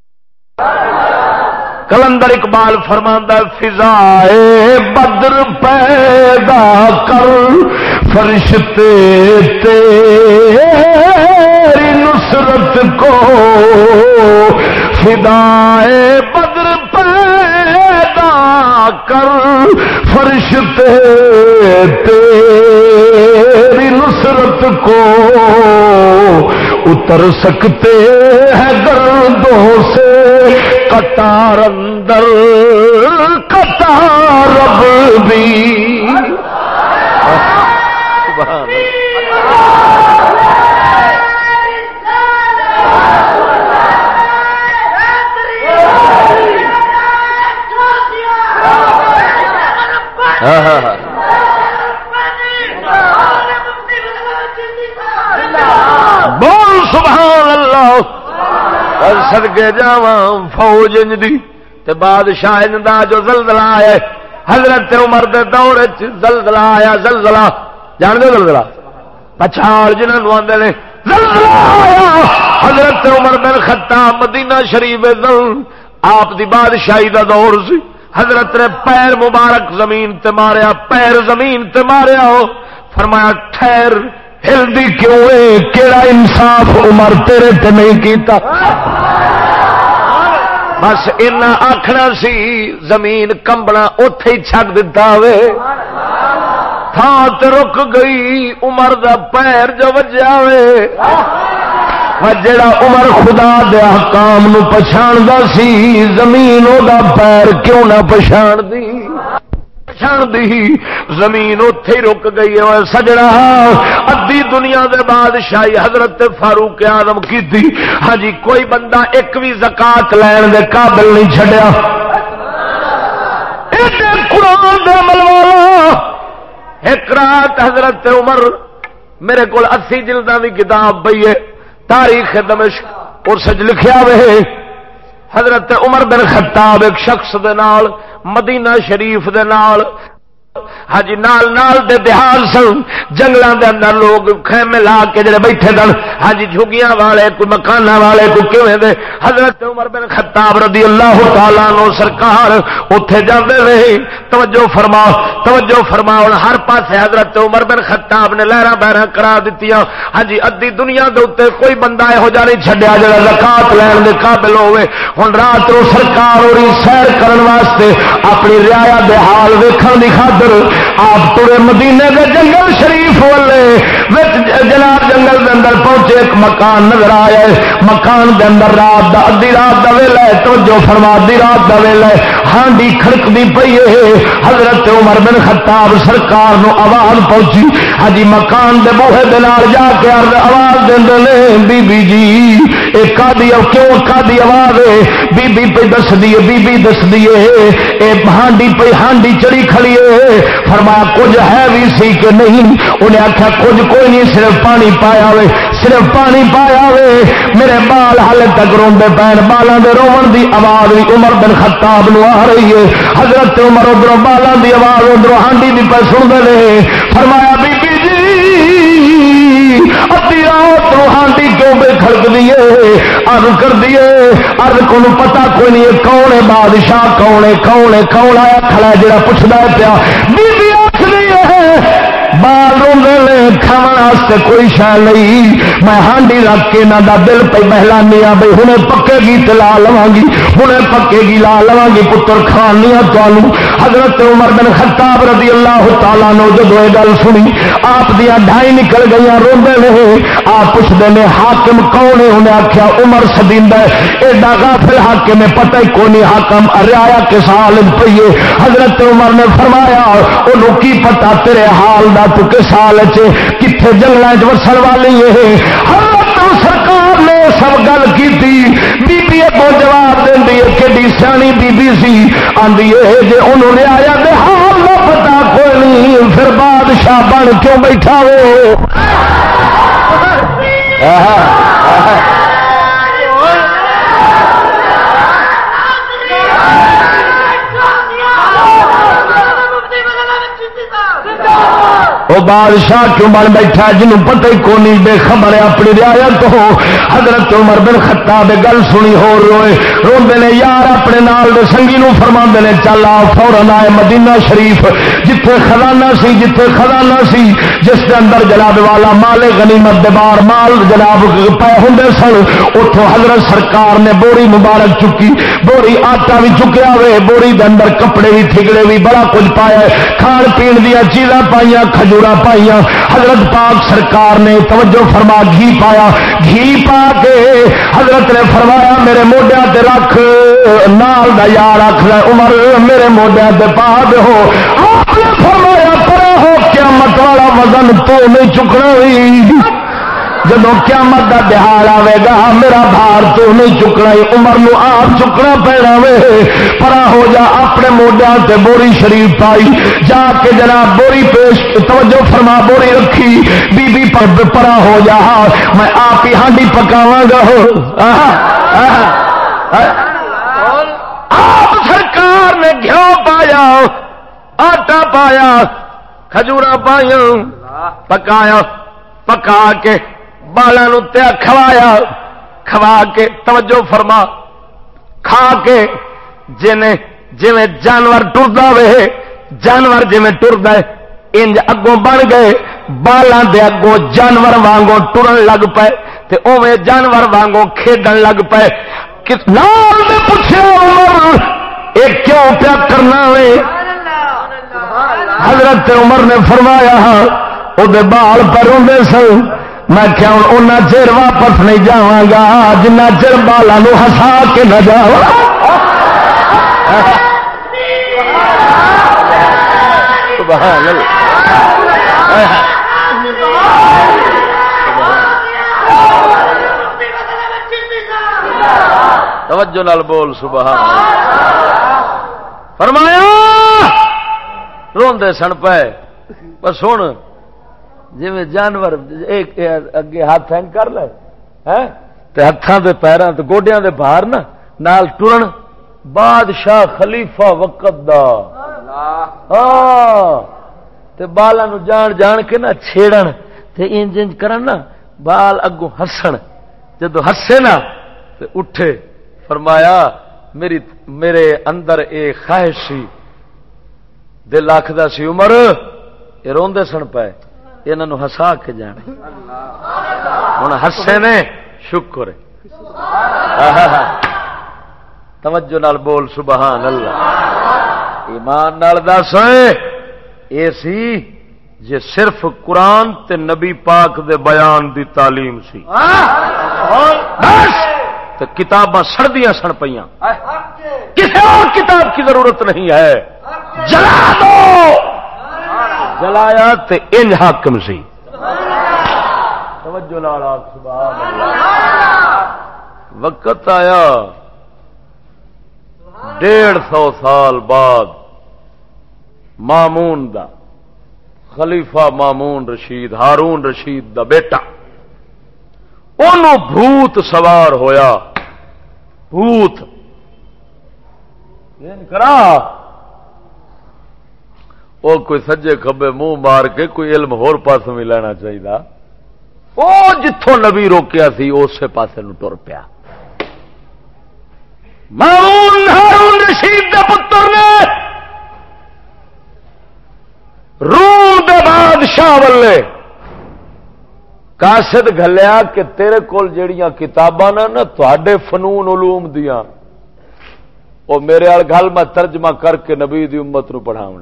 کلندر اقبال فرماندا فضائے بدر پیدا کر فرشتے تیری نصرت کو, فضائے بدر پیدا کر فرشتے تیری نصرت کو, اتر سکتے ہیں گردوں سے قطار اندر قطار رب بھی. بول سبحان اللہ. صدقے جاواں فوج دی تے بادشاہ دا جو زلزلہ آیا. حضرت عمر دے دور زلزلہ آیا. زلزلہ جان دو زلزلہ پچھاڑ جنہوں آتے ہیں زلزلہ آیا. حضرت عمر بن خطاب مدینہ شریف آپ دی بادشاہی دا دور سی. حضرت نے پیر مبارک زمین تے ماریا, پیر زمین تے ماریا ہو. فرمایا ٹھہر, ہلدی کیوں ہے, کیڑا انصاف عمر تیرے تے نہیں کیتا. بس اینا آخنا سی, زمین کمبنا اتے ہی چھک دیتا وے. تھان تے رک گئی, عمر دا پیر جو وجیا وے. جڑا عمر خدا دے احکام نو پچھاڑدا سی, زمین او دا پیر کیوں نہ پچھاڑ دی. زمین اتے ہی رک گئی ہے. سجڑا ادھی دنیا دے بادشاہی حضرت فاروق اعظم کی تھی. ہاں جی, کوئی بندہ ایک بھی زکات لین دے قابل نہیں چھڈیا. قرآن دے عمل والا ایک رات حضرت عمر, میرے کو 80 جلداں دی کتاب پئی ہے تاریخ دمشق, اور سج لکھیا وے حضرت عمر بن خطاب ایک شخص دے نال مدینہ شریف دے نال ہاں جی نال دے دیہات سن, جنگلاں دے اندر لوگ خیمے لا کے جڑے بیٹھے سن. ہاں جی جھگیاں والے, کوئی مکاناں والے, کوئی کیویں دے. حضرت عمر بن خطاب رضی اللہ تعالی عنہ سرکار اوتھے جاندے رہے. توجہ فرماؤ, توجہ فرماؤ. ہر پاسے حضرت عمر بن خطاب نے لہراں بہراں کرا دتیاں. ہاں جی ادھی دنیا دے اوتے کوئی بندہ یہو جہا نہیں چھڈیا جڑا زکات لین دے قابل ہوے. ہن رات نو سرکار ہوری سیر کرن واسطے اپنی رعایا دے حال ویکھن دی خاطر آپ ترے مدینے دے جنگل شریف والے جناب جنگل دے اندر پہنچے. ایک مکان نظر آیا. مکان دے اندر رات دا ادھی رات دا ویلا ہے. توجہ فرما, ادھی رات دا ویلا ہے. ہانڈی کھڑکدی پئی ہے. حضرت عمر بن خطاب سرکار نو آواز پہنچی. ہاں جی مکان دے بوہے دے نال جا کے آواز دیندے نے, بی بی جی اے کادی کیوں کادی آواز ہے. بی بی پہ دس دیے, بی بی دس دیے اے ہانڈی پہ ہانڈی چڑی کھڑی ہے. فرمایا کچھ ہے بھی سی کہ نہیں. انہیں آخیا کچھ کوئی نہیں, صرف پانی پایا ہوئے. صرف پانی پایا وے میرے بال ہالے تک روندے پین بالاں دے رون دی آواز بھی عمر بن خطاب نو آ رہی ہے حضرت عمر ادھروں بالاں دی آواز ادھروں ہانڈی دی پہ سنتے رہے فرمایا بی بی جی ادھی رات نو ہانڈی کیوں بے کھڑک دیے عرض کر دیے عرض کو پتا کوئی نہیں کون ہے بادشاہ کون آیا کھڑا جڑا پوچھتا ہے پیا بی بی آخری ہے بال روندے کھانے کوئی شہ نہیں میں ہانڈی رکھ کے انہوں کا دل پہ بہلانی ہوں بھائی ہوں پکے گی تو لا لوا گی ہوں پکے گی لا لوا گی پتر کھانی تمہوں حضرت عمر بن خطاب رضی اللہ تعالیٰ نے جب یہ گل سنی آپ دیا ڈھائی نکل گئی روندے نہیں آپ پوچھتے ہیں حاکم کون ہے انہیں آخیا عمر سدیندا ایڈا غافل حاکم ہے پتہ ہی کون نہیں حاکم رعایا کس حال پیے حضرت عمر نے فرمایا انہوں کی پتا تیرے حال دا تو کس حال کتنے جنگل وسن والی ہے حضرت سرکار نے سب گل کی بی بی کو جواب دینی ہے کہ سیانی بی بی سی آدھی ہے جی انہوں نے آیا دے حال نہ پتا کوئی نہیں پھر بادشاہ بن کیوں بیٹھا ہو وہ بادشاہ کیوں بن بیٹھا جنوں پتہ ہی کونی بے خبر ہے اپنی رعایت ہو حضرت عمر بن خطاب گل سنی ہو روئے روندے نے یار اپنے نال دے سنگی نو فرماندے نے چل آ فوراً آئے مدینہ شریف جتھے خزانہ سی جس کے اندر جناب والا مال غنیمت دے بار مال جناب پے ہوندے سن اتوں حضرت سرکار نے بوری مبارک چکی بوری آٹا بھی چکیا ہوئے بوری دے اندر کپڑے بھی ٹھگڑے بھی بڑا کچھ پایا کھان پین دیا چیزاں پائیاں کھجورا پائیاں حضرت پاک سرکار نے توجہ فرما گھی پایا گھی پا کے حضرت نے فرمایا میرے موڈیا تے رکھ نال دا یار رکھ لے عمر میرے موڈیا تے پا دے ہو آپ نے فرمایا پرا ہو قیامت والا وزن تو نہیں چکنا جب قیامت کا دہاڑ آئے گا میرا بھار تو نہیں چکنا عمر نو آپ چکنا پینا وے پرا ہو جا اپنے موڈیا تے بوری شریف پائی جا کے جناب بوری پیش توجہ فرما بوری رکھی بی بی پرا ہو جا میں آپ ہی ہانڈی پکاواں گا آپ سرکار نے گھیو پایا آٹا پایا کھجورا پائیا پکایا پکا کے بالوں تیا کھوایا کھوا کے توجہ فرما کھا کے جی جانور ٹردا وے جانور جی ٹردا انج اگوں بن گئے بالاں دے اگوں جانور وانگوں ٹرن لگ پے تے اوویں جانور وانگوں کھیڈن لگ پے نال نے پوچھا عمر اے کیوں پیا کرنا وے حضرت عمر نے فرمایا او دے بال پر روندے سن میں کیا اُنہ چر واپس نہیں جاواں گا جنہ چر بالاں نو ہسا کے نہ جاواں سبحان اللہ توجہ نال بول سبحان اللہ فرمایا روندے سن پے پر سن جی جانور ایک اگے ہاتھ ہینگ کر لے ہاتھوں کے پیروں تے گوڈیاں دے باہر نا نال ٹرن بادشاہ خلیفہ وقت دا ہاں تے بالاں نو جان جان کے نا چھیڑن تے انج انج کرن نا بال اگوں ہسن جدو ہسے نا تے اٹھے فرمایا میرے اندر اے خواہش سی دل آکھدا سی عمر یہ روندے سن پے انہوں ہسا کے جانے ہوں ہسے نے شکر توجہ نال بول سبحان اللہ ایمان نال دس اے سی جے صرف قرآن تے نبی پاک دے بیان دی تعلیم سی بس تے کتاباں سڑدیاں سن پیاں کسی اور کتاب کی ضرورت نہیں ہے جلا دو جلایا تے انج حاکم سی توجہ نال سبحان اللہ وقت آیا 150 سال بعد مامون دا خلیفہ مامون رشید ہارون رشید دا بیٹا انہوں بھوت سوار ہویا، بھوت کرا وہ کوئی سجے کھبے منہ مار کے کوئی علم ہور پاسوں بھی لینا چاہیے، وہ جتوں نبی روکیا سی اسی پاسے نو ٹر پیا۔ ہارون رشید دے پتر نے روم دے بادشاہ والے قاصد گھلیا کہ تیرے کول جڑیاں کتاباں نا تواڈے فنون علوم دیاں وہ میرے آل گل میں ترجمہ کر کے نبی دی امت نو پڑھاونا۔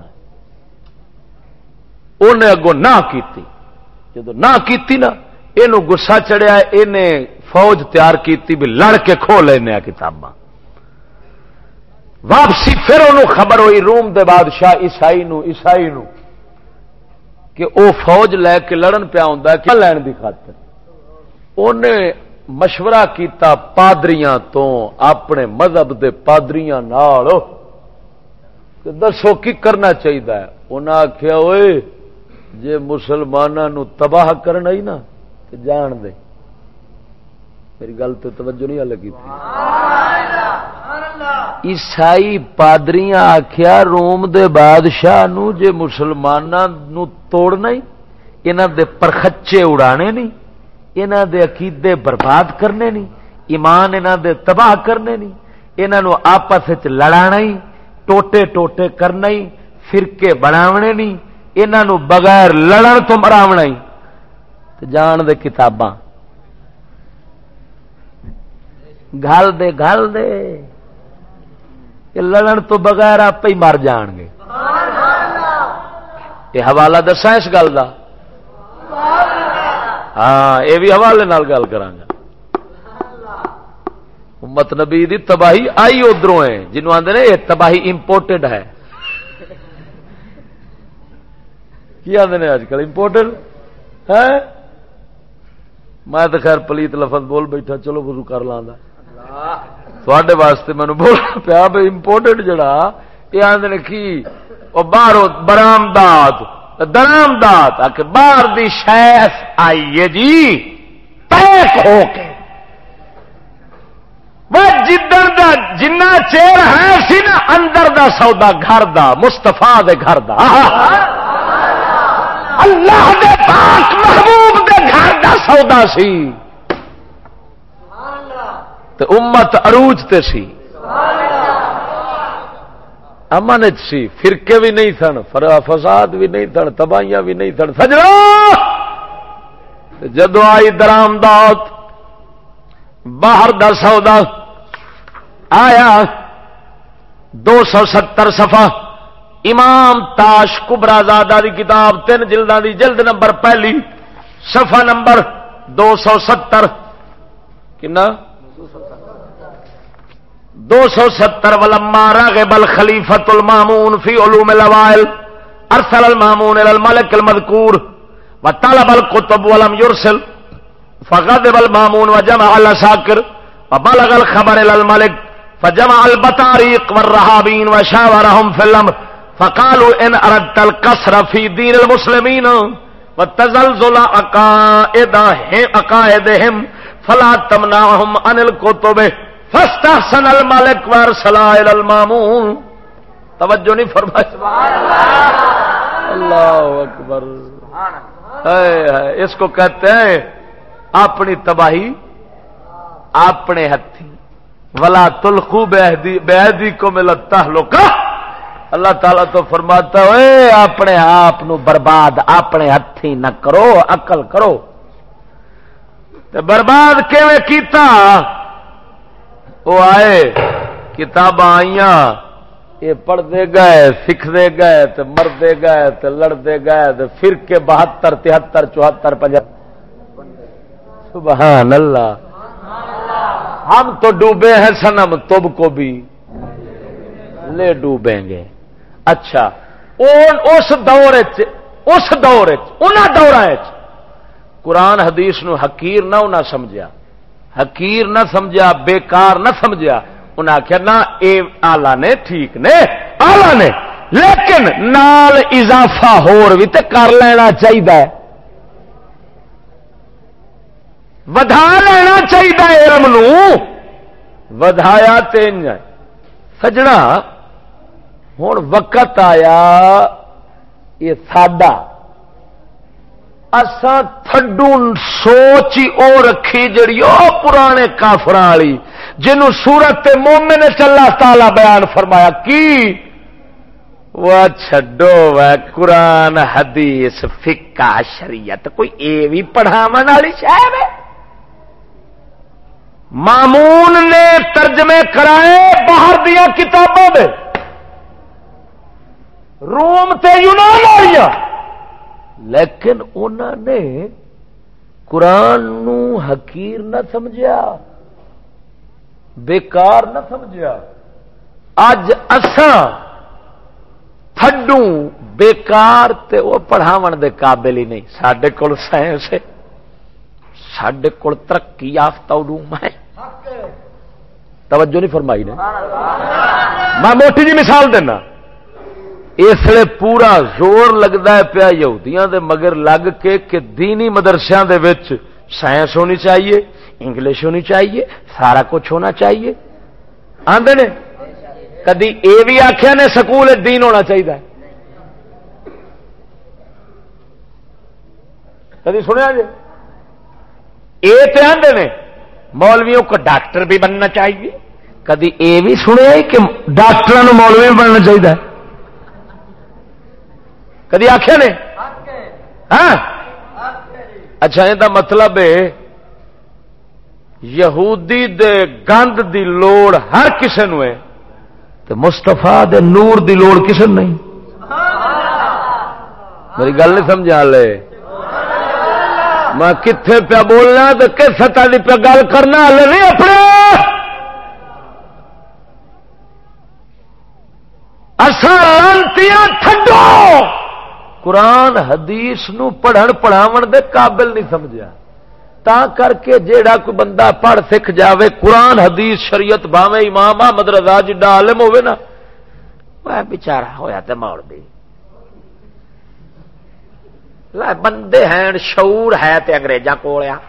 انہیں اگوں نہ کیتی، جدو نہ کیتی نا اینو غصہ چڑھیا، انہیں فوج تیار کیتی بھی لڑ کے کھو لینے کتاباں۔ واپسی پھر انہوں خبر ہوئی روم دے بادشاہ عیسائی نو کہ او فوج لے کے لڑن پیا ہوندا ہے، کیا لین دی خاطر انہیں مشورہ کیتا پادریاں تو اپنے مذہب دے پادریاں نال کہ دسو کی کرنا چاہیے۔ انہاں آخیا اوئے جے مسلماناں نو تباہ کرنا ہی نا تے جان دے۔ میری گل تے توجہ نہیں لگی تھی۔ عیسائی پادریاں آخیا روم دے بادشاہ نو جے مسلماناں نو توڑنا ہی، انہاں دے پرخچے اڑانے نہیں، انہاں دے عقیدے برباد کرنے نہیں، ایمان انہاں دے تباہ کرنے نہیں، انہاں نو آپس وچ لڑانا ہی، ٹوٹے ٹوٹے کرنا ہی، فرقے بناونے نہیں، انہاں نو بغیر لڑن تو مراونا ہی۔ تے جان دے کتاباں گل دے کہ لڑن تو بغیر آپ ہی مر جان گے۔ یہ حوالہ دساں اس گل دا؟ ہاں یہ بھی حوالے نال گل کرانگا۔ امت نبی دی تباہی آئی ادھروں ہے، جنہوں آندے نے یہ تباہی امپورٹڈ ہے۔ کی آندے نے آج کل امپورٹڈ ہے؟ میں تو خیر پلیت لفظ بول بیٹھا، چلو وضو کر لاندا تھوڑے واسطے مینوں بولنا پیا بھائی امپورٹڈ جڑا یہ آندے نے کی وہ باہروں درآمدات آ کے باہر دی شے آئی ہے جی پیک ہو کے وہ جدھر دا جنہ چیر ہے سی نا اندر دا سودا گھر دا مستفا دے گھر دا اللہ دے پاک محبوب دے گھر دا سودا سی تے امت عروج تے سی، امن سی، فرقے بھی نہیں سن، فساد بھی نہیں سن، تباہیاں بھی نہیں سن۔ سجنا جدو آئی درآمدات باہر دا سودا آیا 270 صفحہ امام تاش کبرا زادہ دی کتاب 3 جلداں دی جلد نمبر پہلی صفحہ نمبر 270 کنا 270 ولما راغب الخلیفۃ المامون فی علوم الاوائل ارسل المامون الى الملك المذکور وطلب الكتب ولم يرسل فغضب المامون وجمع العساكر وبلغ الخبر الى الملك فجمع البطاريق والرهابين وشاورهم في الامر فقالوا ان اردت القصر في دين المسلمين والتزلزل عقائدهم فلا تمنعهم عن الكتب فاستحسن الملك وارسل الى المامون۔ توجہ نہیں فرمائی؟ سبحان اللہ اکبر۔ اس کو کہتے ہیں اپنی تباہی اپنے ہتھی، ولا تلقوا بأيديكم الى التهلكة۔ اللہ تعالیٰ تو فرماتا ہے اپنے آپ نو برباد اپنے ہتھی نہ کرو، عقل کرو۔ تے برباد کیویں کیتا؟ وہ آئے کتاباں آئیاں، یہ پڑھتے گئے، سکھتے گئے، تے مرتے گئے، تے لڑتے گئے، تے فرقے 72 73 74 50۔ سبحان اللہ۔ ہم تو ڈوبے ہیں صنم، تم کو بھی لے ڈوبیں گے۔ اچھا اس دور انہاں دوراں قرآن حدیث نو حقیر نہ انہاں سمجھیا، حقیر نہ سمجھا، بیکار نہ سمجھا، انہاں آخیا نہ اے آلہ نے، ٹھیک نے، آلہ نے، لیکن نال اضافہ ہور بھی تے کر لینا چاہیے۔ ودا لینا چاہیے علم نو، ودایا تین سجنا ہوں وقت آیا یہ ساڈا اساں تھڈو سوچ ہی او رکھی جڑی او پرانے کافراں والی جنوں سورت مومن اللہ تعالی بیان فرمایا کی وہ چھڈو وہ قرآن حدیث فقہ شریعت کوئی اے بھی پڑھاون والی شے ہے؟ مامون نے ترجمے کرائے باہر دیا کتابوں دے روم تے یونان والیاں، لیکن انہوں نے قرآن نو حقیر نہ سمجھیا، بیکار نہ سمجھیا۔ اج اساں تھڈو بیکار تے وہ پڑھاون دے قابل ہی نہیں۔ ساڈے کول سائنس ہے، ساڈے کول ترقی یافتہ علوم ہے۔ توجہ نہیں فرمائی نے؟ میں موٹی جی مثال دینا، اس لیے پورا زور لگتا ہے پیا یہودیاں دے مگر لگ کے کہ دینی مدرسیاں دے وچ سائنس ہونی چاہیے، انگلش ہونی چاہیے، سارا کچھ ہونا چاہیے۔ آندے نے کدی اے بھی آخیا نے سکول دین ہونا چاہیے؟ کدی سنیا جی؟ اے تے آندے نے مولویوں کو ڈاکٹر بھی بننا چاہیے، کدی اے بھی سنیا کہ ڈاکٹر مولوی بھی بننا چاہیے؟ کدی آخیا نے؟ ہاں اچھا، یہ مطلب ہے یہودی دے گند دی لوڑ ہر کسے نو ہے تو مستفا دے نور دی لوڑ کسے نہیں۔ میری گل نہیں سمجھا لے؟ میں کتنے پیا بولنا تو کس سطح کی پیا گل کرنا ہلے نہیں اپنے لانتیاں تھڈو قرآن حدیث نو پڑھن پڑھاون دے قابل نہیں سمجھا۔ تا کر کے جیڑا کوئی بندہ پڑھ سکھ جاوے قرآن حدیث شریعت بھاویں امام احمد رضا جڈا عالم ہوئے نا، وہ بیچارہ ہویا تے مولوی بندے ہیں، شعور ہے تے انگریزاں کول آ۔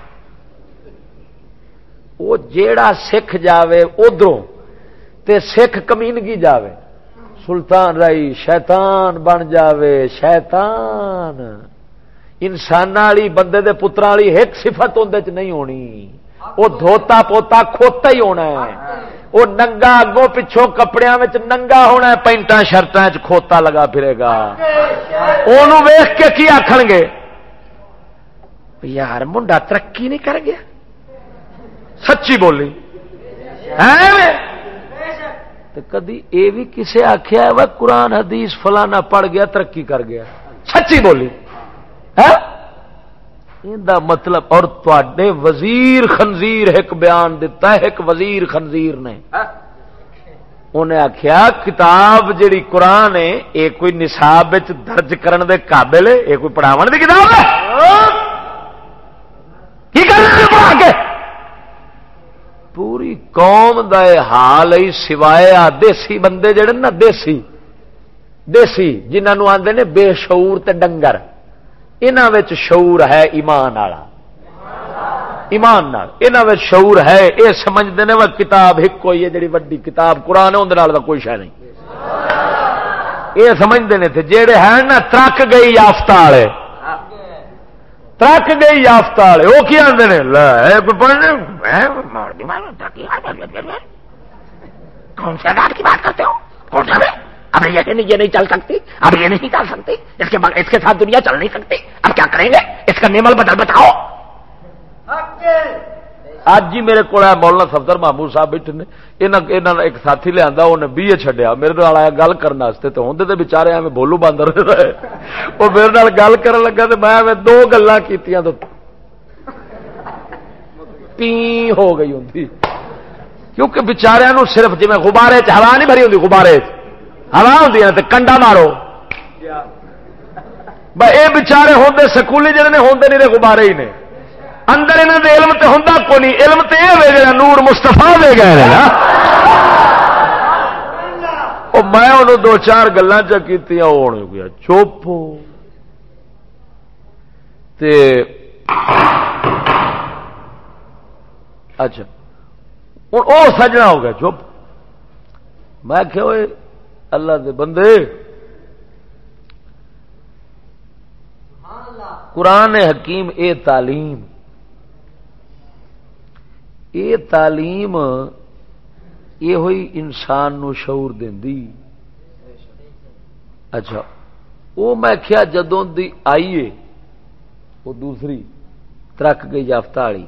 وہ جیڑا سکھ جاوے ادھروں تے سکھ کمینگی جاوے، سلطان رائی شیطان بن جاوے، شیطان انسان والی بندے دے پتراں والی ایک صفت اندر چ نہیں ہونی، وہ دھوتا پوتا کھوتا ہی ہونا ہے، وہ ننگا اگوں پچھوں کپڑیاں وچ ننگا ہونا ہے، پینٹاں شرٹاں وچ کھوتا لگا پھرے گا۔ اونوں ویکھ کے کی آکھن گے؟ یار منڈا ترقی نہیں کر گیا۔ سچی بولی ہے؟ تو کدی اے بھی کسے آخیا ہے وہ قرآن حدیث فلانا پڑھ گیا ترقی کر گیا؟ سچی بولی ہے؟ دا مطلب اور تواڈے وزیر خنزیر ایک بیان دیتا ہے، ایک وزیر خنزیر نے انہیں آخیا کتاب جڑی قرآن ہے یہ کوئی نصاب درج کرن دے قابل ہے؟ یہ کوئی پڑھاون دی کتاب ہے؟ کی کرنا پڑھا کے؟ پوری قوم دا حال ہی سوائے دیسی بندے جڑے نا، دیسی جنہوں آندے نے بے شعور تے ڈنگر، انہاں وچ شعور ہے ایمان والا، ایمان نال انہاں وچ شعور ہے۔ اے سمجھدے نے وہ کتاب ایک کوئی ہے جڑی وڈی کتاب قرآن ہے، اون دے نال دا کوئی شے نہیں۔ اے سمجھدے نے تے جڑے ہیں نا ترک گئی یافتہ والے، ترک گئی یافتہ والے وہ کی آندے نے لے کوئی پڑھنے کون سے آدھار کی بات کرتے ہو؟ کون سا اب یہ نہیں چل سکتی، اب یہ نہیں چل سکتی، اس کے ساتھ دنیا چل نہیں سکتی، اب کیا کریں گے؟ اس کا نعمل بدل بتاؤ۔ آج جی میرے کو مولانا صفدر محمود صاحب بیٹھے نے، ایک ساتھی لیا انہیں BA چھڈیا میرے نال آیا گل کرنے واسطے، تو ہوندے تے بیچارے ایویں بولو باندر رہے، وہ میرے نال گل کرن لگا تے میں ایویں دو گلاں کیتیاں تو پی ہو گئی ہوندی، کیونکہ بیچاریاں نو صرف جویں غبارے چ ہوا نہیں بھری ہوندی، غبارے ہوا ہوندی تے کنڈا مارو بھائی، اے بیچارے ہوندے سکولی جڑے نے ہوندے نہیں غبارے ہی نے، اندر انہوں نے علم تے ہوندا کوئی نہیں، علم تے یہ وے جڑا نور مستفا دے گئے نا۔ او میں انہوں دو چار گلاں چ کیتیاں ہون گیا چپ تے اچھا ہوں وہ سجنا ہو گیا چپ. میں کہ اللہ دے بندے قرآن حکیم اے تعلیم یہ ہوئی انسان نو شعور دیندی. اچھا وہ میں کیا جدوں دی آئیے وہ دوسری ترقی یافتہ والی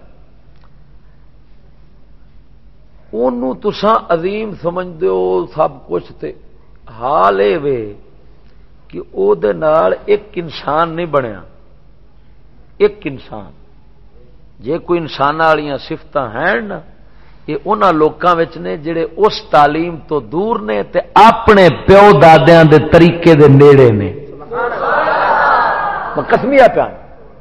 انہوں تساں عظیم سمجھتے ہو سب کچھ تے حال اے وے کہ او دے نال ایک انسان نہیں بنیا. ایک انسان جے کوئی انسان والیاں صفتاں ہیں نا یہ انہاں لوکاں وچ نے جڑے اس تعلیم تو دور نے تے اپنے پیو دادیاں دے طریقے دے نیڑے نے. قسمیہ پیان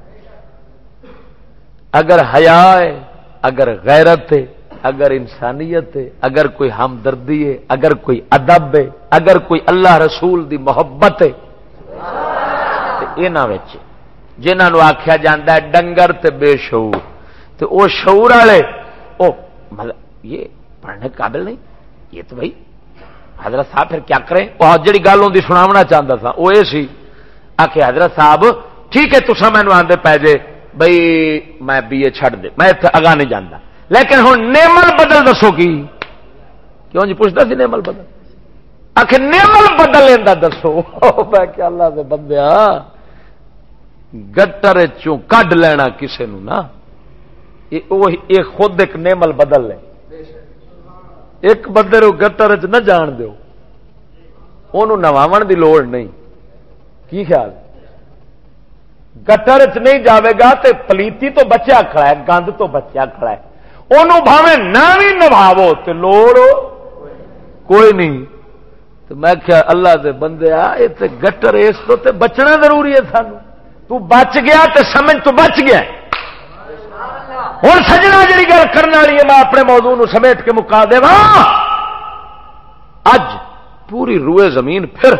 اگر حیا ہے اگر غیرت ہے اگر انسانیت ہے اگر کوئی ہمدردی ہے اگر کوئی ادب ہے اگر کوئی اللہ رسول دی محبت ہے انہاں وچ جنہاں نو آکھیا جاندا ہے ڈنگر تے بے شعور تے او شعور والے او مطلب یہ پڑھنے قابل نہیں. یہ تو بھائی حضرت صاحب پھر کیا کریں وہ جڑی گل ہوندی سناونا چاہتا تھا وہ یہ سی آکھے حضرت صاحب ٹھیک ہے تساں مینوں آندے پے جے بھئی میں BA چھڈ دے میں اتنے اگاں نہیں جاندا لیکن ہن نیمل بدل دسو کی کیوں جی پوچھتا سی نیمل بدل آخ نیمل بدل لینا دسو. میں کہ اللہ دے بندیا گٹر چوں کڈ لینا کسے نو نا یہ خود ایک نیمل بدل لے. ایک بندے نو گٹر چ نہ جان دیو انہوں نواون دی لوڑ نہیں. کی خیال گٹر چ نہیں جاوے گا تے پلیتی تو بچیا کھڑا ہے گند تو بچیا کھڑا ہے انہوں بھاویں نہ بھی نبھاو تے لوڑ کوئی نہیں. تو میں کیا اللہ دے بندے یہ تے گٹر اس تو تے بچنا ضروری ہے سانو. تو بچ گیا تے سمجھ تو بچ گیا. ہوں سجنا جی گل کرنے والی ہے میں اپنے موضوع نو سمیٹ کے مکا دے اج پوری روئے زمین پھر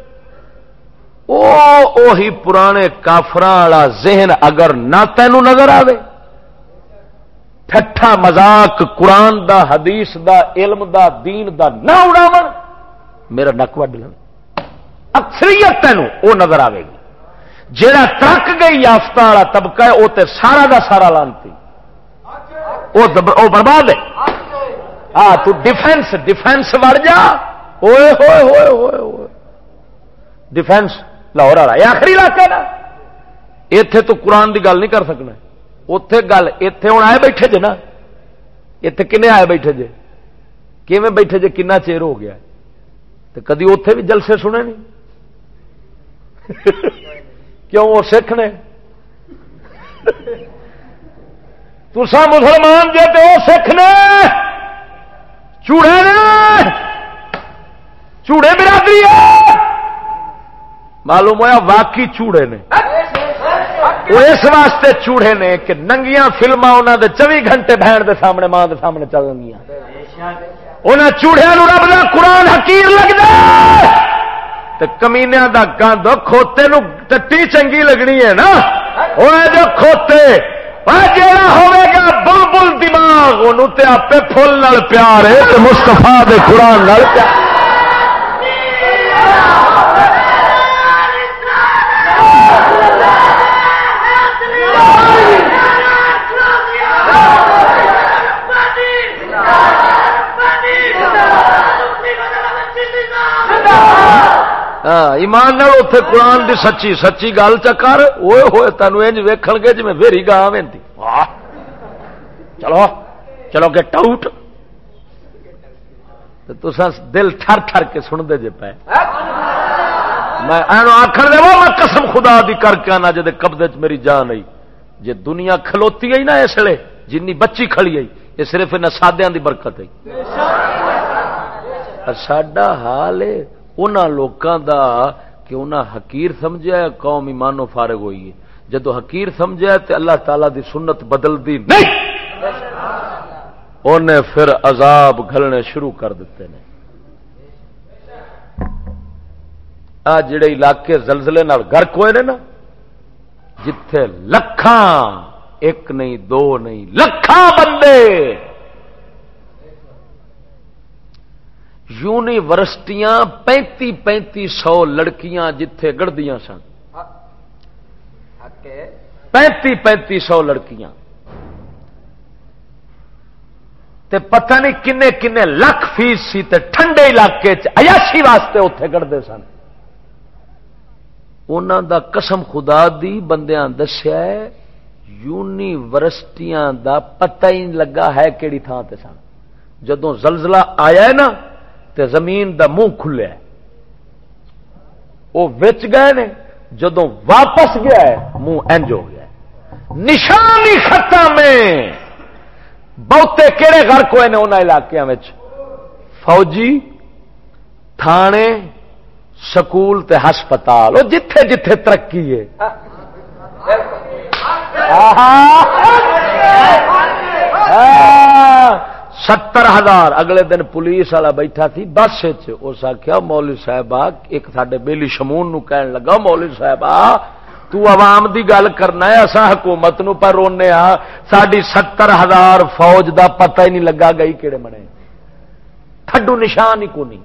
اوہی پرانے کافراں والا ذہن اگر نہ تینوں نظر آوے ٹھٹھا مذاق قرآن دا حدیث دا علم دا دین دا نہ اڑاون میرا نک وڈ لو. اکثریت تینوں وہ نظر آئے گی. جیڑا ترک گئی یافتہ والا طبقہ ہے وہ تے سارا دا سارا لانتی وہ برباد ہے. ہاں تو ڈیفینس وڑ جا ہوئے ہوئے ہوئے ہوئے ہوئے ڈیفینس لاہور والا یہ آخری علاقہ نا اتے تو قرآن دی گل نہیں کر سکنا. اتے گل اتے ہوں آئے بیٹھے جے نا اتے کنے آئے بیٹھے جے کیویں بیٹھے جے کنا چیر ہو گیا تو کدی اتے بھی جلسے سنے نہیں. کیوں وہ سکھ نے تسا مسلمان جے تو وہ سکھ نے چوڑے نے چوڑے برادری ہے معلوم ہوا واقعی چوڑے نے. وہ اس واسطے چوڑے نے کہ ننگیاں فلماں انہوں دے 24 گھنٹے بہن دے سامنے ماں دے سامنے چل رہی انہاں چوڑیاں نو رب دا قرآن حقیر لگدا تے کمینیاں دا گند کھوتے نو ٹٹی چنگی لگنی ہے نا. اوے جو کھوتے جیڑا ہوے گا بلبل دماغ انہوں تے آپے پھول نال پیار ہے تے مصطفیٰ دے قرآن نال پیار. ایمان نال اوتھے قرآن دی سچی سچی گل چکر اوئے ہوئے تینوں انج ویکھن گے جویں ویری گاں ویندی. چلو چلو گیٹ آؤٹ تے تساں دل ٹھر ٹھر کے سن دے جے پے. میں اینو آکھن دے میں قسم خدا دی کر کے آنا جے قبضے وچ میری جان آئی جے دنیا کھلوتی آئی نا اس لیے جنی بچی کھڑی آئی یہ صرف انہاں سادیاں دی برکت ہے. ساڈا حال ہے انہاں لوکاں دا کہ انہاں حقیر سمجھا ہے قوم ایمانوں فارغ ہوئی ہے. جدو حقیر سمجھا تے اللہ تعالی دی سنت بدل دی نہیں انہیں پھر عذاب گھلنے شروع کر دیتے ہیں. آ جڑے علاقے زلزلے نال غرق ہوئے نے نا جتھے لکھاں ایک نہیں دو نہیں لکھاں بندے یونیورسٹیاں 3500 لڑکیاں جتھے گڑدیاں سن 3500 لڑکیاں تے پتہ نہیں کنے کنے لاکھ فیس سی تے ٹھنڈے علاقے عیاشی واسطے اتنے گڑتے سن. انہاں دا قسم خدا دی بندیاں دسیا ہے یونیورسٹیاں دا پتہ ہی نہیں لگا ہے کیڑی تھان تے سن. جدوں زلزلہ آیا ہے نا تے زمین دا منہ کھلیا ہے وہ وچ گئے نے جدوں واپس گیا ہے منہ انج ہو گیا ہے. نشانی خطہ میں بہتے کہڑے غرق ہوئے نے انہاں علاقیاں وچ فوجی تھانے سکول تے ہسپتال وہ جتھے جتھے ترقی ہے. 70,000 اگلے دن پولیس والا بیٹھا تھی بس اس آخیا مولوی صاحب ایک ساڈے بیلی شمون نو کہن لگا مولوی صاحب تو عوام دی گل کرنا ہے اساں حکومت نو پر رونے ہاں ساڈی 70,000 فوج دا پتہ ہی نہیں لگا گئی کیڑے منے تھڈو نشان ہی کو نہیں.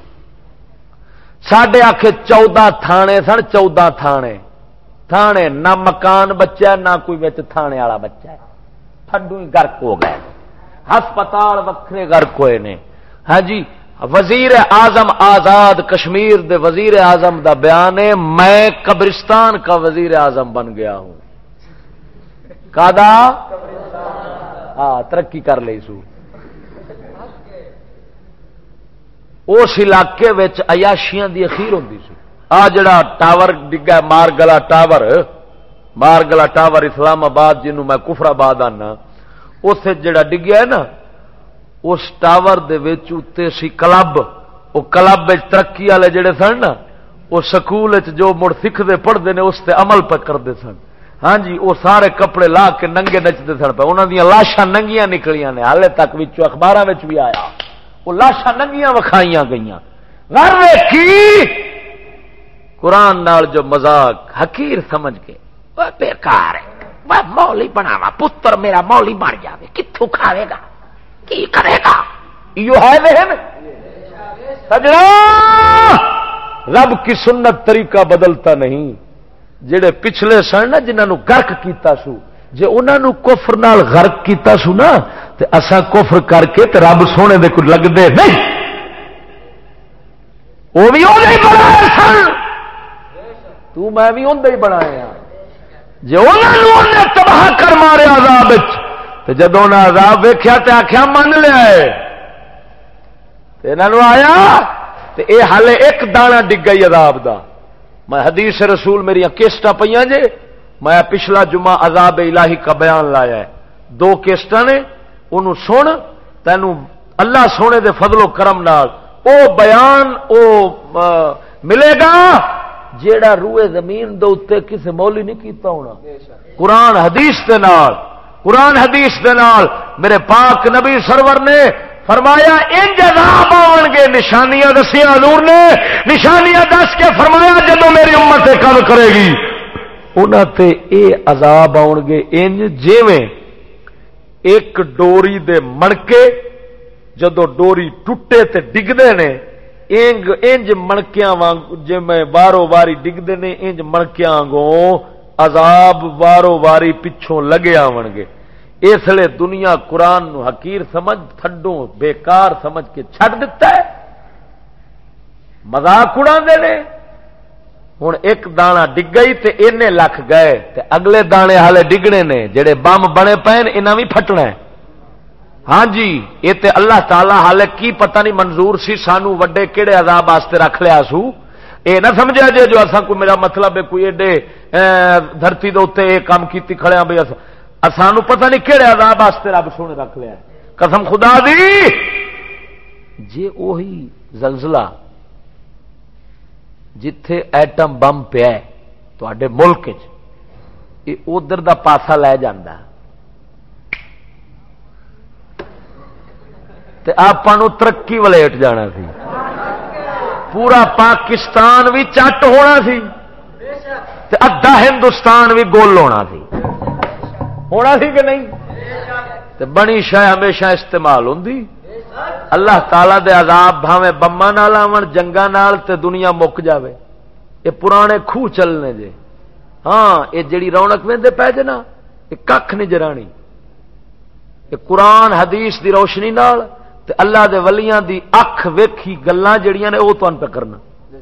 ساڈے آکھے 14 تھانے سن 14 تھانے نہ مکان بچہ نہ کوئی وچ تھانے والا بچہ ہے تھڈو ہی غرق ہو گئے. ہسپتال وکھرے غرق ہوئے نے. ہاں جی وزیر اعظم آزاد کشمیر دے وزیر اعظم دا بیان ہے میں قبرستان کا وزیر اعظم بن گیا ہوں. کادا ترقی کر لی سو. اس علاقے وچ عیاشیاں دی اخیر ہوندی سی. جڑا ٹاور ڈگا مارگلا ٹاور اسلام آباد جنوں میں کفر آباد آنا اس جڑا ڈگیا ہے نا اس ٹاور دے وچ اتے سی کلب. وہ کلب ترقی والے جڑے سن نا وہ سکول جو مڑ سکھتے پڑھتے ہیں اس تے عمل پہ کرتے سن. ہاں جی وہ سارے کپڑے لا کے ننگے نچتے سن پہ. انہاں دیاں لاشاں ننگیاں نکلیاں نے حالے تک وچوں اخباراں وچ بھی آیا وہ لاشاں ننگیاں وکھائیاں گئیاں. غر کی قرآن نال جو مذاق حقیر سمجھ کے وہ بیکار ہے. میں مولی بناوا پتر میرا مولی بن جائے کتوں کھاوے گا کی کرے گا یہ ہے ذہن. سجنا رب کی سنت طریقہ بدلتا نہیں. جڑے پچھلے سن نا جنہوں غرق کیتا سو جے انہاں نو کفر نال غرق کیتا سو نا تے اساں کفر کر کے تے رب سونے دے کوئی لگدے نہیں. وہ بھی اوہی بنائے سن تو میں بھی اندے ہی بنایا. جے انہوں نے تباہ کر مارے عذاب تے جدوں انہاں عذاب ویکھیا تے آکھیا من لیا ہے تے انہاں آیا تے اے حالے ایک دانہ ڈگ گئی عذاب دا. میں حدیث رسول میری کیسٹاں پئیاں جے میں پچھلا جمعہ عذاب الہی کا بیان لایا ہے 2 کیسٹاں نے انہوں سن تینوں اللہ سونے دے فضل و کرم نال او بیان او ملے گا جیڑا روئے زمین دے اوتے کسے مولی نہیں کیتا ہونا. قرآن حدیث دے نال میرے پاک نبی سرور نے فرمایا انج عذاب آن گے. نشانیاں دسیاں حضور نے نشانیاں دس کے فرمایا جدوں میری امت کم کرے گی انہاں تے اے عذاب آن گے انج جویں ایک ڈوری دے مڑکے جدوں ڈوری ٹوٹے تے ڈگدے نے انج مڑکیاں وانگ جے میں وارو واری ڈگدے نے انج مڑکیاں وانگوں عذاب وارو واری پچھوں لگے آون گے. اس لیے دنیا قرآن نو حقیر سمجھ تھڈوں بیکار سمجھ کے چھڈ دیتا ہے مذاق اڑاندے نے. ہن ایک دانا ڈگ گئی تے اینے لکھ گئے تے اگلے دانے حالے ڈگنے نے جڑے بم بنے پے نے انہاں وی پھٹنا ہے. ہاں جی یہ تے اللہ تعالی حالے کی پتہ نہیں منظور سی سانو وڈے کیڑے عذاب واسطے رکھ لیا سو. اے نہ سمجھا جے جو اساں کو میرا مطلب ہے کوئی ایڈے دھرتی دے اوتے اے کام کیتی کھڑے ہاں بھئی سانو پتہ نہیں کیڑے عذاب واسطے رب سونے رکھ لیا ہے. قسم خدا دی جے اوہی زلزلہ جتھے ایٹم بم پیا ہے تواڈے ملک وچ اے ادھر دا پاسا لے جاندا تے آپاں ترقی ولیٹ جانا سی. پورا پاکستان بھی چٹ ہونا سی تے ادھا ہندوستان بھی گول ہونا سی. ہونا سی کہ نہیں؟ تے بنی شے ہمیشہ استعمال ہوندی. اللہ تعالی دے عذاب بھاویں بماں نال آون جنگاں نال تے دنیا مک جاوے. یہ پرانے خوہ چلنے جے. ہاں یہ جڑی رونق ویندے پے جے نا یہ کھ نہیں جرانی. یہ قرآن حدیث دی روشنی نال تے اللہ دے ولیاں دی اکھ ویکھی گلاں جڑیاں نے وہ تہن پہ کرنا.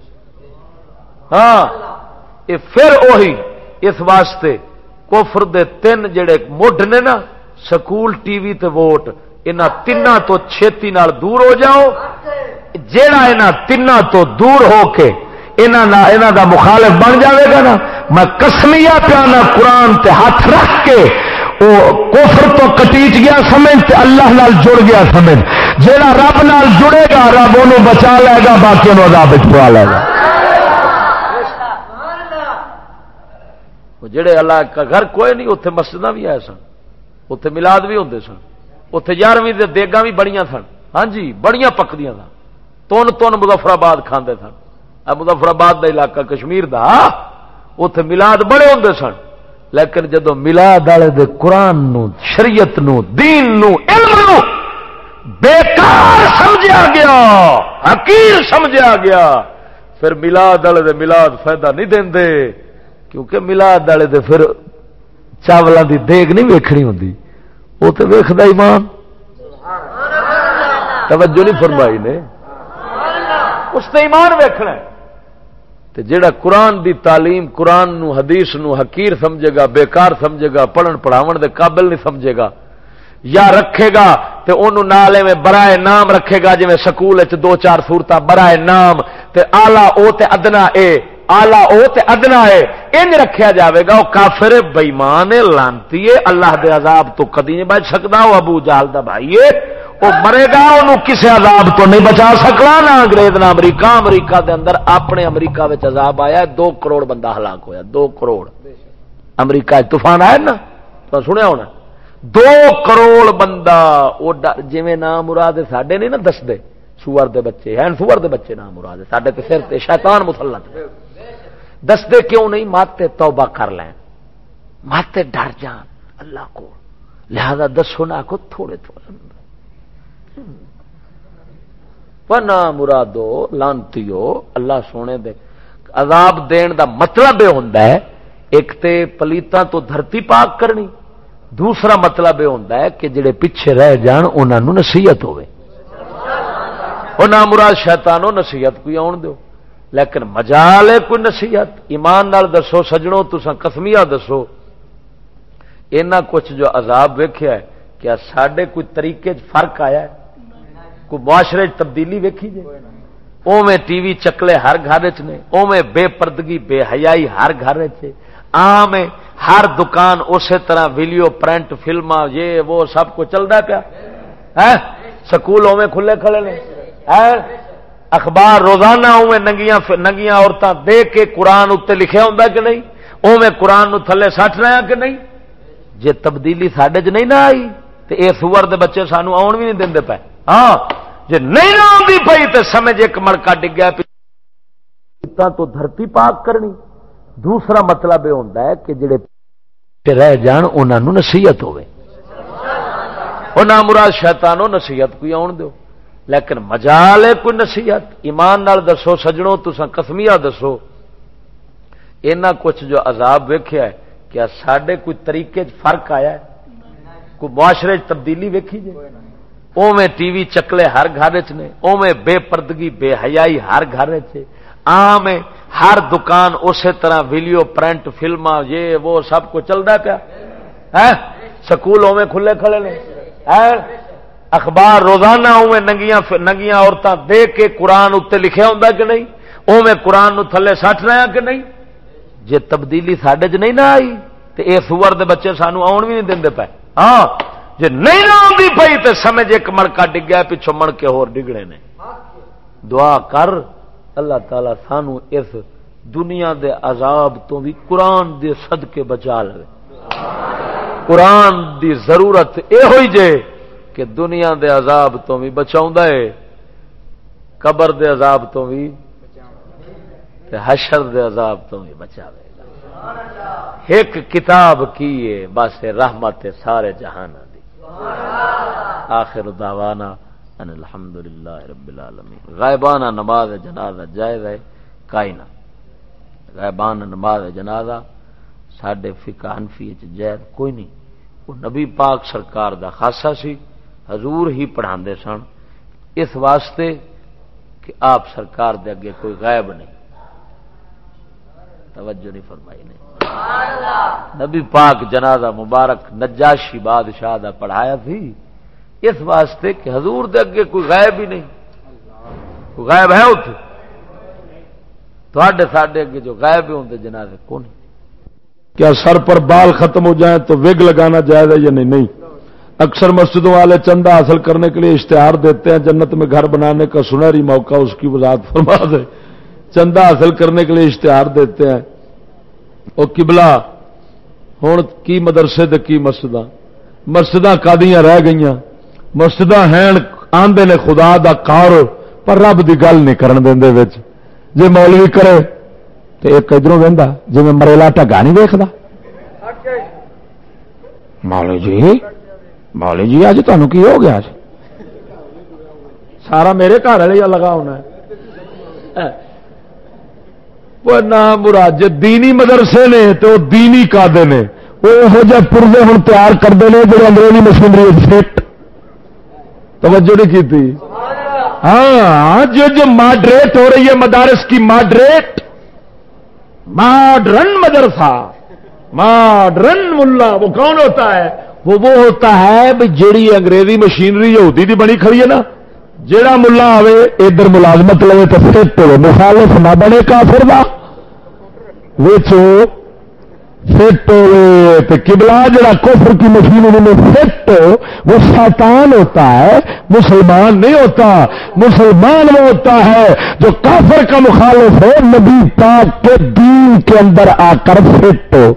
ہاں یہ پھر وہی اس واسطے کفر دے تین جڑے مڈ نے نا سکول ٹی وی تے ووٹ انہاں تیناں تو چھیتی نال دور ہو جاؤ. جیڑا انہاں تیناں تو دور ہو کے انہاں دا مخالف بن جاوے گا نا میں قسمیہ پیانا قرآن تے ہاتھ رکھ کے وہ کفر تو کٹیچ گیا سمجھ تے اللہ نال جڑ گیا سمجھ. جیڑا رب نال جڑے گا رب انہوں بچا لے گا باقی انہوں عذاب وچ پوا لے گا. جڑے اللہ کا گھر کوئی نہیں اتنے مسجداں بھی آئے سن اتنے ملاد بھی ہوندے سن اتنے 11ویں دے دیگاں بھی بڑیاں سن. ہاں جی بڑیاں پکدیاں سن. تون مظفر آباد کھاندے سن. مظفر آباد دا علاقہ کشمیر دا اتنے ملاد بڑے ہوندے سن. لیکن جدو ملاد والے دے قرآن نو شریعت نو دین نو علم نو بیکار سمجھا گیا حقیر سمجھا گیا پھر ملاد والے دے ملاد فائدہ نہیں دیندے. کیونکہ ملاد والے دے پھر چاولاں دی دیگ نہیں ویکھنی ہوندی وہ تو ویکھدا ایمان. توجہ نہیں فرمائی نے اس تے ایمان ویکھنا ہے. تے جیڑا قرآن دی تعلیم قرآن نو حدیث نو حقیر سمجھے گا بیکار سمجھے گا پڑھن پڑھاون دے قابل نہیں سمجھے گا یا رکھے گا تے انہوں نالے میں برائے نام رکھے گا جویں سکول وچ 2-4 صورتاں برائے نام تے اعلی او تے ادنا اے آلہ او تے ادنا ہے ان رکھیا جاوے گا. وہ کافر بےمان لانتی ہے اللہ دے عذاب تو کدی نہیں بچ سکتا. وہ ابو جہل دا بھائی ہے وہ مرے گا انہوں کسے عذاب تو نہیں بچا سکنا نہ انگریز نہ امریکہ. امریکہ دے اندر اپنے امریکہ وچ عذاب آیا 2 کروڑ بندہ ہلاک ہویا 2 کروڑ. امریکہ طوفان آیا نا تو سنیا ہونا 2 کروڑ بندہ وہ جویں نام مراد ساڈے نہیں نا دسدے سور دے بچے ہیں سور دے بچے نام مراد ساڈے تے سر تے شیطان مسلط دستے کیوں نہیں ماتے توبہ کر لیں ماتے ڈر جان اللہ کو لہذا دسو نہ کو تھوڑے تھوڑے پنا مرادو لانتیو اللہ سونے دے عذاب دین دا مطلب یہ ہوندا ہے ایک تے پلیتاں تو دھرتی پاک کرنی دوسرا مطلب یہ ہوندا ہے کہ جڑے پیچھے رہ جان انہاں نوں نصیحت ہوے. او نہ مراد شیطانوں نصیحت کوئی آن دیو لیکن مجال ہے کوئی نصیحت ایمان نال دسو سجنوں تساں قسمیہ دسو اینا کچھ جو عذاب ویکھیا ہے کیا ساڈے کوئی طریقے فرق آیا ہے کوئی معاشرے تبدیلی ویکھی جے اوویں ٹی وی چکلے ہر گھر وچ نے اوویں بے پردگی بے حیائی ہر گھر وچ عام ہے ہر دکان اسی طرح ویڈیو پرنٹ فلماں یہ وہ سب کچھ چلدا پیا ہے سکول اوویں کھلے کھڑے نے ہے اخبار روزانہ اوویں ننگیاں عورتاں دے کے قرآن اتنے لکھیا ہوندا کہ نہیں اوویں قرآن نو تھلے سٹ رہے ہیں کہ نہیں. جے تبدیلی ساڈے چ نہیں نہ آئی تے اے سور دے بچے سانو آن بھی نہیں دیندے پے. ہاں جے نہیں نہ آندی پئی تے سمجھ ایک مڑکا ڈگیا تو دھرتی پاک کرنی دوسرا مطلب یہ ہوندا ہے کہ جڑے رہ جان انہاں نوں نصیحت ہوے. او نہ مراد شیطانوں نصیحت کوئی آن دیو لیکن مجال ہے کوئی نصیحت ایمان نال دسو سجنوں تساں قسمیہ دسو اینا کچھ جو عذاب ویکھیا ہے کیا ساڈے کوئی طریقے فرق آیا ہے کوئی معاشرے تبدیلی ویکھی جے اوویں ٹی وی چکلے ہر گھر وچ نے اوویں بے پردگی بے حیائی ہر گھر وچ عام ہے ہر دکان اسی طرح ویڈیو پرنٹ فلماں یہ وہ سب کچھ چلدا پیا ہے سکول اوویں کھلے کھڑے نے ہے اخبار روزانہ اوویں ننگیاں عورتاں دے کے قرآن اتنے لکھیا ہوندا کہ نہیں اوویں قرآن نو تھلے سٹ رہے ہیں کہ نہیں. جے تبدیلی ساڈے چ نہیں نہ آئی تے اے سور دے بچے سانو آن بھی نہیں دیندے پے. ہاں جے نہیں نہ آندی پئی تے سمجھ ایک مڑکا ڈگیا پچھوں مڑ کے ہور ڈگنے نے. دعا کر اللہ تعالی سانو اس دنیا دے عذاب تو بھی قرآن دے صدقے بچا لے. قرآن دی ضرورت اے ہوئی جے کہ دنیا دے عذاب تو بھی بچاؤندا ہے قبر دے عذاب تو بھی حشر دے عذاب تو بھی بچاوے گا. ایک کتاب کی ہے بس رحمت سارے جہان دی. آخر دعوانا ان الحمدللہ رب العالمین. غائبانہ نماز جنازہ جائز ہے کائنا. غائبانہ نماز جنازہ ساڈے فقہ حنفی وچ جائز کوئی نہیں. وہ نبی پاک سرکار دا خاصہ سی، حضور ہی پڑھاندے سن اس واسطے کہ آپ سرکار دے اگے کوئی غائب نہیں. توجہ نہیں فرمائی نے. نبی پاک جنازہ مبارک نجاشی بادشاہ دا پڑھایا تھی اس واسطے کہ حضور دے اگے کوئی غائب ہی نہیں. کوئی غائب ہے اتنے تھوڑے ساڈے اگے جو غائب ہی ہوندے جنازے کون. کیا سر پر بال ختم ہو جائیں تو وگ لگانا جائز ہے یا نہیں؟ نہیں. اکثر مسجدوں والے چندہ حاصل کرنے کے لیے اشتہار دیتے ہیں جنت میں گھر بنانے کا سنہری موقع، اس کی وضاحت فرما دے. چندہ حاصل کرنے کے لیے اشتہار دیتے ہیں. اور قبلہ ہوں کی مدرسے دے کی مسجداں کادیاں رہ گئیاں. مسجداں ہیں آندے نے خدا دا کار پر رب دی گل نہیں کرن دیندے وچ. جے مولوی کرے تو ایک ادھروں وہدا جی میں مریلا ٹگا نہیں دیکھتا. مولوی جی اج تمہیں کی ہو گیا؟ سارا میرے گھر والے لگا ہونا ہے. نہ مراد جی دینی مدرسے نے تو دینی کادے نے وہ یہو جہ پرزے ہوں تیار کرتے ہیں جو انگریزی مشینری فٹ. توجہ نہیں کی تھی. ہاں جو ماڈریٹ ہو رہی ہے مدارس کی ماڈرن مدرسہ ماڈرن ملا وہ کون ہوتا ہے؟ وہ ہوتا ہے جیڑی انگریزی مشینری یہودی دی بنی کھڑی ہے نا. جیڑا ملا آوے ادھر ملازمت لے تو فٹ ہو مخالف نہ بنے کافر دا فٹ ہو قبلہ جڑا کفر کی مشینری میں فٹ ہو وہ شیطان ہوتا ہے، مسلمان نہیں ہوتا. مسلمان وہ ہوتا ہے جو کافر کا مخالف ہو، نبی پاک کے دین کے اندر آ کر فٹ ہو.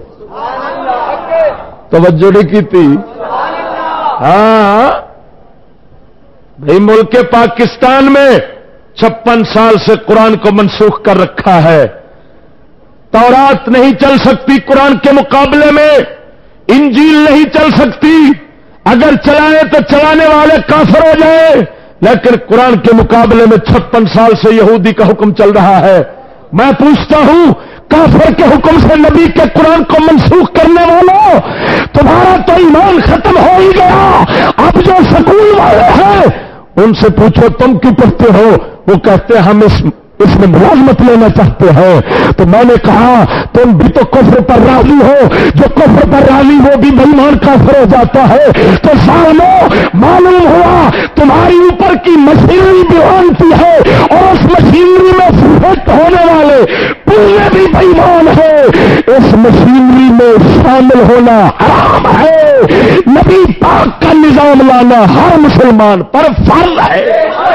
توجہ نہیں کی تھی. ہاں بھائی ملک پاکستان میں 56 سال سے قرآن کو منسوخ کر رکھا ہے. تورات نہیں چل سکتی قرآن کے مقابلے میں، انجیل نہیں چل سکتی. اگر چلائیں تو چلانے والے کافر ہو جائیں، لیکن قرآن کے مقابلے میں 56 سال سے یہودی کا حکم چل رہا ہے. میں پوچھتا ہوں کافر کے حکم سے نبی کے قرآن کو منسوخ کرنے والوں، تمہارا تو ایمان ختم ہو ہی گیا. اب جو سکول والے ہیں ان سے پوچھو تم کیوں پڑھتے ہو؟ وہ کہتے ہیں ہم اس میں ملازمت لینا چاہتے ہیں. تو میں نے کہا تم بھی تو کفر پر راضی ہو، جو کفر پر راضی وہ بھی بے ایمان کافر ہو جاتا ہے. تو سامنے معلوم ہوا تمہاری اوپر کی مشینری بیوانتی ہے اور اس مشینری میں فٹ ہونے والے پورے بھی بے ایمان ہے. اس مشینری میں شامل ہونا حرام ہے. نبی پاک کا نظام لانا ہر مسلمان پر فرض ہے.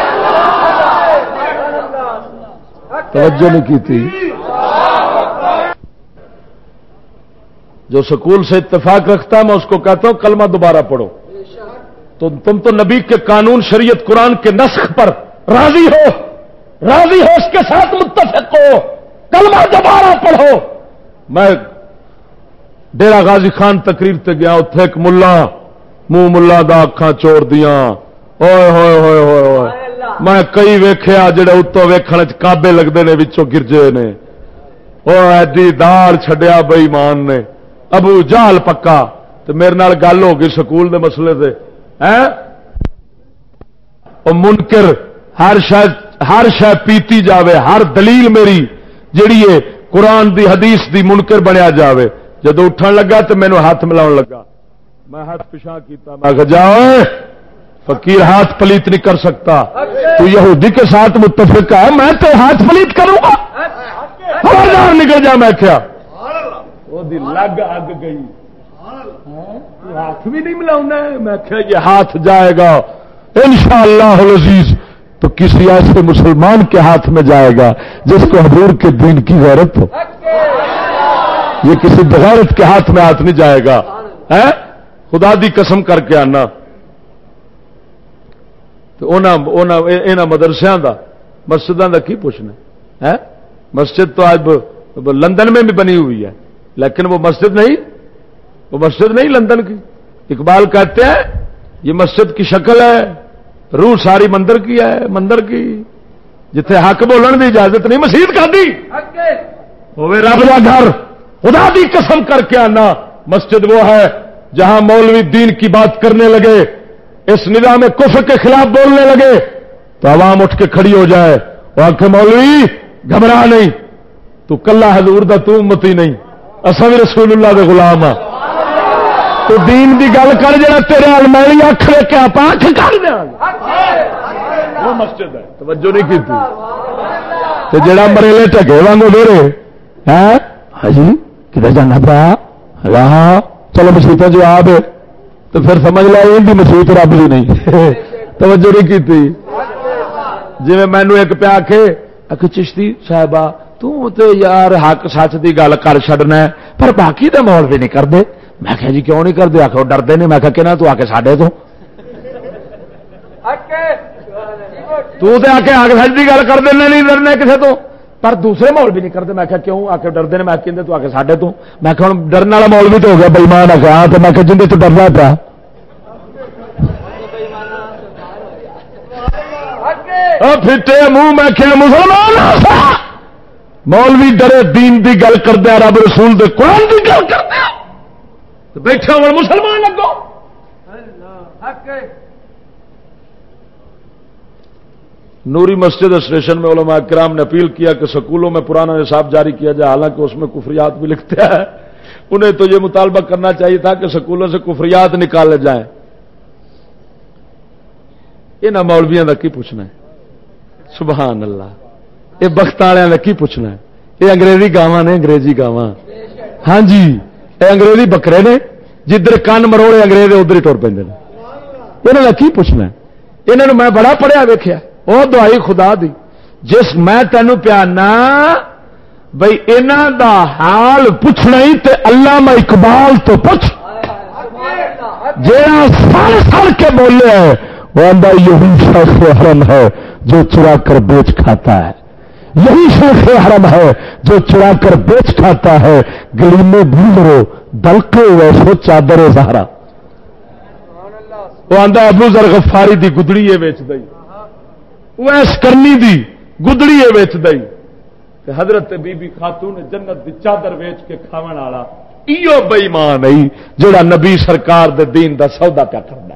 توجہ نہیں کی تھی. جو سکول سے اتفاق رکھتا ہے میں اس کو کہتا ہوں کلمہ دوبارہ پڑھو. تو تم تو نبی کے قانون شریعت قرآن کے نسخ پر راضی ہو اس کے ساتھ متفق ہو. کلمہ دوبارہ پڑھو. میں ڈیرا غازی خان تقریر تے گیا، اتنے ایک ملا منہ ملا دا اکھاں چور دیاں ہوئے ہوئے ہوئے ہوئے ہوئے. میں کئی ویکھیا جڑے اتوں ویکھن چ کعبے لگتے ہیں وچوں گرجے نے. وہ ایڈی دار چھڈیا بے ایمان نے. ابو جہل پکا. تو میرے نال گل ہو گئی سکول دے مسئلے سے. منکر ہر شے پیتی جاوے، ہر دلیل میری جڑی ہے قرآن دی حدیث دی منکر بنیا جاوے. جدو اٹھن لگا تو مینو ہاتھ ملاؤ لگا. میں ہاتھ پیچھا کیتا. میں کہا جاؤ فقیر ہاتھ پلیت نہیں کر سکتا. تو یہودی کے ساتھ متفق ہے، میں تو ہاتھ پلیت کروں گا. خبردار نکل جا. میں کیا وہ لگ اگ گئی. ہاتھ بھی نہیں ملاؤں. میں کیا یہ ہاتھ جائے گا انشاءاللہ العزیز تو کسی ایسے مسلمان کے ہاتھ میں جائے گا جس کو حضور کے دین کی غیرت ہو. یہ کسی بغیرت کے ہاتھ میں ہاتھ نہیں جائے گا. خدا دی قسم کر کے آنا. تو مدرسوں دا مسجدوں دا کی پوچھنا ہے. مسجد تو آج لندن میں بھی بنی ہوئی ہے. لیکن وہ مسجد نہیں لندن کی. اقبال کہتے ہیں یہ مسجد کی شکل ہے، روح ساری مندر کی ہے، مندر کی جتھے حق بولن دی اجازت نہیں مسجد کا دی ہوئے رب کا گھر. خدا دی قسم کر کے آنا مسجد وہ ہے جہاں مولوی دین کی بات کرنے لگے، اس نظام کفر کے خلاف بولنے لگے تو عوام اٹھ کے کھڑی ہو جائے اور آنکھیں مولوی گھبرا نہیں، تو کلا حضور دا تو امتی نہیں، اصل بھی رسول اللہ دے غلام ہاں. تو دین دی گل کر جڑا تیرے المالی اکھ لے کے آپ اکھ کر دیا وہ مسجد ہے. توجہ نہیں کی تو جڑا مریلے ٹگے وانگو میرے ہاں جی کدھر جانا پا ہاں چلو مسیحت جو آپ تو پھر سمجھ لو ان کی مسیحت رب بھی نہیں. توجہ نہیں کی جی مینو ایک پیا آخ چشتی صاحبہ تو یار حق سچ کی گل کر چڈنا پر باقی تو مول بھی نہیں کرتے. میں کہا جی کیوں نہیں کرتے؟ آخو ڈرتے نے. میں کہا تو آ کے ساڈے تو آ کے سچ کی گل کر دینا نہیں ڈرنا کسی تو، پر دوسرے مول بھی نہیں کرتے. میں کہا کیوں؟ آ کے ڈرتے ہیں. میں کہتے تو آ کے ساڈے تو. میں کہا ہوں ڈرن والا مول بھی تو ہو گیا بےمان. آ تو میں کہا جن تو ڈرنا پیا پھٹے منہ. میں کہا مسلمان مولوی ڈرے دین دی گل کردیا رب رسول دے قرآن دی گل کردیا بیٹھے ہو مسلمان لگو. نوری مسجد اسٹیشن میں علماء کرام نے اپیل کیا کہ سکولوں میں پرانا نصاب جاری کیا جائے، حالانکہ اس میں کفریات بھی لکھتے ہیں. انہیں تو یہ مطالبہ کرنا چاہیے تھا کہ سکولوں سے کفریات نکالے جائیں. انہاں مولویاں دا کی پوچھنا ہے؟ سبحان اللہ. یہ بخت والوں کا کی پوچھنا ہے؟ یہ انگریزی گاواں نے، انگریزی گاواں. ہاں جی یہ انگریزی بکرے نے، جدھر کن مروڑے انگریز ادھر ہی ٹر پہ. انہوں کا کی پوچھنا ہے؟ انہوں میں بڑا پڑھیا ویکھیا وہ دعائی خدا دی جس میں تینوں پیانا بھائی انہاں دا حال پوچھنا ہی تے علامہ اقبال تو پوچھ جہاں سڑ سڑ کے بولے ہے وہ اندر یہی شیخ حرم ہے جو چرا کر بیچ کھاتا ہے، یہی شیخ حرم ہے جو چرا کر بیچ کھاتا ہے. گلی میں بھولو دلکے ویسو چادر زہرا. وہ آندا ابو ذر غفاری دی گدڑی ویچ دئی، ویس کرنی دی گدڑی ویچ دئی. حضرت بی بی خاتون جنت دی چادر ویچ کے کھاون والا ایو بے ایمان ہے جڑا نبی سرکار دے دین دا سودا پیا کردا.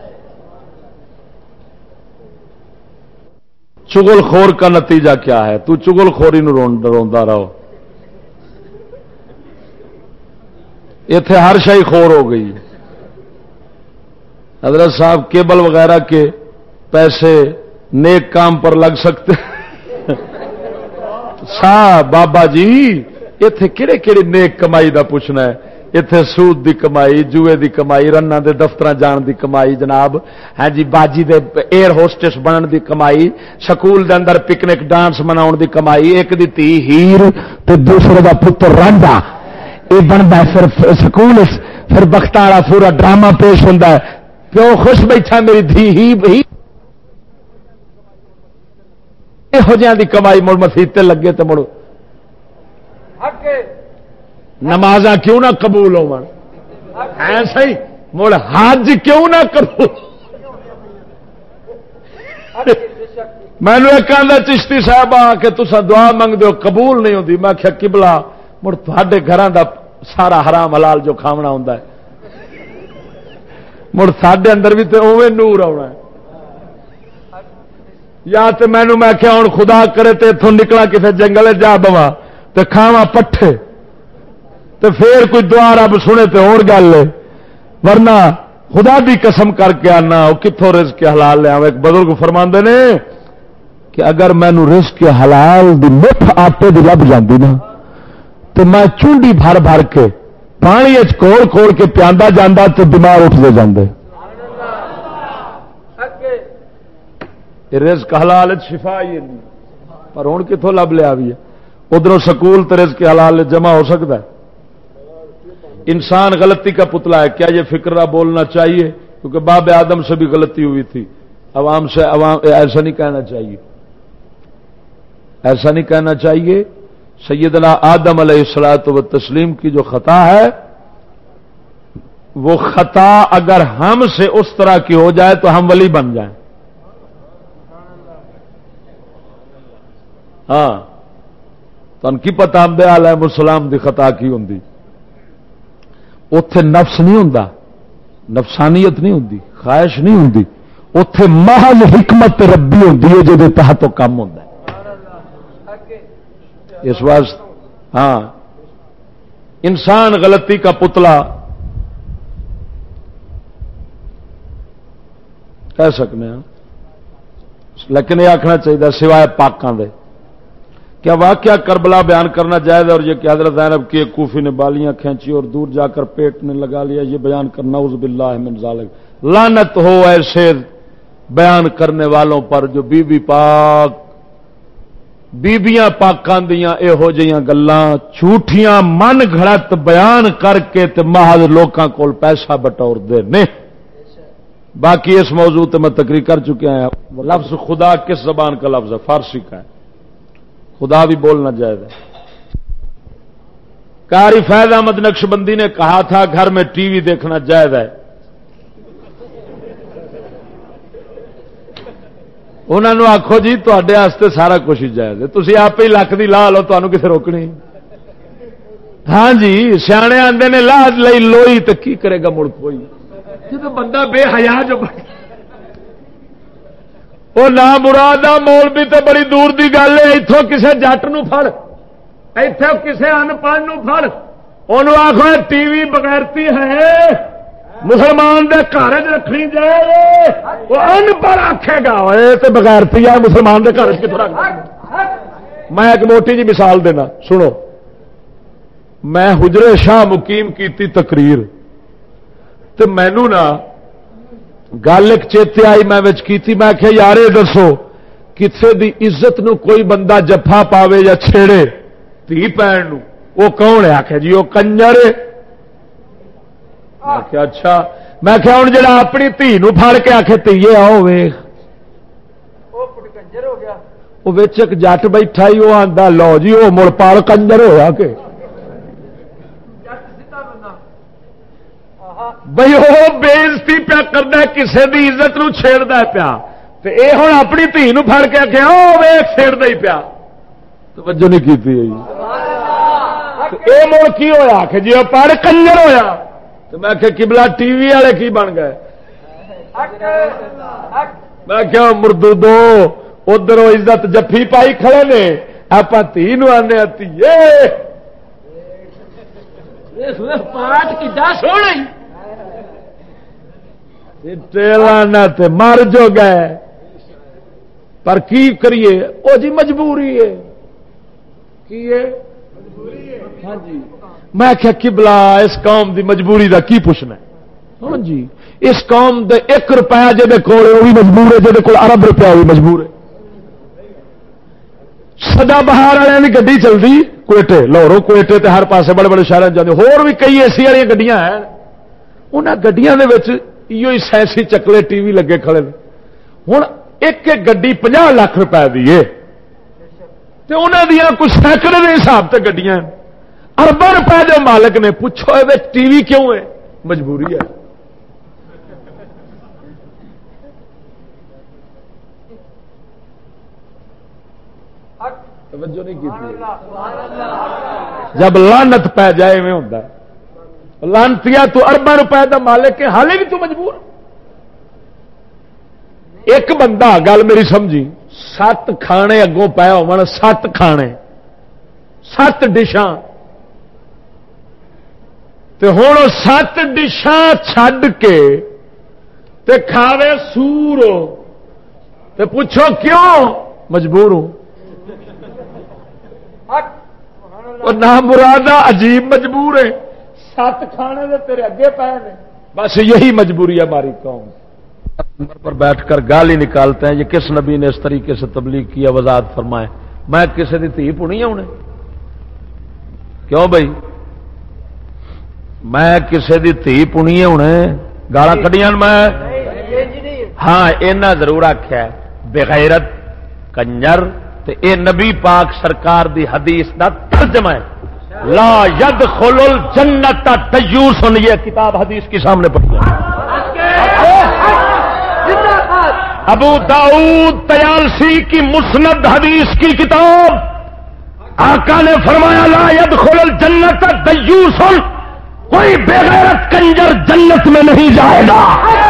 چغل خور کا نتیجہ کیا ہے؟ تو چغل خوری نو روندا رہو. ایتھے ہر شے خور ہو گئی. حضرت صاحب کیبل وغیرہ کے پیسے نیک کام پر لگ سکتے صاحب بابا جی ایتھے کہڑے کہڑے نیک کمائی دا پوچھنا ہے؟ ایتھے سود دی کمائی، جوئے دی کمائی، رنا دے دفتر جان دی کمائی جناب، ہاں جی باجی دے ایئر ہوسٹس بنن دی کمائی، سکول دے اندر پکنک ڈانس مناؤن دی کمائی. ایک دی تی ہیر تے دوسرے دا پتر رانڈا یہ بنتا ہے. پھر سکول پھر بخت والا پورا ڈرامہ پیش ہوتا ہے. پیو خوش بیٹھا میری دھی ہی بھائی یہو جہاں دی کمائی مڑ مسیتے لگے تو مڑ نمازاں کیوں نہ قبول ہو ایسا ہی مڑ حج کیوں نہ کرو. میں نے ایک آدھا چشتی صاحب آ کے تسا دعا منگ دو قبول نہیں ہوتی. میں کیا قبلہ مڑ تھوڑے گھراں دا سارا حرام حلال جو کھاونا ہوندا ہے مڑ ساڈے اندر بھی تے اوویں نور آنا ہے. یا تے مینوں میں کیا ہن خدا کرے تے اتھوں نکلا کسے جنگل جا بواں تے کھاواں پٹھے تے پھر کوئی دعا رب سنے تے اور گل ہے. ورنہ خدا دی قسم کر کے آنا وہ کتوں رزق حلال لیا. ایک بزرگ فرماندے نے کہ اگر مینوں رزق حلال دی مٹھ آٹے دی لب جاندی نا تو میں چونڈی بھر بھر کے پانی کوڑ کوڑ کے پیاندا جاندہ تو بیمار اٹھتے جاندے. رزق حلال شفا ہی نہیں پر ہوں کتوں لب لیا بھی ہے. ادھر سکول تو رزق حلال جمع ہو سکتا ہے. انسان غلطی کا پتلا ہے. کیا یہ فکرہ بولنا چاہیے؟ کیونکہ باب آدم سے بھی غلطی ہوئی تھی. عوام ایسا نہیں کہنا چاہیے، ایسا نہیں کہنا چاہیے سیدنا آدم علیہ الصلوۃ والتسلیم کی جو خطا ہے وہ خطا اگر ہم سے اس طرح کی ہو جائے تو ہم ولی بن جائیں. ہاں تن کی پتا انبیاء علیہ السلام دی خطا کی ہوندی. اوتھے نفس نہیں ہوندا، نفسانیت نہیں ہوندی، خواہش نہیں ہوندی، اوتھے محض حکمت ربی ہوندی ہے جے تحت تو کام ہوندا ہے. اس واسطے ہاں انسان غلطی کا پتلا کہہ سکتے ہیں، لیکن یہ آخنا چاہیے سوائے پاکاں دے. کیا واقعہ کربلا بیان کرنا جائز ہے اور یہ کہ حضرت زینب کی ایک کوفی نے بالیاں کھینچی اور دور جا کر پیٹ نے لگا لیا، یہ بیان کرنا اعوذ باللہ من ذالک. لعنت ہو ایسے بیان کرنے والوں پر جو بی بی پاک بیبیاں پاکاں دیاں یہو جہاں گلاں جھوٹیاں من گھڑت بیان کر کے تے محض لوکاں کول پیسہ بٹور دے نے. باقی اس موضوع تے میں تقریر کر چکے ہیں. لفظ خدا کس زبان کا لفظ ہے؟ فارسی کا ہے. خدا بھی بولنا جائز ہے. قاری فیض احمد نقشبندی نے کہا تھا گھر میں ٹی وی دیکھنا جائز ہے. انہوں نے آخو جی تے سارا کچھ ہی جائز ہے، تھی آپ ہی لکھ دی لا لو، تمہیں کسے روکنی. ہاں جی سیانے آندے نے لا لئی لوئی تو کی کرے گا مڑ کوئی جب بندہ بے حیا جو وہ نہ مراد مولوی تے بڑی دور دی گل ہے. اتوں کسے جٹ نو پھڑ، اتوں کسے ان پڑھ نو پھڑ، انہوں آخو ٹی وی بغیرتی ہے مسلمان دے گھر رکھنی جائے. وہ ان پڑھ آکھے گا تے بغیرتی ہے مسلمان دے گھر کتوں رکھ. میں ایک موٹی جی مثال دینا سنو. میں حجرے شاہ مقیم کیتی تقریر تے مینوں نا گل ایک چیتے آئی میں کیتی. میں کہ یار دسو کسے دی عزت نو کوئی بندہ جفا پاوے یا چھیڑے تھی پین نو وہ کون ہے؟ آخیا جی وہ کنجر. آخیا اچھا. میں کہ ہوں جا اپنی دھی نو پھڑ کے آخے تیے آؤ ویخ وہ ایک جٹ بیٹھا ہی وہ آتا لو جی وہ مڑ پال کنجر ہوا کہ بھائی وہ بےزتی پیا کرنا کسے دی عزت نو چھیڑتا پیا تے اے ہوں اپنی دھی نو پھڑ کے آخیا وہ ویخ چھیڑتا ہی پیا. توجہ نہیں کی مڑ کی ہویا کہ جی وہ پڑھ کنجر ہویا. تو میں کہ قبلہ ٹی وی والے کی بن گئے. میں کیا مردو دو ادھر عزت جفی پائی کھڑے نے آپ تھی نو آنے پاٹ کی دس ہونا مر جو گئے. پر کی کریے وہ جی مجبوری ہے. کی ہے؟ ہاں جی. میں کیا قبلہ اس قوم دی مجبوری دا کی پوچھنا ہے. ہاں جی اس قوم دے 1 روپیہ جہاں کول وہ بھی مجبور ہے، جہاں کول ارب روپیہ وہ بھی مجبور ہے. سدا بہار والے کی گڈی چلتی کوئٹے لاہوروں کوئٹے تے ہر پاسے بڑے بڑے شہروں جاتے. ہور بھی کئی اے سی والی گڈیاں ہیں. انہاں گڈیاں دے وچ ایو سائنسی چکلے ٹی وی لگے کھڑے. ہوں ایک ایک گڈی 50 لاکھ روپے دی ہے تے انہاں دیاں کچھ سینکڑے دے حساب تے گڈیاں ارباں روپے دے مالک نے. پوچھو اے ٹی وی کیوں ہے؟ مجبوری ہے. توجہ نہیں کی. جب لعنت پی جائے میں ہوتا ہے لانتیا تو ارباں روپے دا مالک ہے حالے بھی تو مجبور. ایک بندہ گل میری سمجھی 7 کھانے اگوں پایا ہو 7 کھانے 7 ڈشاں تے ہوں 7 ڈشاں چھڈ کے تے کھاوے سور تے پوچھو کیوں؟ مجبور ہوں. نہ مرادہ عجیب مجبور ہے. 7 کھانے دے تیرے اگے پے نے. بس یہی مجبوری ہے ہماری قوم. نمبر پر بیٹھ کر گالی نکالتے ہیں یہ کس نبی نے اس طریقے سے تبلیغ کیا؟ وضاحت فرمائے. میں کسی دی دھی پونی ہوں کیوں بھائی؟ میں کسی دی دھی پونی ہوں گالا کھڑیاں میں؟ ہاں اینا ضرور آخیا بغیرت کنجر تے اے نبی پاک سرکار دی حدیث دا ترجمہ ہے. لا يدخل الجنت دیوس. یہ کتاب حدیث کے سامنے پڑھی ہے. ابو داؤد طیالسی کی مسند حدیث کی کتاب. آقا نے فرمایا لا يدخل الجنت دیوس. کوئی بے غیرت کنجر جنت میں نہیں جائے گا.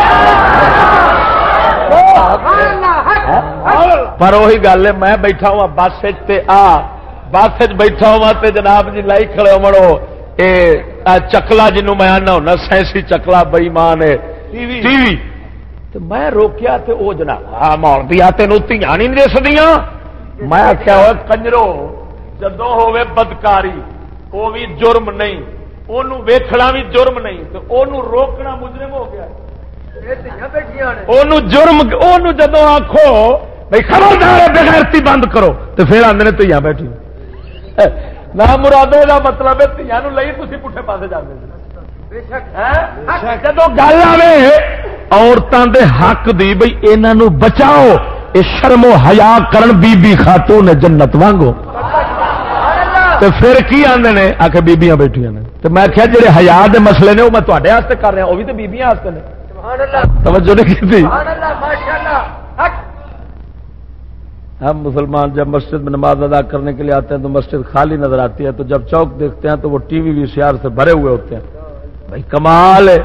پر وہی گل ہے میں بیٹھا ہوا بس بس بیٹھا ہوا تے جناب جی لائی کھڑے ہو مڑو اے چکلا جنوں میں آنا ہونا سائنسی چکلا بئیمان ہے ٹی وی تو میں روکیا تے او جناب مولوی تینوں دھیاں نہیں دسدیاں. میں آخیا ہوا کنجرو جدوں ہوے بدکاری وہ بھی جرم نہیں انہوں ویکھنا بھی جرم نہیں تو انہوں روکنا مجرم ہو گیا. جرم جدو آخو بھائی خبردار بغیرتی بند کرو تو پھر آدھے نے تیاں بیٹھی نہ مرادے کا مطلب ہے تیاں لئی تھی پٹھے پاسے جانے. جدو گل آئے عورتوں دے حق دی بھائی انہوں بچاؤ یہ شرم و حیا کرن بی بی خاتون جنت وانگو تو پھر کی آدھے نے آ کے بیبیاں بیٹھیاں نے. تو میں آخیا جڑے حیا دے مسئلے نے وہ میں تواڈے واسطے کر رہا وہ بھی تو بیبیاں واسطے نے. توجہ نہیں کی تھی. ہم مسلمان جب مسجد میں نماز ادا کرنے کے لیے آتے ہیں تو مسجد خالی نظر آتی ہے. تو جب چوک دیکھتے ہیں تو وہ ٹی وی VCR سے بھرے ہوئے ہوتے ہیں. بھائی کمال ہے.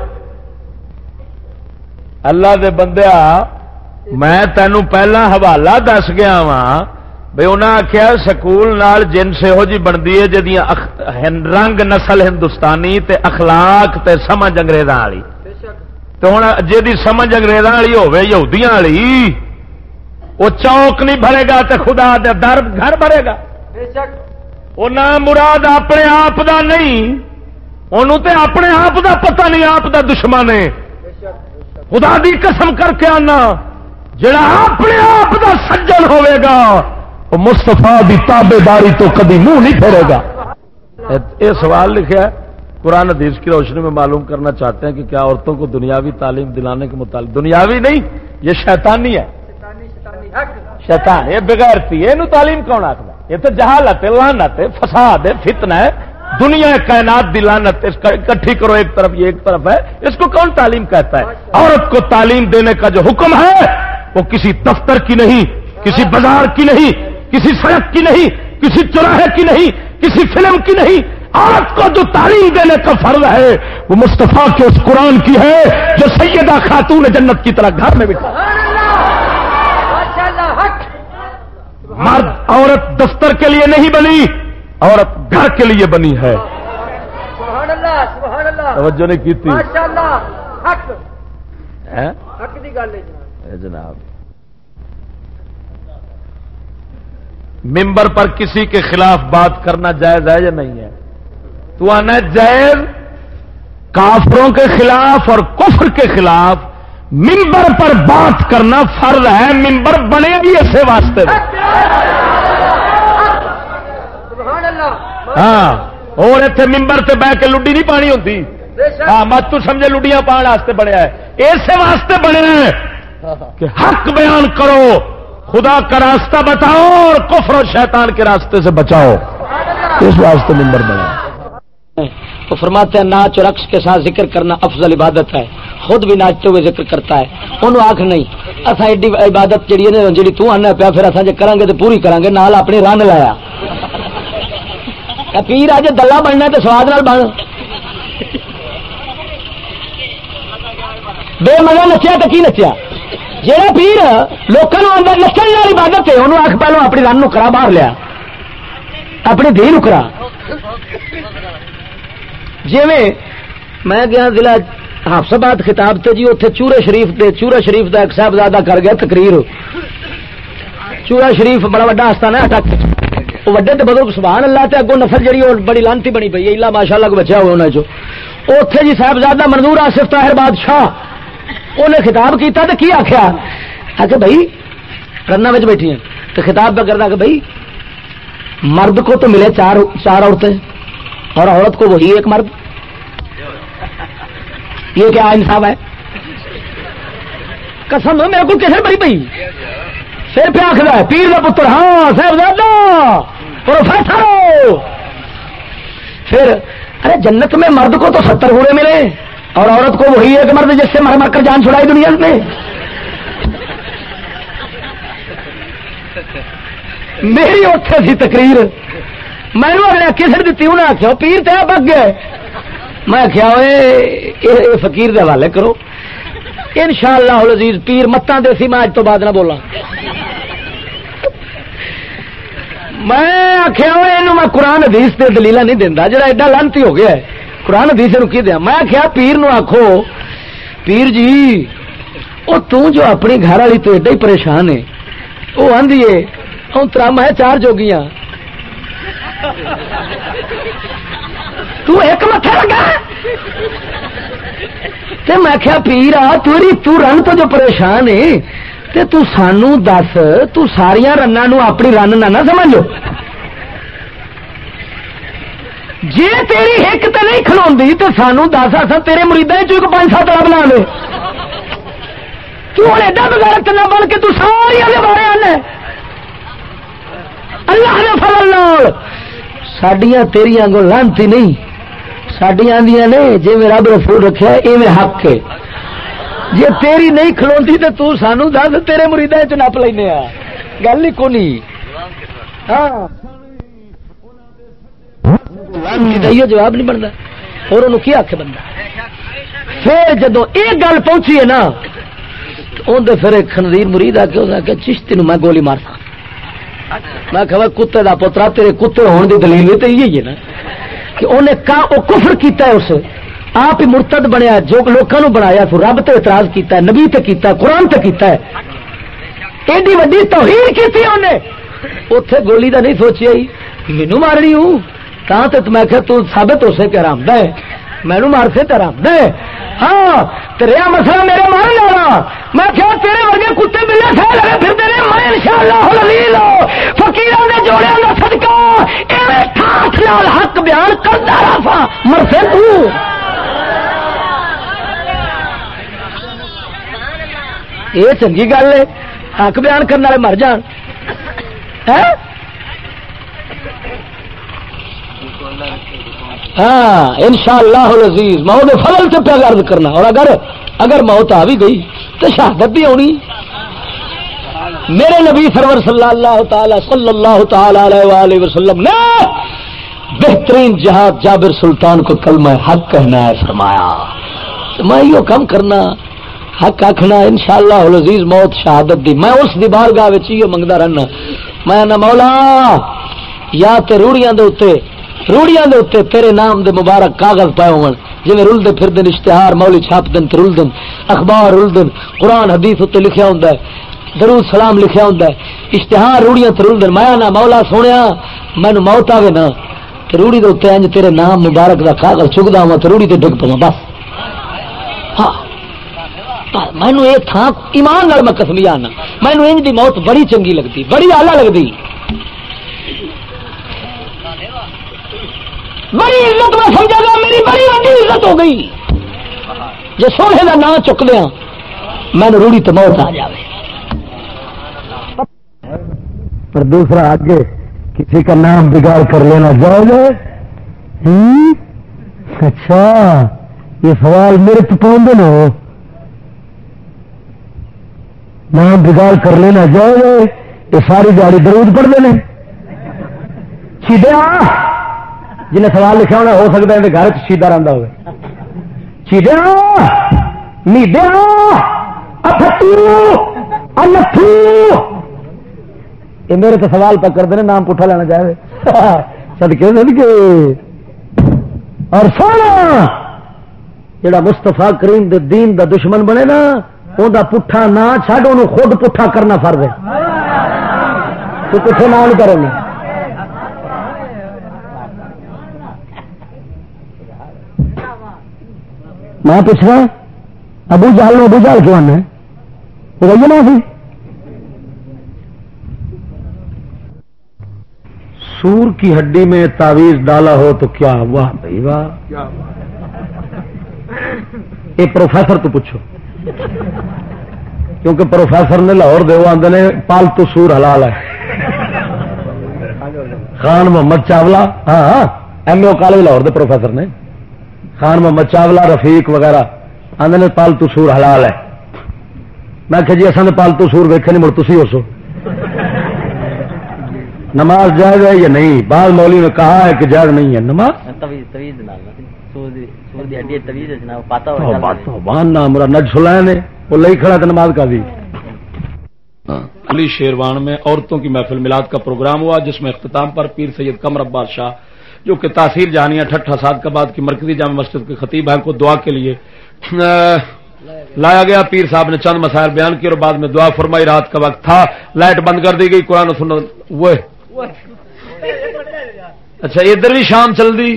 اللہ دے بندیا میں تینوں پہلا حوالہ دس گیا وا بھائی انہیں آخیا سکول نال جنس یہو جی بنتی ہے جدیاں رنگ نسل ہندوستانی تے اخلاق تے سمجھ انگریزاں والی. تو ہوں جی سمجھ انگریزاں والی ہوے یہودیاں والی وہ چوک نہیں بھرے گا تو خدا دے در گھر بھرے گا. وہ نہ مراد اپنے آپ دا نہیں انہوں تے اپنے آپ دا پتہ نہیں آپ دا دشمن ہے. خدا دی قسم کر کے آنا جڑا اپنے آپ دا سجن ہوئے گا وہ مصطفیٰ دی تابے داری تو کبھی منہ نہیں پھیرے گا. یہ سوال لکھا ہے قرآن حدیث کی روشنی میں معلوم کرنا چاہتے ہیں کہ کیا عورتوں کو دنیاوی تعلیم دلانے کے متعلق دنیاوی نہیں یہ شیطانی ہے. شیطان یہ بغیرتی ہے یہ تعلیم کون آخر یہ تو جہالت ہے لعنت ہے فساد ہے فتنہ ہے دنیا کائنات دی لعنت اکٹھی کرو ایک طرف یہ ایک طرف ہے. اس کو کون تعلیم کہتا ہے؟ عورت کو تعلیم دینے کا جو حکم ہے وہ کسی دفتر کی نہیں کسی بازار کی نہیں کسی سڑک کی نہیں کسی چوراہے کی نہیں کسی فلم کی نہیں. عورت کو جو تعلیم دینے کا فرض ہے وہ مصطفیٰ کے اس قرآن کی ہے جو سیدہ خاتون جنت کی طرح گھر میں بٹھا. مرد عورت دفتر کے لیے نہیں بنی عورت گھر کے لیے بنی ہے. توجہ نہیں کی تھی جناب. ممبر پر کسی کے خلاف بات کرنا جائز ہے یا نہیں ہے؟ تو آنا جائز کافروں کے خلاف اور کفر کے خلاف ممبر پر بات کرنا فرض ہے. ممبر بنے بھی ایسے واسطے ہاں اور اتنے ممبر سے بہ کے لڈی نہیں پانی ہوتی. ہاں مت تو سمجھے لڈیاں پان واسطے بنیا ہے ایسے واسطے بنے ہیں کہ حق بیان کرو خدا کا راستہ بتاؤ اور کفر و شیطان کے راستے سے بچاؤ. اس واسطے ممبر بنا. تو فرماتے ہیں ناچ اور رقص کے ساتھ ذکر کرنا افضل عبادت ہے. خود بھی ناچتے ہوئے ذکر کرتا ہے. انہوں آخ نہیں اصا ایڈی عبادت جہی ہے جی تو آنا پیا پھر اصا جی کریں گے تو پوری کریں گے نال اپنی رن لایا پیر آج دلہ بننا تو سواد نال بن بے مزہ نچیا تو کی نچیا جہاں پیر لوگوں آدھا نچن والی عبادت ہے انہوں آخ پہلو اپنی رن کرا باہر لیا اپنی دھی کرا. جی میں گیا ضلع حفصاباد خطاب تے جی اتنے چورے شریف دا ایک صاحبزادہ کر گیا تقریر. چورا شریف بڑا وڈا آستانہ ہے اٹک وہ وڈے تے بزرگ سبحان اللہ تے اگوں نفر جڑی اور بڑی لانتی بنی پئی ہے اللہ ماشاءاللہ کو بچیا ہوئے انہاں چوں. اوتھے جی صاحبزادہ منظور آصف طاہر بادشاہ انہیں خطاب کیتا تے کی آکھیا کہ بھائی رنا وچ بیٹھی ہیں تو خطاب پہ کردا کہ بھائی مرد کو تو ملے چار عورتیں اور عورت کو وہی ایک مرد. یہ کیا انصاف ہے؟ قسم میرے کو کیسے بڑی پئی پھر پہ آخر ہے پیر کا پتر ہاں صاحبزادہ پروفیسر پھر ارے جنت میں مرد کو تو 70 گھوڑے ملے اور عورت کو وہی ایک مرد جس سے مر مر کر جان چھڑائی دنیا میں. میری اتنے سی تقریر میں اگلے کسر دیتی انہیں آخیا پیر تھا بگ گئے. میں آخیا فقیر کے حوالے کرو انشاءاللہ العزیز پیر متاں دے سی میں اج تو بعد نہ بولا. میں آخیا میں قرآن حدیث سے دلیل نہیں دینا جڑا ایڈا لانتی ہو گیا ہے قرآن حدیث کی دیا. میں آخیا پیر نو آخو پیر جی وہ جو اپنی گھر والی تو ایڈا ہی پریشان ہے وہ آدھی ہے ترا میں 4 جوگیاں تو ایک متھا لگا. میں کیا پیر تو رن تو جو پریشان ہے تو سانو دس تو ساریا رناں نو اپنی رن نہ سمجھو. جی تیری ایک تو نہیں کھلوندی تو سانو دس اصل تیرے مریداں چ 5-7 بنا لے. تو ہوں ایڈا بغیرت نہ بن کے تو ساریا دے بارے آنا اللہ نے فضل نال ساڈیاں تیریاں کو لانتی نہیں ساڈیاں آندیاں نے جی میں رب رسول رکھا ایویں حق ہے. جی تیری نہیں کھلوندی تے تو سانو دس تیرے مریداں چ نپ لینے آ گل ہی کونی. ہاں جواب نہیں بنتا اور انہوں کی آخ بندہ. پھر جدو یہ گل پہنچی ہے نا اندر پھر ایک خنزیر مرید آ کے چشتی نو میں گولی مارتا. میں کہ کتے دا پوترا تیرے کتے ہونے دی دلیل تو یہی ہے نا کہ انہیں کفر کیتا ہے اس آپ ہی مرتد بنیا جو لوگوں بنایا تو رب تے اعتراض کیتا ہے نبی تے کیتا ہے قرآن تے کیتا ہے ایڈی وڈی توہین کیتی انہیں اوتھے گولی دا نہیں سوچی مینوں مارنی ہوں تے میں کہ تو ثابت ہو سے کہ حرام دا ہے مینوں مار سے تے حرام دا ہے. ہاں تیرا مسئلہ میرے مان لینا میں کیا تیرے ورگے کتے ملے سہ لگے پھر تیرے میں انشاءاللہ العزیز فقیراں دے جوڑیاں دا صدقہ ایویں ٹھاٹھ نال حق بیان کردا رہا مرسے تو یہ چنگی گل ہے حق بیان کرنے والے مر جان. ہاں انشاءاللہ العزیز موت فضل سے پہ عرض کرنا اور اگر موت آ بھی گئی تو شہادت بھی ہونی. میرے نبی سرور صلی اللہ تعالی علیہ وآلہ وسلم نے بہترین جہاد جابر سلطان کو کلمہ حق کہنا ہے فرمایا. میں یہ کم کرنا حق آخنا انشاءاللہ العزیز موت شہادت دی. میں اس دی بارگاہ وچ یہ منگدا رہنا میں نہ مولا یا تے روڑیاں دے اوتے تیرے نام دے مبارک کاغذ پائے ہون جویں رلدے پھردن اشتہار مولی چھاپ دن تے رلدن اخبار رلدن قرآن حدیث تے لکھیا ہوندا ہے درود سلام لکھیا ہوندا ہے اشتہار روڑیاں تے رلدن. میں نہ مولا سونیا مینوں موت آوے نا تے روڑی دے اوتے انج تیرے نام مبارک دا کاغذ چگدا ہواں تے روڑی تے ڈگ پواں بس. ہاں مینوں یہ تھا ایمان نال میں قسم آنا مینوں انج دی موت بڑی چنگی لگتی بڑی اعلیٰ لگتی بڑی عزت میں سمجھا گیا میری بڑی بڑی عزت ہو گئی جی سونے کا نام چک دیا مینوں روڑی تو موت آ جائے. پر دوسرا آگے کسی کا نام بگاڑ کر لینا جاؤ گے. اچھا یہ سوال میرے تو پہنچے نا نام بگاڑ کر لینا جاؤ گے یہ ساری گاڑی درود پڑھ دینے چیدیا جنہیں سوال لکھا ہونا ہو سکتا ہے گھر چیدہ رہتا ہوئے چیدیا میدیا انتھو یہ میرے تو سوال پہ کر دینے نام پٹھا لینا چاہے صدقے اور سونا جڑا مستفا کریم دے دین دا دشمن بنے نا اوندا پٹھا نہ چھڈ اونوں خود پٹھا کرنا فرض ہے. تو پٹھے نہ نہیں کرے. میں پوچھ رہا ابو جہل ابو جہل کیوں آنا ہے بتائیے نا. سور کی ہڈی میں تعویذ ڈالا ہو تو کیا واہ بھائی واہ. یہ پروفیسر تو پوچھو کیونکہ پروفیسر نے لاہور دے وہ آدھے نے پالتو سور حلال ہے. خان محمد چاولہ ہاں ایم او کالج لاہور دے پروفیسر نے خان محمد چاولہ رفیق وغیرہ آدھے نے پالتو سور حلال ہے. میں کہ جی اصل نے پالتو سور ویکھے نہیں مڑ تسی ہو سو. نماز جائز ہے یا نہیں؟ بعض مولوی نے کہا ہے کہ جائز نہیں ہے نماز. میرا نج سلا نے وہ لئی کھڑا تو نماز کا بھی. علی شیروان میں عورتوں کی محفل میلاد کا پروگرام ہوا جس میں اختتام پر پیر سید قمر عباس شاہ جو کہ تاثیر جہانیہ ٹھٹھا سعدکاباد کی مرکزی جامع مسجد کے خطیب ہیں کو دعا کے لیے لایا گیا. پیر صاحب نے چند مسائل بیان کیے اور بعد میں دعا فرمائی. رات کا وقت تھا, لائٹ بند کر دی گئی. قرآن و سنت وہ اچھا ادھر بھی شام چل دی.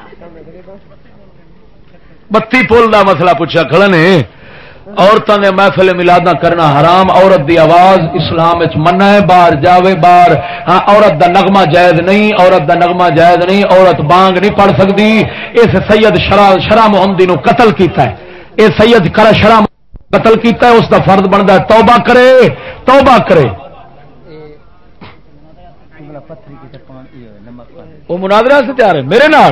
بتی پل دا مسئلہ پوچھا کھڑا نے. عورتوں نے محفل میلاد کرنا حرام. عورت دی آواز اسلام منع ہے. باہر جاوے باہر. ہاں عورت دا نغمہ جائز نہیں. عورت دا نغمہ جائز نہیں. عورت بانگ نہیں پڑھ سکتی. اس سید شرع محمدی نو قتل کیتا ہے. یہ سید کرا شرع قتل کیتا ہے. اس دا فرض بنتا ہے توبہ کرے. توبہ کرے. وہ مناظرہ سے تیار ہے میرے نال.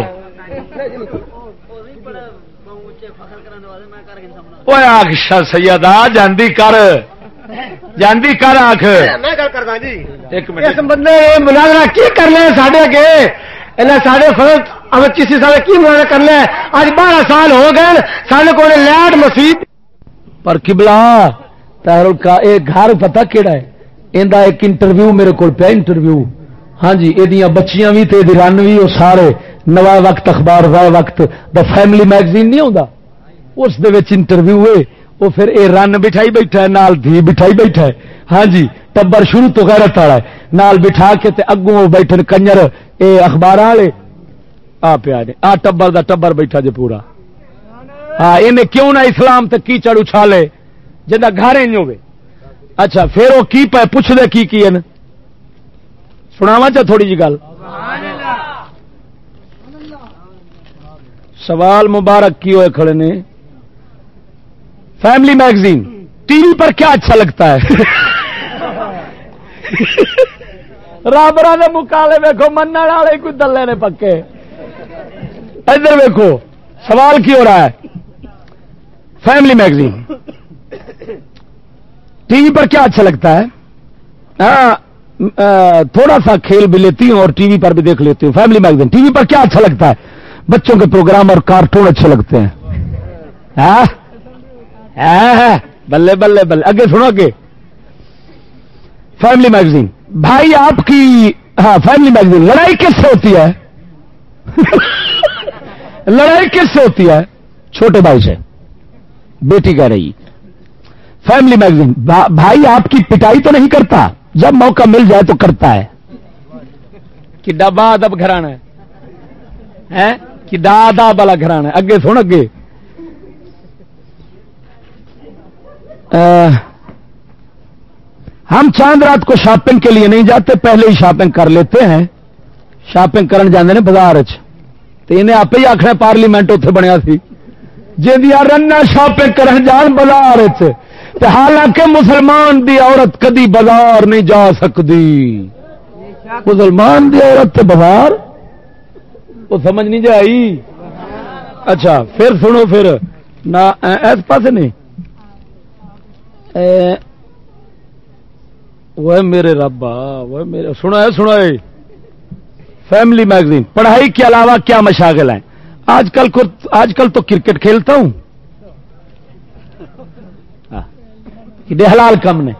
سیدا جاندی کر جاندی کر آخ ایک منٹ بندے مناظرہ کی کر لیں ساڈے اگے سارے فرض ہمیں کسی سال کی مناظرہ کر لیں. اج 12 سال ہو گئے سارے کو لائٹ مسیح پر قبلہ تہرل کا ایک گھر پتہ کیڑا ہے. ایندا ایک انٹرویو میرے کو پیا انٹرویو. ہاں جی یہ بچیاں بھی تے رن بھی وہ سارے نوا وقت اخبار وائے وقت دا فیملی میگزین نہیں ہوندا اس دے وچ انٹرویو ہے. وہ پھر اے رن بٹھائی بیٹھا ہے نال دھی بٹھائی بیٹھا ہے. ہاں جی ٹبر شروع تو غیرت والا ہے نال بٹھا کے تے اگوں بیٹھے کنجر اے اخبار والے آ پیا نے آ ٹبر دا ٹبر بیٹھا جے پورا. ہاں انہیں کیوں نہ اسلام تے کیچڑ اچھالے جندا گھر انج ہوے. اچھا پھر وہ کی پے پوچھ دے کی ہیں سناواں چا تھوڑی جی گل. سوال مبارک کی ہوئے کھڑے نے. فیملی میگزین ٹی وی پر کیا اچھا لگتا ہے؟ رابرہ نے مکالے ویکھو منع والے کوئی دلے نے پکے. ادھر ویکھو سوال کی ہو رہا ہے. فیملی میگزین ٹی وی پر کیا اچھا لگتا ہے؟ تھوڑا سا کھیل بھی لیتی ہوں اور ٹی وی پر بھی دیکھ لیتی ہوں. فیملی میگزین ٹی وی پر کیا اچھا لگتا ہے؟ بچوں کے پروگرام اور کارٹون اچھے لگتے ہیں. بلے بلے بلے اگے سنو اگے. فیملی میگزین بھائی آپ کی ہاں فیملی میگزین لڑائی کس سے ہوتی ہے؟ لڑائی کس سے ہوتی ہے؟ چھوٹے بھائی سے. بیٹی کہہ رہی فیملی میگزین بھائی آپ کی پٹائی تو نہیں کرتا؟ جب موقع مل جائے تو کرتا ہے. کہ ڈبا ادب گھرانا ہے کہ دادا والا گھرانا ہے. اگے سن اگے. ہم چاند رات کو شاپنگ کے لیے نہیں جاتے پہلے ہی شاپنگ کر لیتے ہیں. شاپنگ کرن جاندے نے بازار انہیں آپ ہی آخنا پارلیمنٹ اتنے بنیا سی جی رنا شاپنگ کرن جان بازار. حالانکہ مسلمان دی عورت کدی بازار نہیں جا سکتی. مسلمان دی عورت تے بازار وہ سمجھ نہیں جائی. اچھا پھر سنو پھر نہ اس پاس نہیں وہ میرے ربا وہ میرے سنا ہے. فیملی میگزین پڑھائی کے علاوہ کیا مشاغل ہیں؟ آج کل تو کرکٹ کھیلتا ہوں. حلال کم نے.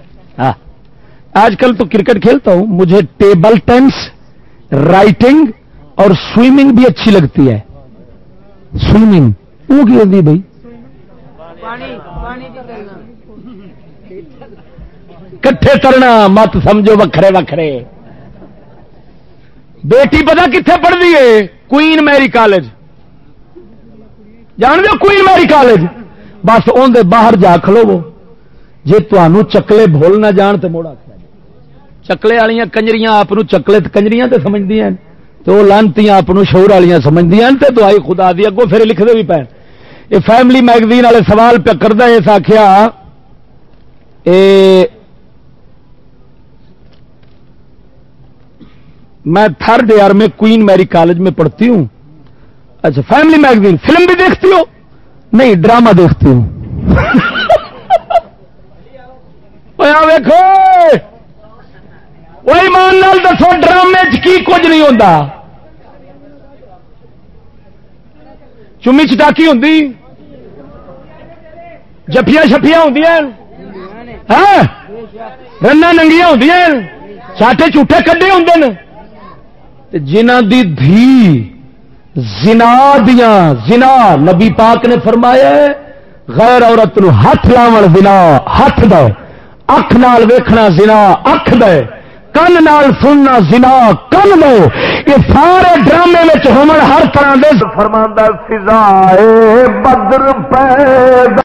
آج کل تو کرکٹ کھیلتا ہوں. مجھے ٹیبل ٹینس رائٹنگ اور سوئمنگ بھی اچھی لگتی ہے. سوئمنگ وہ کی ہوتی بھائی کٹھے کرنا مت سمجھو وکھرے وکھرے. بیٹی پتا کتنے پڑھتی ہے؟ Queen Mary College. جان دو کوئین میری کالج. بس اندر باہر جا کھلو جی تمہوں چکلے بھول نہ جان تو موڑا چکلے والیاں کنجریاں آپ چکلے کنجریاں تو سمجھتی ہیں تو لانتیاں آپ شعور والیاں سمجھتی ہیں تو دعائی خدا دی اگوں پھر لکھتے بھی پے. یہ فیملی میگزین والے سوال پہ کردہ اس آخیا میں تھرڈ ایئر میں کوئین میری کالج میں پڑھتی ہوں. اچھا فیملی میگزین فلم بھی دیکھتی ہو؟ نہیں ڈرامہ دیکھتی ہوں. ویکھو وہ ایمان نال دسو ڈرامے کی کچھ نہیں ہوتا. چمی چٹاکی ہوں جفیاں شفیاں ہوں رنا ننگیاں ہوں چاٹے چوٹے کڈے ہوں جنہ دی دھی زنا دیاں زنا نبی پاک نے فرمایا غیر عورت نو ہاتھ لاون زنا ہاتھ دے اکھ نال ویکھنا زنا اکھ دے کن نال سننا زنا کن دے. یہ سارے ڈرامے میں ہون ہر طرح دے فرماندا فضائے بدر پیدا